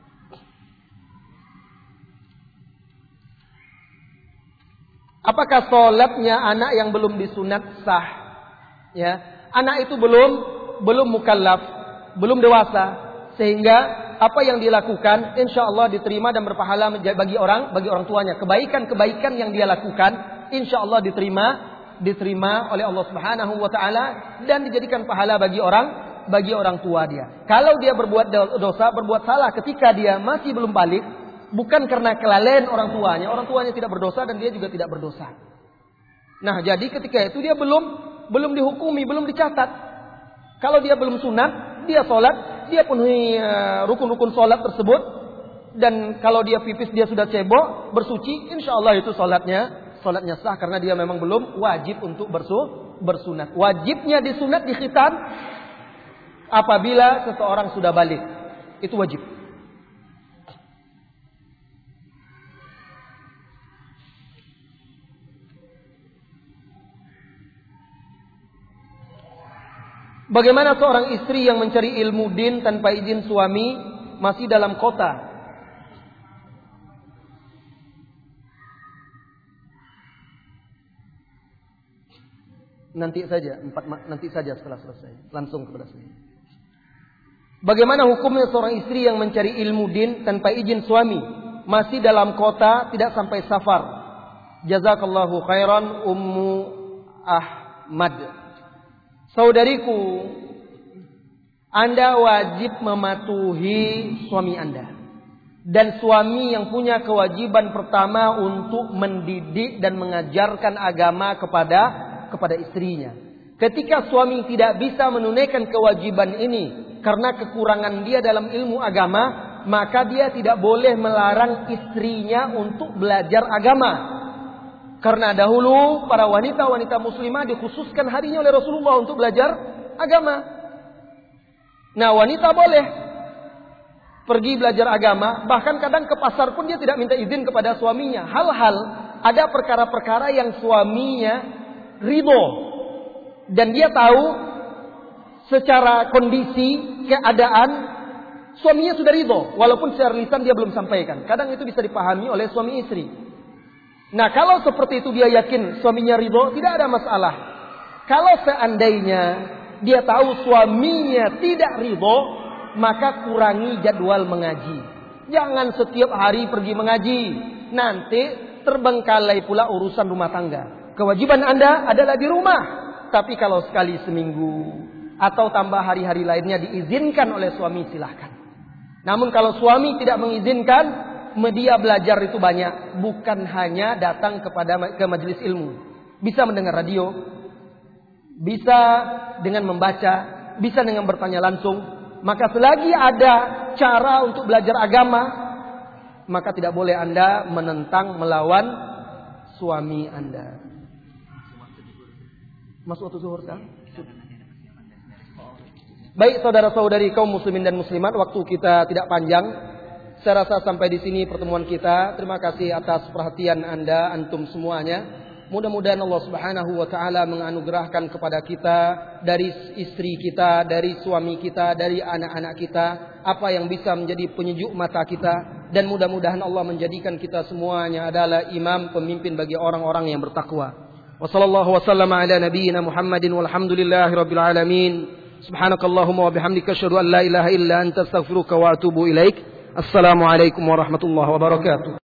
Speaker 1: Apakah sholatnya anak yang belum disunat sah? Ya, anak itu belum mukallaf, belum dewasa, sehingga apa yang dilakukan insya Allah diterima dan berpahala bagi orang tuanya. Kebaikan yang dia lakukan insya Allah diterima oleh Allah Subhanahu wa taala dan dijadikan pahala bagi orang tua dia. Kalau dia berbuat dosa, berbuat salah ketika dia masih belum balik, bukan karena kelalaian orang tuanya tidak berdosa dan dia juga tidak berdosa. Nah, jadi ketika itu dia belum dihukumi, belum dicatat. Kalau dia belum sunat, dia sholat, dia penuhi rukun-rukun sholat tersebut, dan kalau dia pipis dia sudah cebok, bersuci, insya Allah itu sholatnya sah, karena dia memang belum wajib untuk bersunat. Wajibnya disunat di khitan apabila seseorang sudah balik. Itu wajib. Bagaimana seorang istri yang mencari ilmu din tanpa izin suami masih dalam kota? Nanti saja setelah selesai. Langsung kepada saya. Bagaimana hukumnya seorang istri yang mencari ilmu din tanpa izin suami, masih dalam kota, tidak sampai safar? Jazakallahu khairan Ummu Ahmad. Saudariku, Anda wajib mematuhi suami Anda. Dan suami yang punya kewajiban pertama untuk mendidik dan mengajarkan agama kepada istrinya. Ketika suami tidak bisa menunaikan kewajiban ini karena kekurangan dia dalam ilmu agama, maka dia tidak boleh melarang istrinya untuk belajar agama. Karena dahulu para wanita-wanita muslimah dikhususkan harinya oleh Rasulullah untuk belajar agama. Nah, wanita boleh pergi belajar agama, bahkan kadang ke pasar pun dia tidak minta izin kepada suaminya. Ada perkara-perkara yang suaminya ridho dan dia tahu secara kondisi keadaan suaminya sudah ridho, walaupun secara lisan dia belum sampaikan. Kadang itu bisa dipahami oleh suami istri. Nah, kalau seperti itu dia yakin suaminya ridho, tidak ada masalah. Kalau seandainya dia tahu suaminya tidak ridho, maka kurangi jadwal mengaji. Jangan setiap hari pergi mengaji, nanti terbengkalai pula urusan rumah tangga. Kewajiban Anda adalah di rumah. Tapi kalau sekali seminggu atau tambah hari-hari lainnya diizinkan oleh suami, silahkan. Namun kalau suami tidak mengizinkan, media belajar itu banyak. Bukan hanya datang ke majelis ilmu. Bisa mendengar radio, bisa dengan membaca, bisa dengan bertanya langsung. Maka selagi ada cara untuk belajar agama, maka tidak boleh Anda menentang, melawan suami Anda. Masuk waktu zuhur kan? Baik saudara-saudari kaum muslimin dan muslimat, waktu kita tidak panjang. Saya rasa sampai di sini pertemuan kita. Terima kasih atas perhatian Anda, antum semuanya. Mudah-mudahan Allah Subhanahu wa taala menganugerahkan kepada kita, dari istri kita, dari suami kita, dari anak-anak kita, apa yang bisa menjadi penyejuk mata kita, dan mudah-mudahan Allah menjadikan kita semuanya adalah imam, pemimpin bagi orang-orang yang bertakwa. Wassallallahu wasallam ala nabiyyina Muhammadin walhamdulillahi rabbil alamin. Subhanakallahumma wa bihamdika asyhadu an la ilaha illa anta astaghfiruka wa atubu ilaik. Assalamualaikum warahmatullahi wabarakatuh.